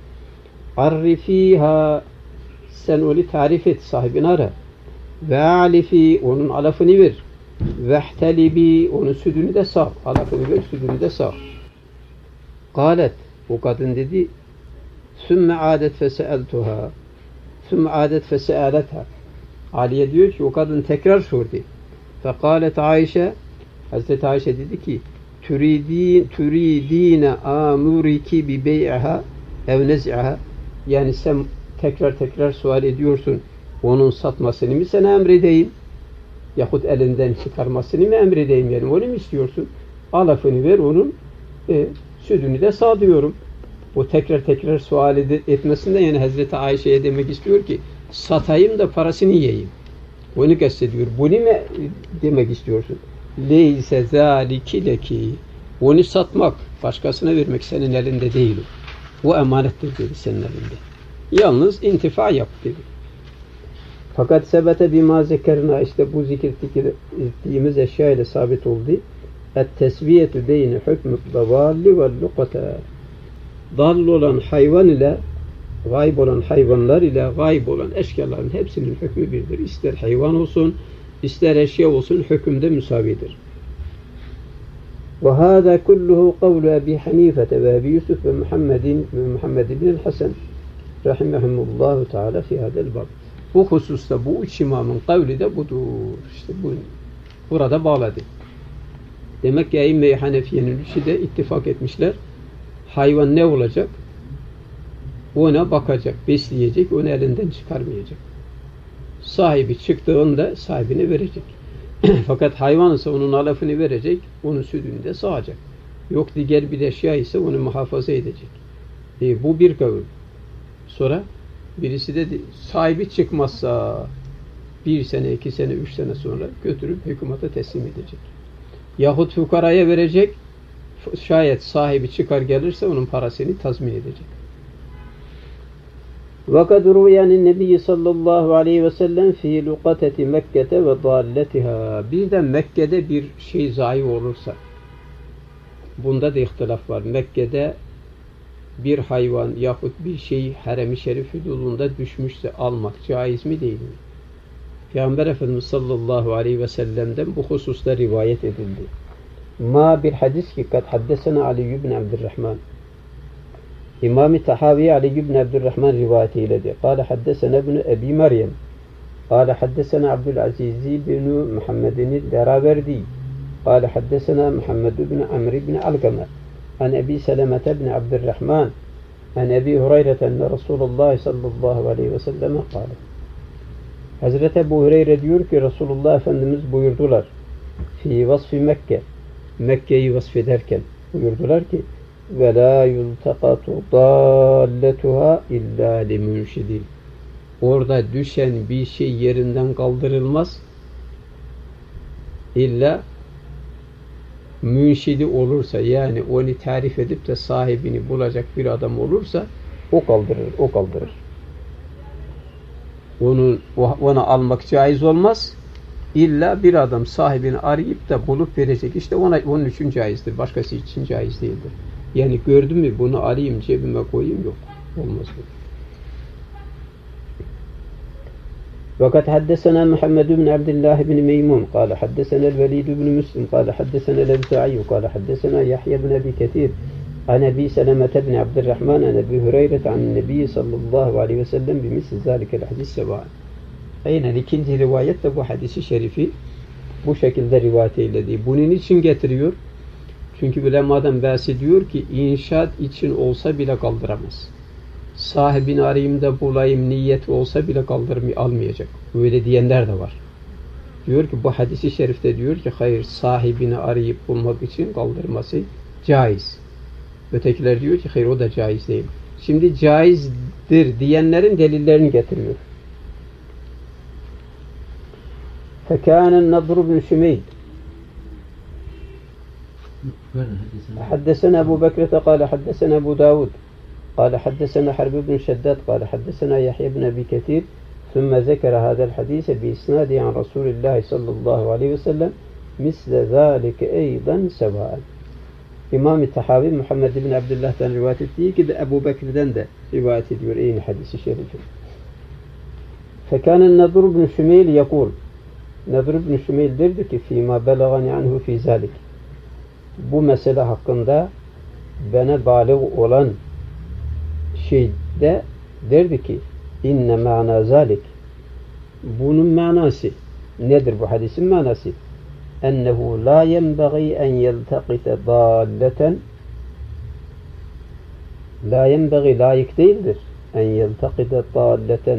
Arrifiha sen onu tarif et, sahibini ara. Ve alifi onun alafını ver. Vehtelibi onun sütünü de sağ. Alafını ver, sütünü de sağ. Kalet o kadın dedi Sümme adet feseeltuha. Sümme adet feseeletha. Aliye diyor ki o kadın tekrar sordu. Fekalet Ayşe Hazreti Ayşe dedi ki Türidine amuriki bi bey'iha ev nez'iha. Yani sen tekrar sual ediyorsun. Onun satmasını mı sana emredeyim? Yahut elinden çıkarmasını mı emredeyim? Yani onu mu istiyorsun? Alafını ver onun sütünü de sağ diyorum. O tekrar sual etmesinde yani Hazreti Ayşe'ye demek istiyor ki satayım da parasını yiyeyim. Onu kastediyor. Bunu mu demek istiyorsun? Leyse zâliki leki. Onu satmak, başkasına vermek senin elinde değil. O emanettir dedi senin elinde. Yalnız intifa yap dedi. Fakat sebete bima zekerna işte bu zikrettiğimiz eşya ile sabit oldu. Et-tesviyetü beyni hükmü davalli ve lukata. Dal olan hayvan ile gayb olan hayvanlar ile gayb olan eşyaların hepsinin hükmü birdir. İster hayvan olsun, ister eşya olsun hükümde müsavidir. Ve hâzâ kulluhu kavlu Ebi Hanifete ve Ebi Yusuf ve Muhammed ibn Hasan rahimehumullahu teala fi hadel bab. Bu hususta bu üç imamın kavli de budur. İşte bu burada bağladı. Demek ki Eyyime-i Hanefiye'nin üçü de ittifak etmişler. Hayvan ne olacak? Ona bakacak, besleyecek, onu elinden çıkarmayacak. Sahibi çıktığında sahibine verecek. Fakat hayvan ise onun alafını verecek, onun sütünü de sağacak. Yok diğer bir eşya ise onu muhafaza edecek. Bu bir kavul. Sonra birisi de sahibi çıkmazsa 1 sene, 2 sene, 3 sene sonra götürüp hükümete teslim edecek. Yahut fukaraya verecek, şayet sahibi çıkar gelirse onun parasını tazmin edecek. وَقَدْ رُوِيَنِ النَّبِيِّ sallallahu aleyhi ve sellem فِي لُقَتَةِ مَكَّةَ وَضَالَّتِهَا. Bir de Mekke'de bir şey zayi olursa, bunda da ihtilaf var. Mekke'de bir hayvan yahut bir şey harem-i şerif hududunda düşmüşse almak caiz mi değil mi? Peygamber Efendimiz sallallahu aleyhi ve sellem'den bu hususta rivayet edildi. Ma bir hadis ki kad haddesena Ali ibn Abdurrahman. İmam-ı Tahavi Ali ibn Abdurrahman rivayet eyledi. Kâle haddesena ibn Ebi Meryem. Kâle haddesena Abdülaziz ibn Muhammed'in Deraverdi. Kâle haddesena Muhammed ibn Amr ibn Alkame. An Ebi Selemete ibn Abdurrahman. An Ebi Hureyre enne Resulullah sallallahu aleyhi ve sellem kâle. Hazreti Ebu Hureyre diyor ki Resulullah Efendimiz buyurdular. Fi vasfi Mekke. Mekke'yi vasfederken buyurdular ki ve la yultaqatu dalletuha illa limunşidi. Orada düşen bir şey yerinden kaldırılmaz. İlla münşidi olursa, yani onu tarif edip de sahibini bulacak bir adam olursa o kaldırır. Onu almak caiz olmaz. İlla bir adam sahibini arayıp da bulup verecek. İşte onun için caizdir. Başkası için caiz değildir. Yani gördün mü bunu alayım cebime koyayım, yok. Olmaz bu. Fakat haddesena Muhammed ibn Abdullah ibn Meymun kâle haddesena el-Velid ibn Müslim kâle haddesena el-Evza'iyyu kâle haddesena Yahya ibn Ebi Ketir an Ebi Selemete ibn Abdurrahman an Ebi Hureyre an Nebi sallallahu aleyhi ve sellem bimisli zâlikel hadis sebâen. Aynen ikinci rivayet de bu hadisi şerifi bu şekilde rivayet eyledi. Bunun için getiriyor. Çünkü ulemadan bahsediyor ki inşaat için olsa bile kaldıramaz. Sahibini arayayım da bulayım niyeti olsa bile almayacak. Öyle diyenler de var. Diyor ki bu hadisi şerifte diyor ki hayır, sahibini arayıp bulmak için kaldırması caiz. Ötekiler diyor ki hayır, o da caiz değil. Şimdi caizdir diyenlerin delillerini getiriyor. فكان النضر بن شميل حدثنا أبو بكر قال حدثنا أبو داود قال حدثنا حرب بن شداد قال حدثنا يحيى بن أبي كثير ثم ذكر هذا الحديث بإسناده عن رسول الله صلى الله عليه وسلم مثل ذلك أيضا سواء. İmam-ı Tahavi Muhammed bin Abdullah'tan rivayet ettiği gibi Ebu Bekir'den de rivayet ediyor aynı hadisi şerifi. فكان النضر بن شميل يقول Nedir ibn Şümeyl derdi ki fîmâ belagani anhu fî zâlik. Bu mesele hakkında bana bâlig olan şeyde derdi ki inne ma'na zâlik. Bunun manası nedir, bu hadisin manası? Ennehu la yenbeği en yelteqite dâlleten, la yenbeği, layık değildir en yelteqite dâlleten,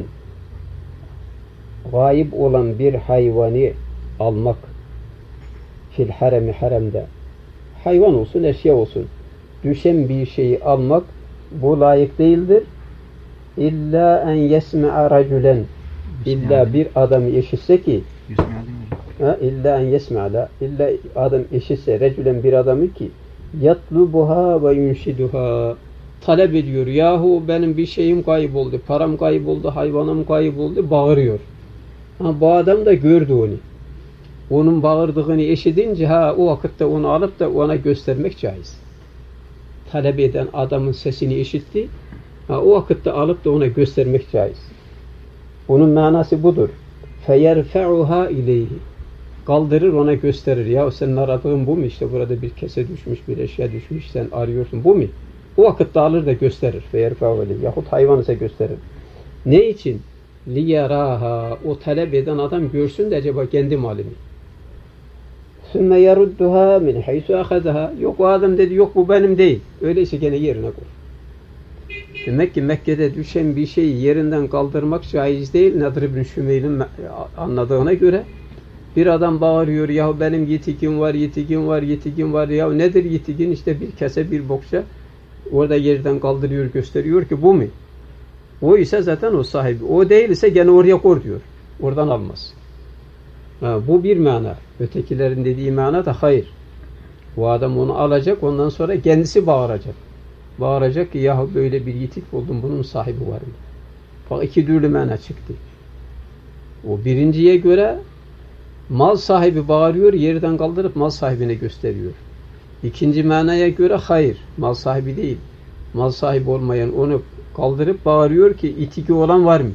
gayb olan bir hayvanı almak fil haremi, haremde hayvan olsun eşya olsun düşen bir şeyi almak bu layık değildir. İlla en yesme'a raculen, illa bir adam işitse ki illa en yesme'a, illa adam işitse raculen, bir adamı ki yatlubuha ve yunşiduha, talep ediyor. Yahu benim bir şeyim kayboldu, param kayboldu, hayvanım kayboldu, bağırıyor. Bu adam da gördü onu. Onun bağırdığını eşidince o vakitte onu alıp da ona göstermek caiz. Talep eden adamın sesini işitti. O vakitte alıp da ona göstermek caiz. Onun manası budur. فَيَرْفَعُهَا اِلَيْهِ, kaldırır ona gösterir. Ya senin aradığın bu mu? İşte burada bir kese düşmüş, bir eşya düşmüş, sen arıyorsun, bu mu? O vakitte alır da gösterir. فَيَرْفَعُهَا اِلَيْهِ, yahut hayvan ise gösterir. Ne için? لِيَرَاهَا, o talep eden adam görsün de acaba kendi malı mı? ثُمَّ يَرُدُّهَا مِنْ حَيْسُ أَخَذَهَا, yok o adam dedi, yok bu benim değil. Öyleyse gene yerine koy. Demek ki Mekke'de düşen bir şeyi yerinden kaldırmak caiz değil. Nedir ibn Şümeyl'in anladığına göre bir adam bağırıyor, ya benim yetikim var, yetikim var, yetikim var. Ya nedir yetikin? İşte bir kese, bir bokça. Orada yerden kaldırıyor, gösteriyor ki bu mu? O ise zaten o sahibi. O değil ise gene oraya koy diyor. Oradan almaz. Bu bir mana. Ötekilerin dediği mana da hayır. O adam onu alacak, ondan sonra kendisi bağıracak. Bağıracak ki yahu böyle bir yitik buldum, bunun sahibi var mı? Bak iki türlü mana çıktı. O birinciye göre mal sahibi bağırıyor, yerden kaldırıp mal sahibine gösteriyor. İkinci manaya göre hayır, mal sahibi değil. mal sahibi olmayan onu kaldırıp bağırıyor ki itiki olan var mı?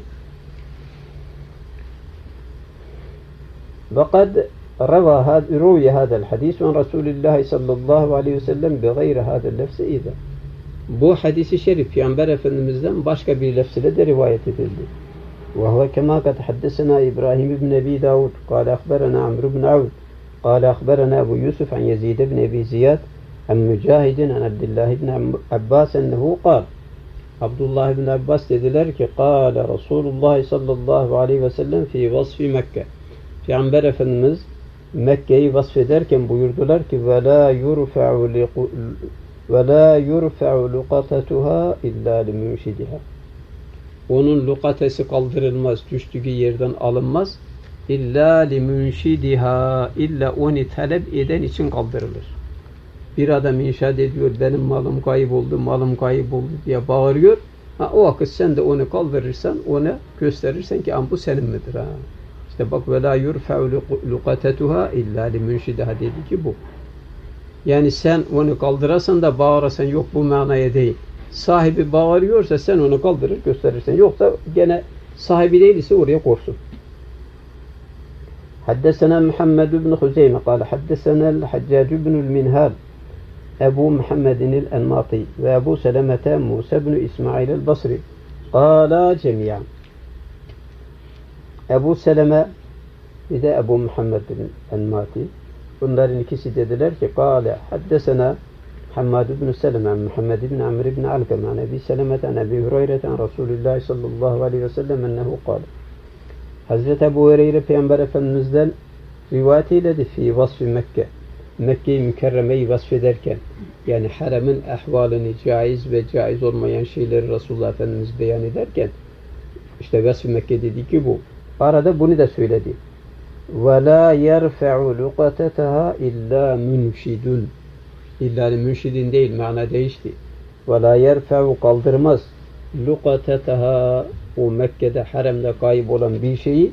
وقد روي هذا الحديث عن رسول الله صلى الله عليه وسلم بغير هذا اللفظ إذا. Bu hadisi şerif Peygamber Efendimiz'den başka bir lafz ile de rivayet edildi. وهو كما قد حدثنا إبراهيم بن أبي داود قال أخبرنا عمرو بن عون قال أخبرنا أبو يوسف عن يزيد بن أبي زياد عن مجاهد عن عبد الله بن عباس أنه قال Abdullah ibn Abbas dediler ki قال رسول الله صلى الله عليه وسلم في وصف مكة. Peygamber Efendimiz Mekke'yi vasfederken buyurdular ki وَلَا يُرْفَعُ لُقَطَتُهَا اِلَّا لِمُنْشِدِهَا. Onun lukatesi kaldırılmaz, düştüğü yerden alınmaz. İlla limunşidiha, illa onu talep eden için kaldırılır. Bir adam inşaat ediyor, benim malım kayboldu diye bağırıyor. O vakit sen de onu kaldırırsan, ona gösterirsen ki bu senin midir? İşte bak ve la yurfa'u luqatatuha illa limunşidiha dedi ki bu. Yani sen onu kaldırırsan da bağırırsan yok bu manaya değil. Sahibi bağırıyorsa sen onu kaldırır gösterirsen. Yoksa gene sahibi değilse oraya korsun. Haddesena Muhammed ibn Huzeyme قال حدثنا الحجاج بن المنهال أبو محمد الأنماطي وأبو سلمة موسى بن إسماعيل البصري قال جميعا. Ebu Seleme bir de Ebu Muhammed el-Enmati. Bunların ikisi dediler ki قال حدثنا Hammad ibn Seleme Muhammed ibn Amr ibn Alkam an Ebi Seleme'ten an Ebi Hureyre'ten Resulullah sallallahu aleyhi ve sellem ennehu قال. Hazreti Ebu Hureyre Peygamber Efendimiz'den rivayet eyledi fi vasfi Mekke. Mekke-i Mükerreme'yi vasfederken yani haremin ahvalini caiz ve caiz olmayan şeyleri Resulullah Efendimiz beyan ederken işte vasfi Mekke dedi ki bu. Arada bunu da söyledi. وَلَا يَرْفَعُ لُقَتَتَهَا اِلَّا مُنْشِدٌ. İlla münşidin değil, mana değişti. وَلَا يَرْفَعُ kaldırmaz. لُقَتَتَهَا o Mekke'de, haremde kayıp olan bir şeyi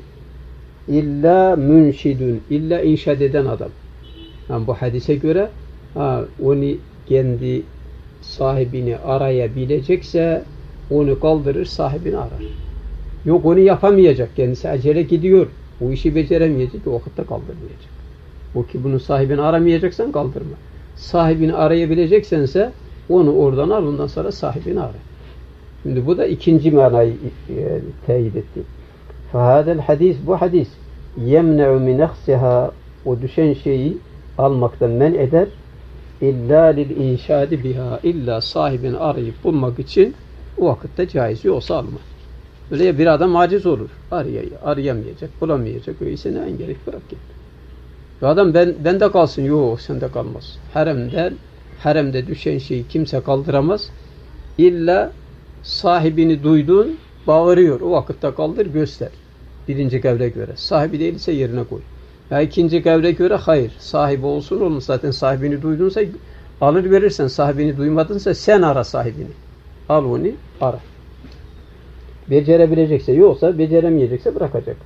illa münşidun, illa inşaat eden adam. Yani bu hadise göre onu kendi sahibini arayabilecekse onu kaldırır, sahibini arar. Yok onu yapamayacak, kendisi acele gidiyor. Bu işi beceremeyecek, o vakitte kaldırmayacak. O ki bunun sahibini aramayacaksan kaldırma. Sahibini arayabileceksense onu oradan al, ondan sonra sahibini ara. Şimdi bu da ikinci manayı teyit etti. فَهَذَا الْحَدِيث bu hadis يَمْنَعُ مِنْ اَخْسِهَا o düşen şeyi almaktan men eder. İlla lil inşadi biha illa sahibini arayıp bulmak için o vakitte caiz yoksa alma. Böyle bir adam aciz olur. Arayamayacak, bulamayacak. Öyleyse ne gerek bırak git. Bu adam bende kalsın. Yok sende kalmaz. Haremde düşen şeyi kimse kaldıramaz. İlla sahibini duydun, bağırıyor. O vakitte kaldır, göster. Birinci kavle göre. Sahibi değilse yerine koy. Ya ikinci kavle göre hayır. Sahibi olsun olmuş. Zaten sahibini duydunsa alır verirsen. Sahibini duymadınsa sen ara sahibini. Al onu ara. Becerebilecekse yoksa beceremeyecekse bırakacak.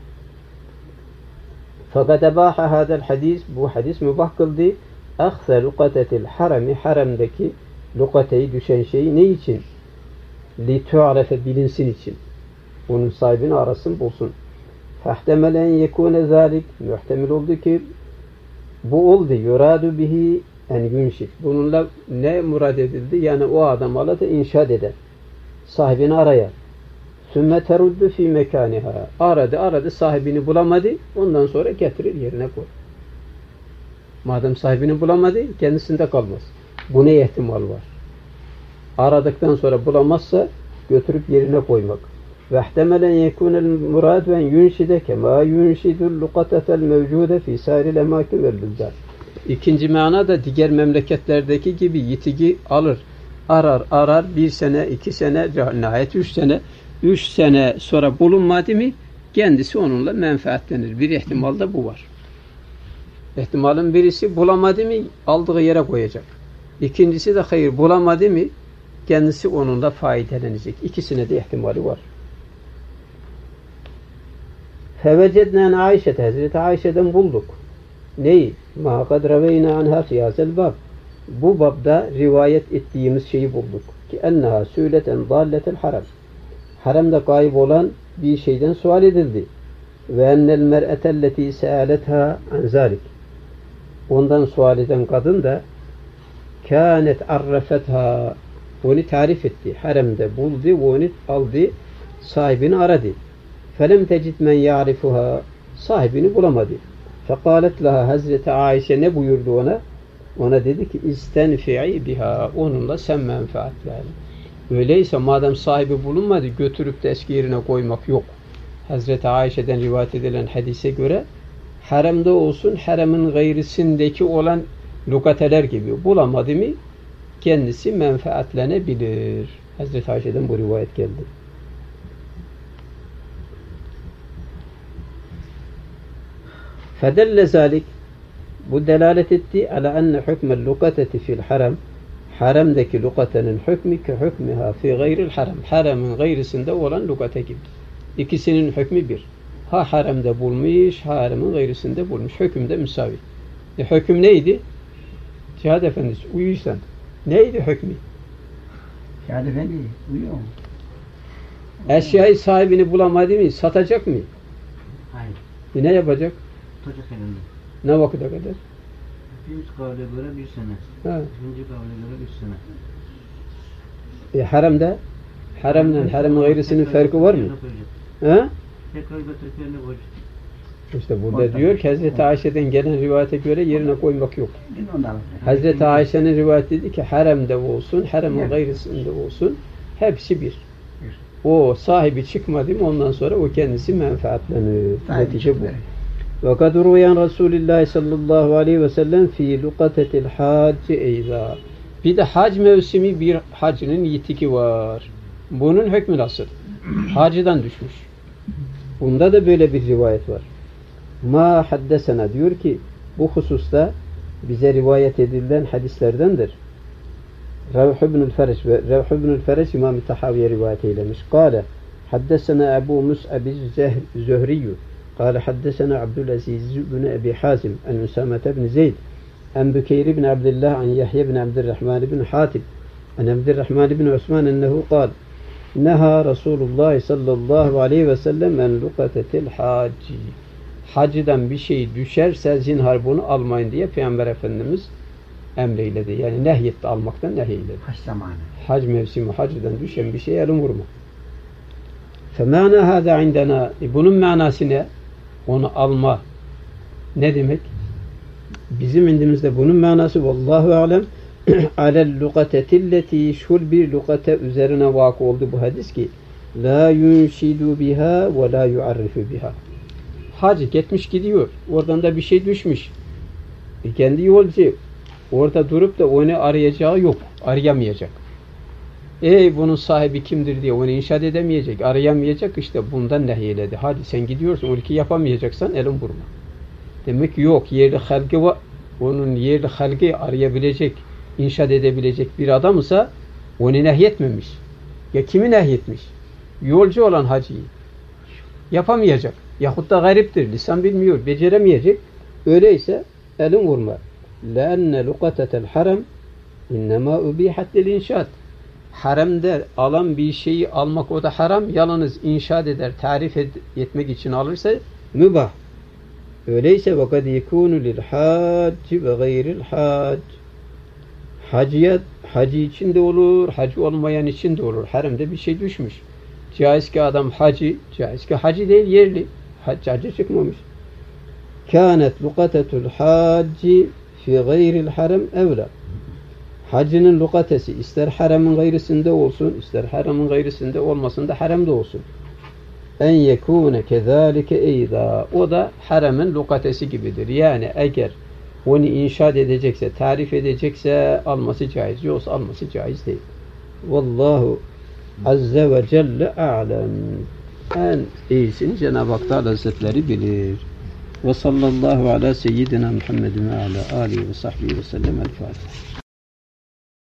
Fakat ebaha hadel hadis bu hadis mübah kıldı. Akse lukatetil harami haremdeki lukateyi düşen şeyi ne için? Li tu'arefe bilinsin için. Onun sahibini arasın bulsun. Fahtemelen yekune zalik muhtemel oldu ki bu oldu. Yuradu bihi en yunşif. Bununla ne murad edildi? Yani o adam da inşaat eder. Sahibini arayar. Sümme teruddu fi mekaniha. Aradı sahibini bulamadı. Ondan sonra getirir yerine koy. Madem sahibini bulamadı kendisinde kalmaz. Bu ne ihtimal var? Aradıktan sonra bulamazsa götürüp yerine koymak. Vehtemelen yekunel murad ve yunşide kema yunşidul luqatetel mevcude fi sairil emakin vel bildan. İkinci mana da diğer memleketlerdeki gibi yitigi alır. Arar 1 sene, 2 sene, nihayet 3 sene. 3 sene sonra bulunmadı mı kendisi onunla menfaatlenir. Bir ihtimal da bu var. İhtimalın birisi bulamadı mı aldığı yere koyacak. İkincisi de hayır bulamadı mı kendisi onunla faydalanacak. İkisine de ihtimali var. Fevecednen Ayşe'te Hazreti Ayşe'den bulduk. Neyi? Ma kad raveyna anha fiyazel bab. Bu babda rivayet ettiğimiz şeyi bulduk. ki enneha sületen dalletel haram. Haramda kayıp olan bir şeyden sual edildi. Ve ennel mer'etelleti sealetha an zalik. Ondan sual eden kadın da kânet arrafetha, onu tarif etti. Haremde buldu ve onu aldı, sahibini aradı. Felem tecid men ya'rifuha, sahibini bulamadı. Fekalet laha, Hazreti Ayşe ne buyurdu ona? Ona dedi ki istenfi'i biha, onunla sen menfaat ver. Öyleyse madem sahibi bulunmadı, götürüp de eski yerine koymak yok. Hazreti Ayşe'den rivayet edilen hadise göre haremde olsun, haremin gayrisindeki olan lukateler gibi bulamadı mı kendisi menfaatlenebilir. Hazreti Ayşe'den bu rivayet geldi. Fedelle zalik, bu delalet etti ala enne hükmel lukateti fil haram, haremdeki lukatenin hükmü ki hükmüha fi gayril haram, haremin gayrisinde olan lukate gibi. İkisinin hükmü bir. Ha haremde bulmuş, ha haremin gayrisinde bulmuş. Hükümde müsavi. Hüküm neydi? Cihad Efendisi, uyuyorsan. Neydi hükmü? Cihad Efendi uyuyor mu? Eşyayı sahibini bulamadı mı? Satacak mı? Hayır. Ne yapacak? Tutacak elinde. Ne vakıta kadar? Bir kavle göre 1 sene. Ha. İkinci kavle göre 3 sene. Haremde? Haremle haremin gayrisinin farkı var mı? Ha? Tekrar götürüp yerine koyacak. İşte burada diyor ki Hazreti Ayşe'den gelen rivayete göre yerine koymak yok. Hazreti Ayşe'nin rivayet dedi ki haremde olsun, haremin gayrisinde olsun, hepsi bir. O sahibi çıkmadı mı ondan sonra o kendisi menfaatlenir. Netice bu. Ve kad ruyan Resulullah sallallahu aleyhi ve sellem fi lukatetil hacci eyza. Bir de hac mevsimi, bir hacının yitiki var. Bunun hükmü nasıl? Hacıdan düşmüş. Bunda da böyle bir rivayet var. Ma haddesena, diyor ki bu hususta bize rivayet edilen hadislerdendir. Ravh ibn el-Fereç ve Ravh ibn el-Fereç İmam-ı Tahaviye rivayet eylemiş. Kâle haddesena Ebu Mus'ab Zühriyyü kâle haddesena Abdülaziz ibn Ebi Hazim en Üsamet ibn Zeyd en Bükeyr ibn Abdullah en Yahya ibn Abdurrahman ibn Hatib en Abdurrahman ibn Osman ennehu kâl neha Resulullah sallallahu aleyhi ve sellem en lukatetil hacci. Hacıdan bir şey düşerse zinhar bunu almayın diye Peygamber Efendimiz emreyledi. Yani nehyetti, almaktan nehyeydi. Hac zamanı. Hac mevsimi, hacıdan düşen bir şeye elin vurma. فَمَانَا هَذَا عِنْدَنَا bunun manası ne? Onu alma. Ne demek? Bizim indimizde bunun manası vallahu alem alel lukatetilleti şul bir lukate üzerine vakı oldu bu hadis ki la yunşidu biha ve la yuarrifu biha. Hacı gitmiş gidiyor. Oradan da bir şey düşmüş. Kendi yolcu. Orada durup da onu arayacağı yok. Arayamayacak. Bunun sahibi kimdir diye onu inşaat edemeyecek. Arayamayacak, işte bundan nehyeledi. Hadi sen gidiyorsun. Onu ki yapamayacaksan elin vurma. Demek ki yok. Yerli halkı var. Onun yerli halkı arayabilecek, inşaat edebilecek bir adamsa onu nehyetmemiş. Ya kimi nehyetmiş? Yolcu olan hacıyı. Yapamayacak. Yahut da gariptir. Lisan bilmiyor. Beceremeyecek. Öyleyse elin vurma. لَاَنَّ لُقَتَةَ الْحَرَمْ اِنَّمَا اُبِيحَتْ لِلْاِنْشَاتِ Haremde alan bir şeyi almak o da haram. Yalnız inşaat eder, tarif etmek için alırsa mübah. Öyleyse وَقَدْ يَكُونُ لِلْحَاجِ وَغَيْرِ الْحَاجِ Hacı için de olur, hacı olmayan için de olur. Haremde bir şey düşmüş. Caiz ki adam hacı, caiz ki hacı değil, yerli. Hacı çıkmamış. كَانَتْ لُقَتَةُ الْحَاجِ fi gayril harem evla. Hacının lukatesi ister haremin gayrisinde olsun, ister haremin gayrisinde olmasın da haremde olsun. En yekûne kezâlike eyda. O da haremin lukatesi gibidir. Yani eğer onu inşaat edecekse, tarif edecekse alması caiz. Yoksa alması caiz değil. Vallahu azze ve celle a'lem. En iyisini Cenab-ı Hak Teala Hazretleri bilir. Ve sallallahu ala seyyidina Muhammedin ve ala alihi ve sahbihi ve sellem el-Fatiha.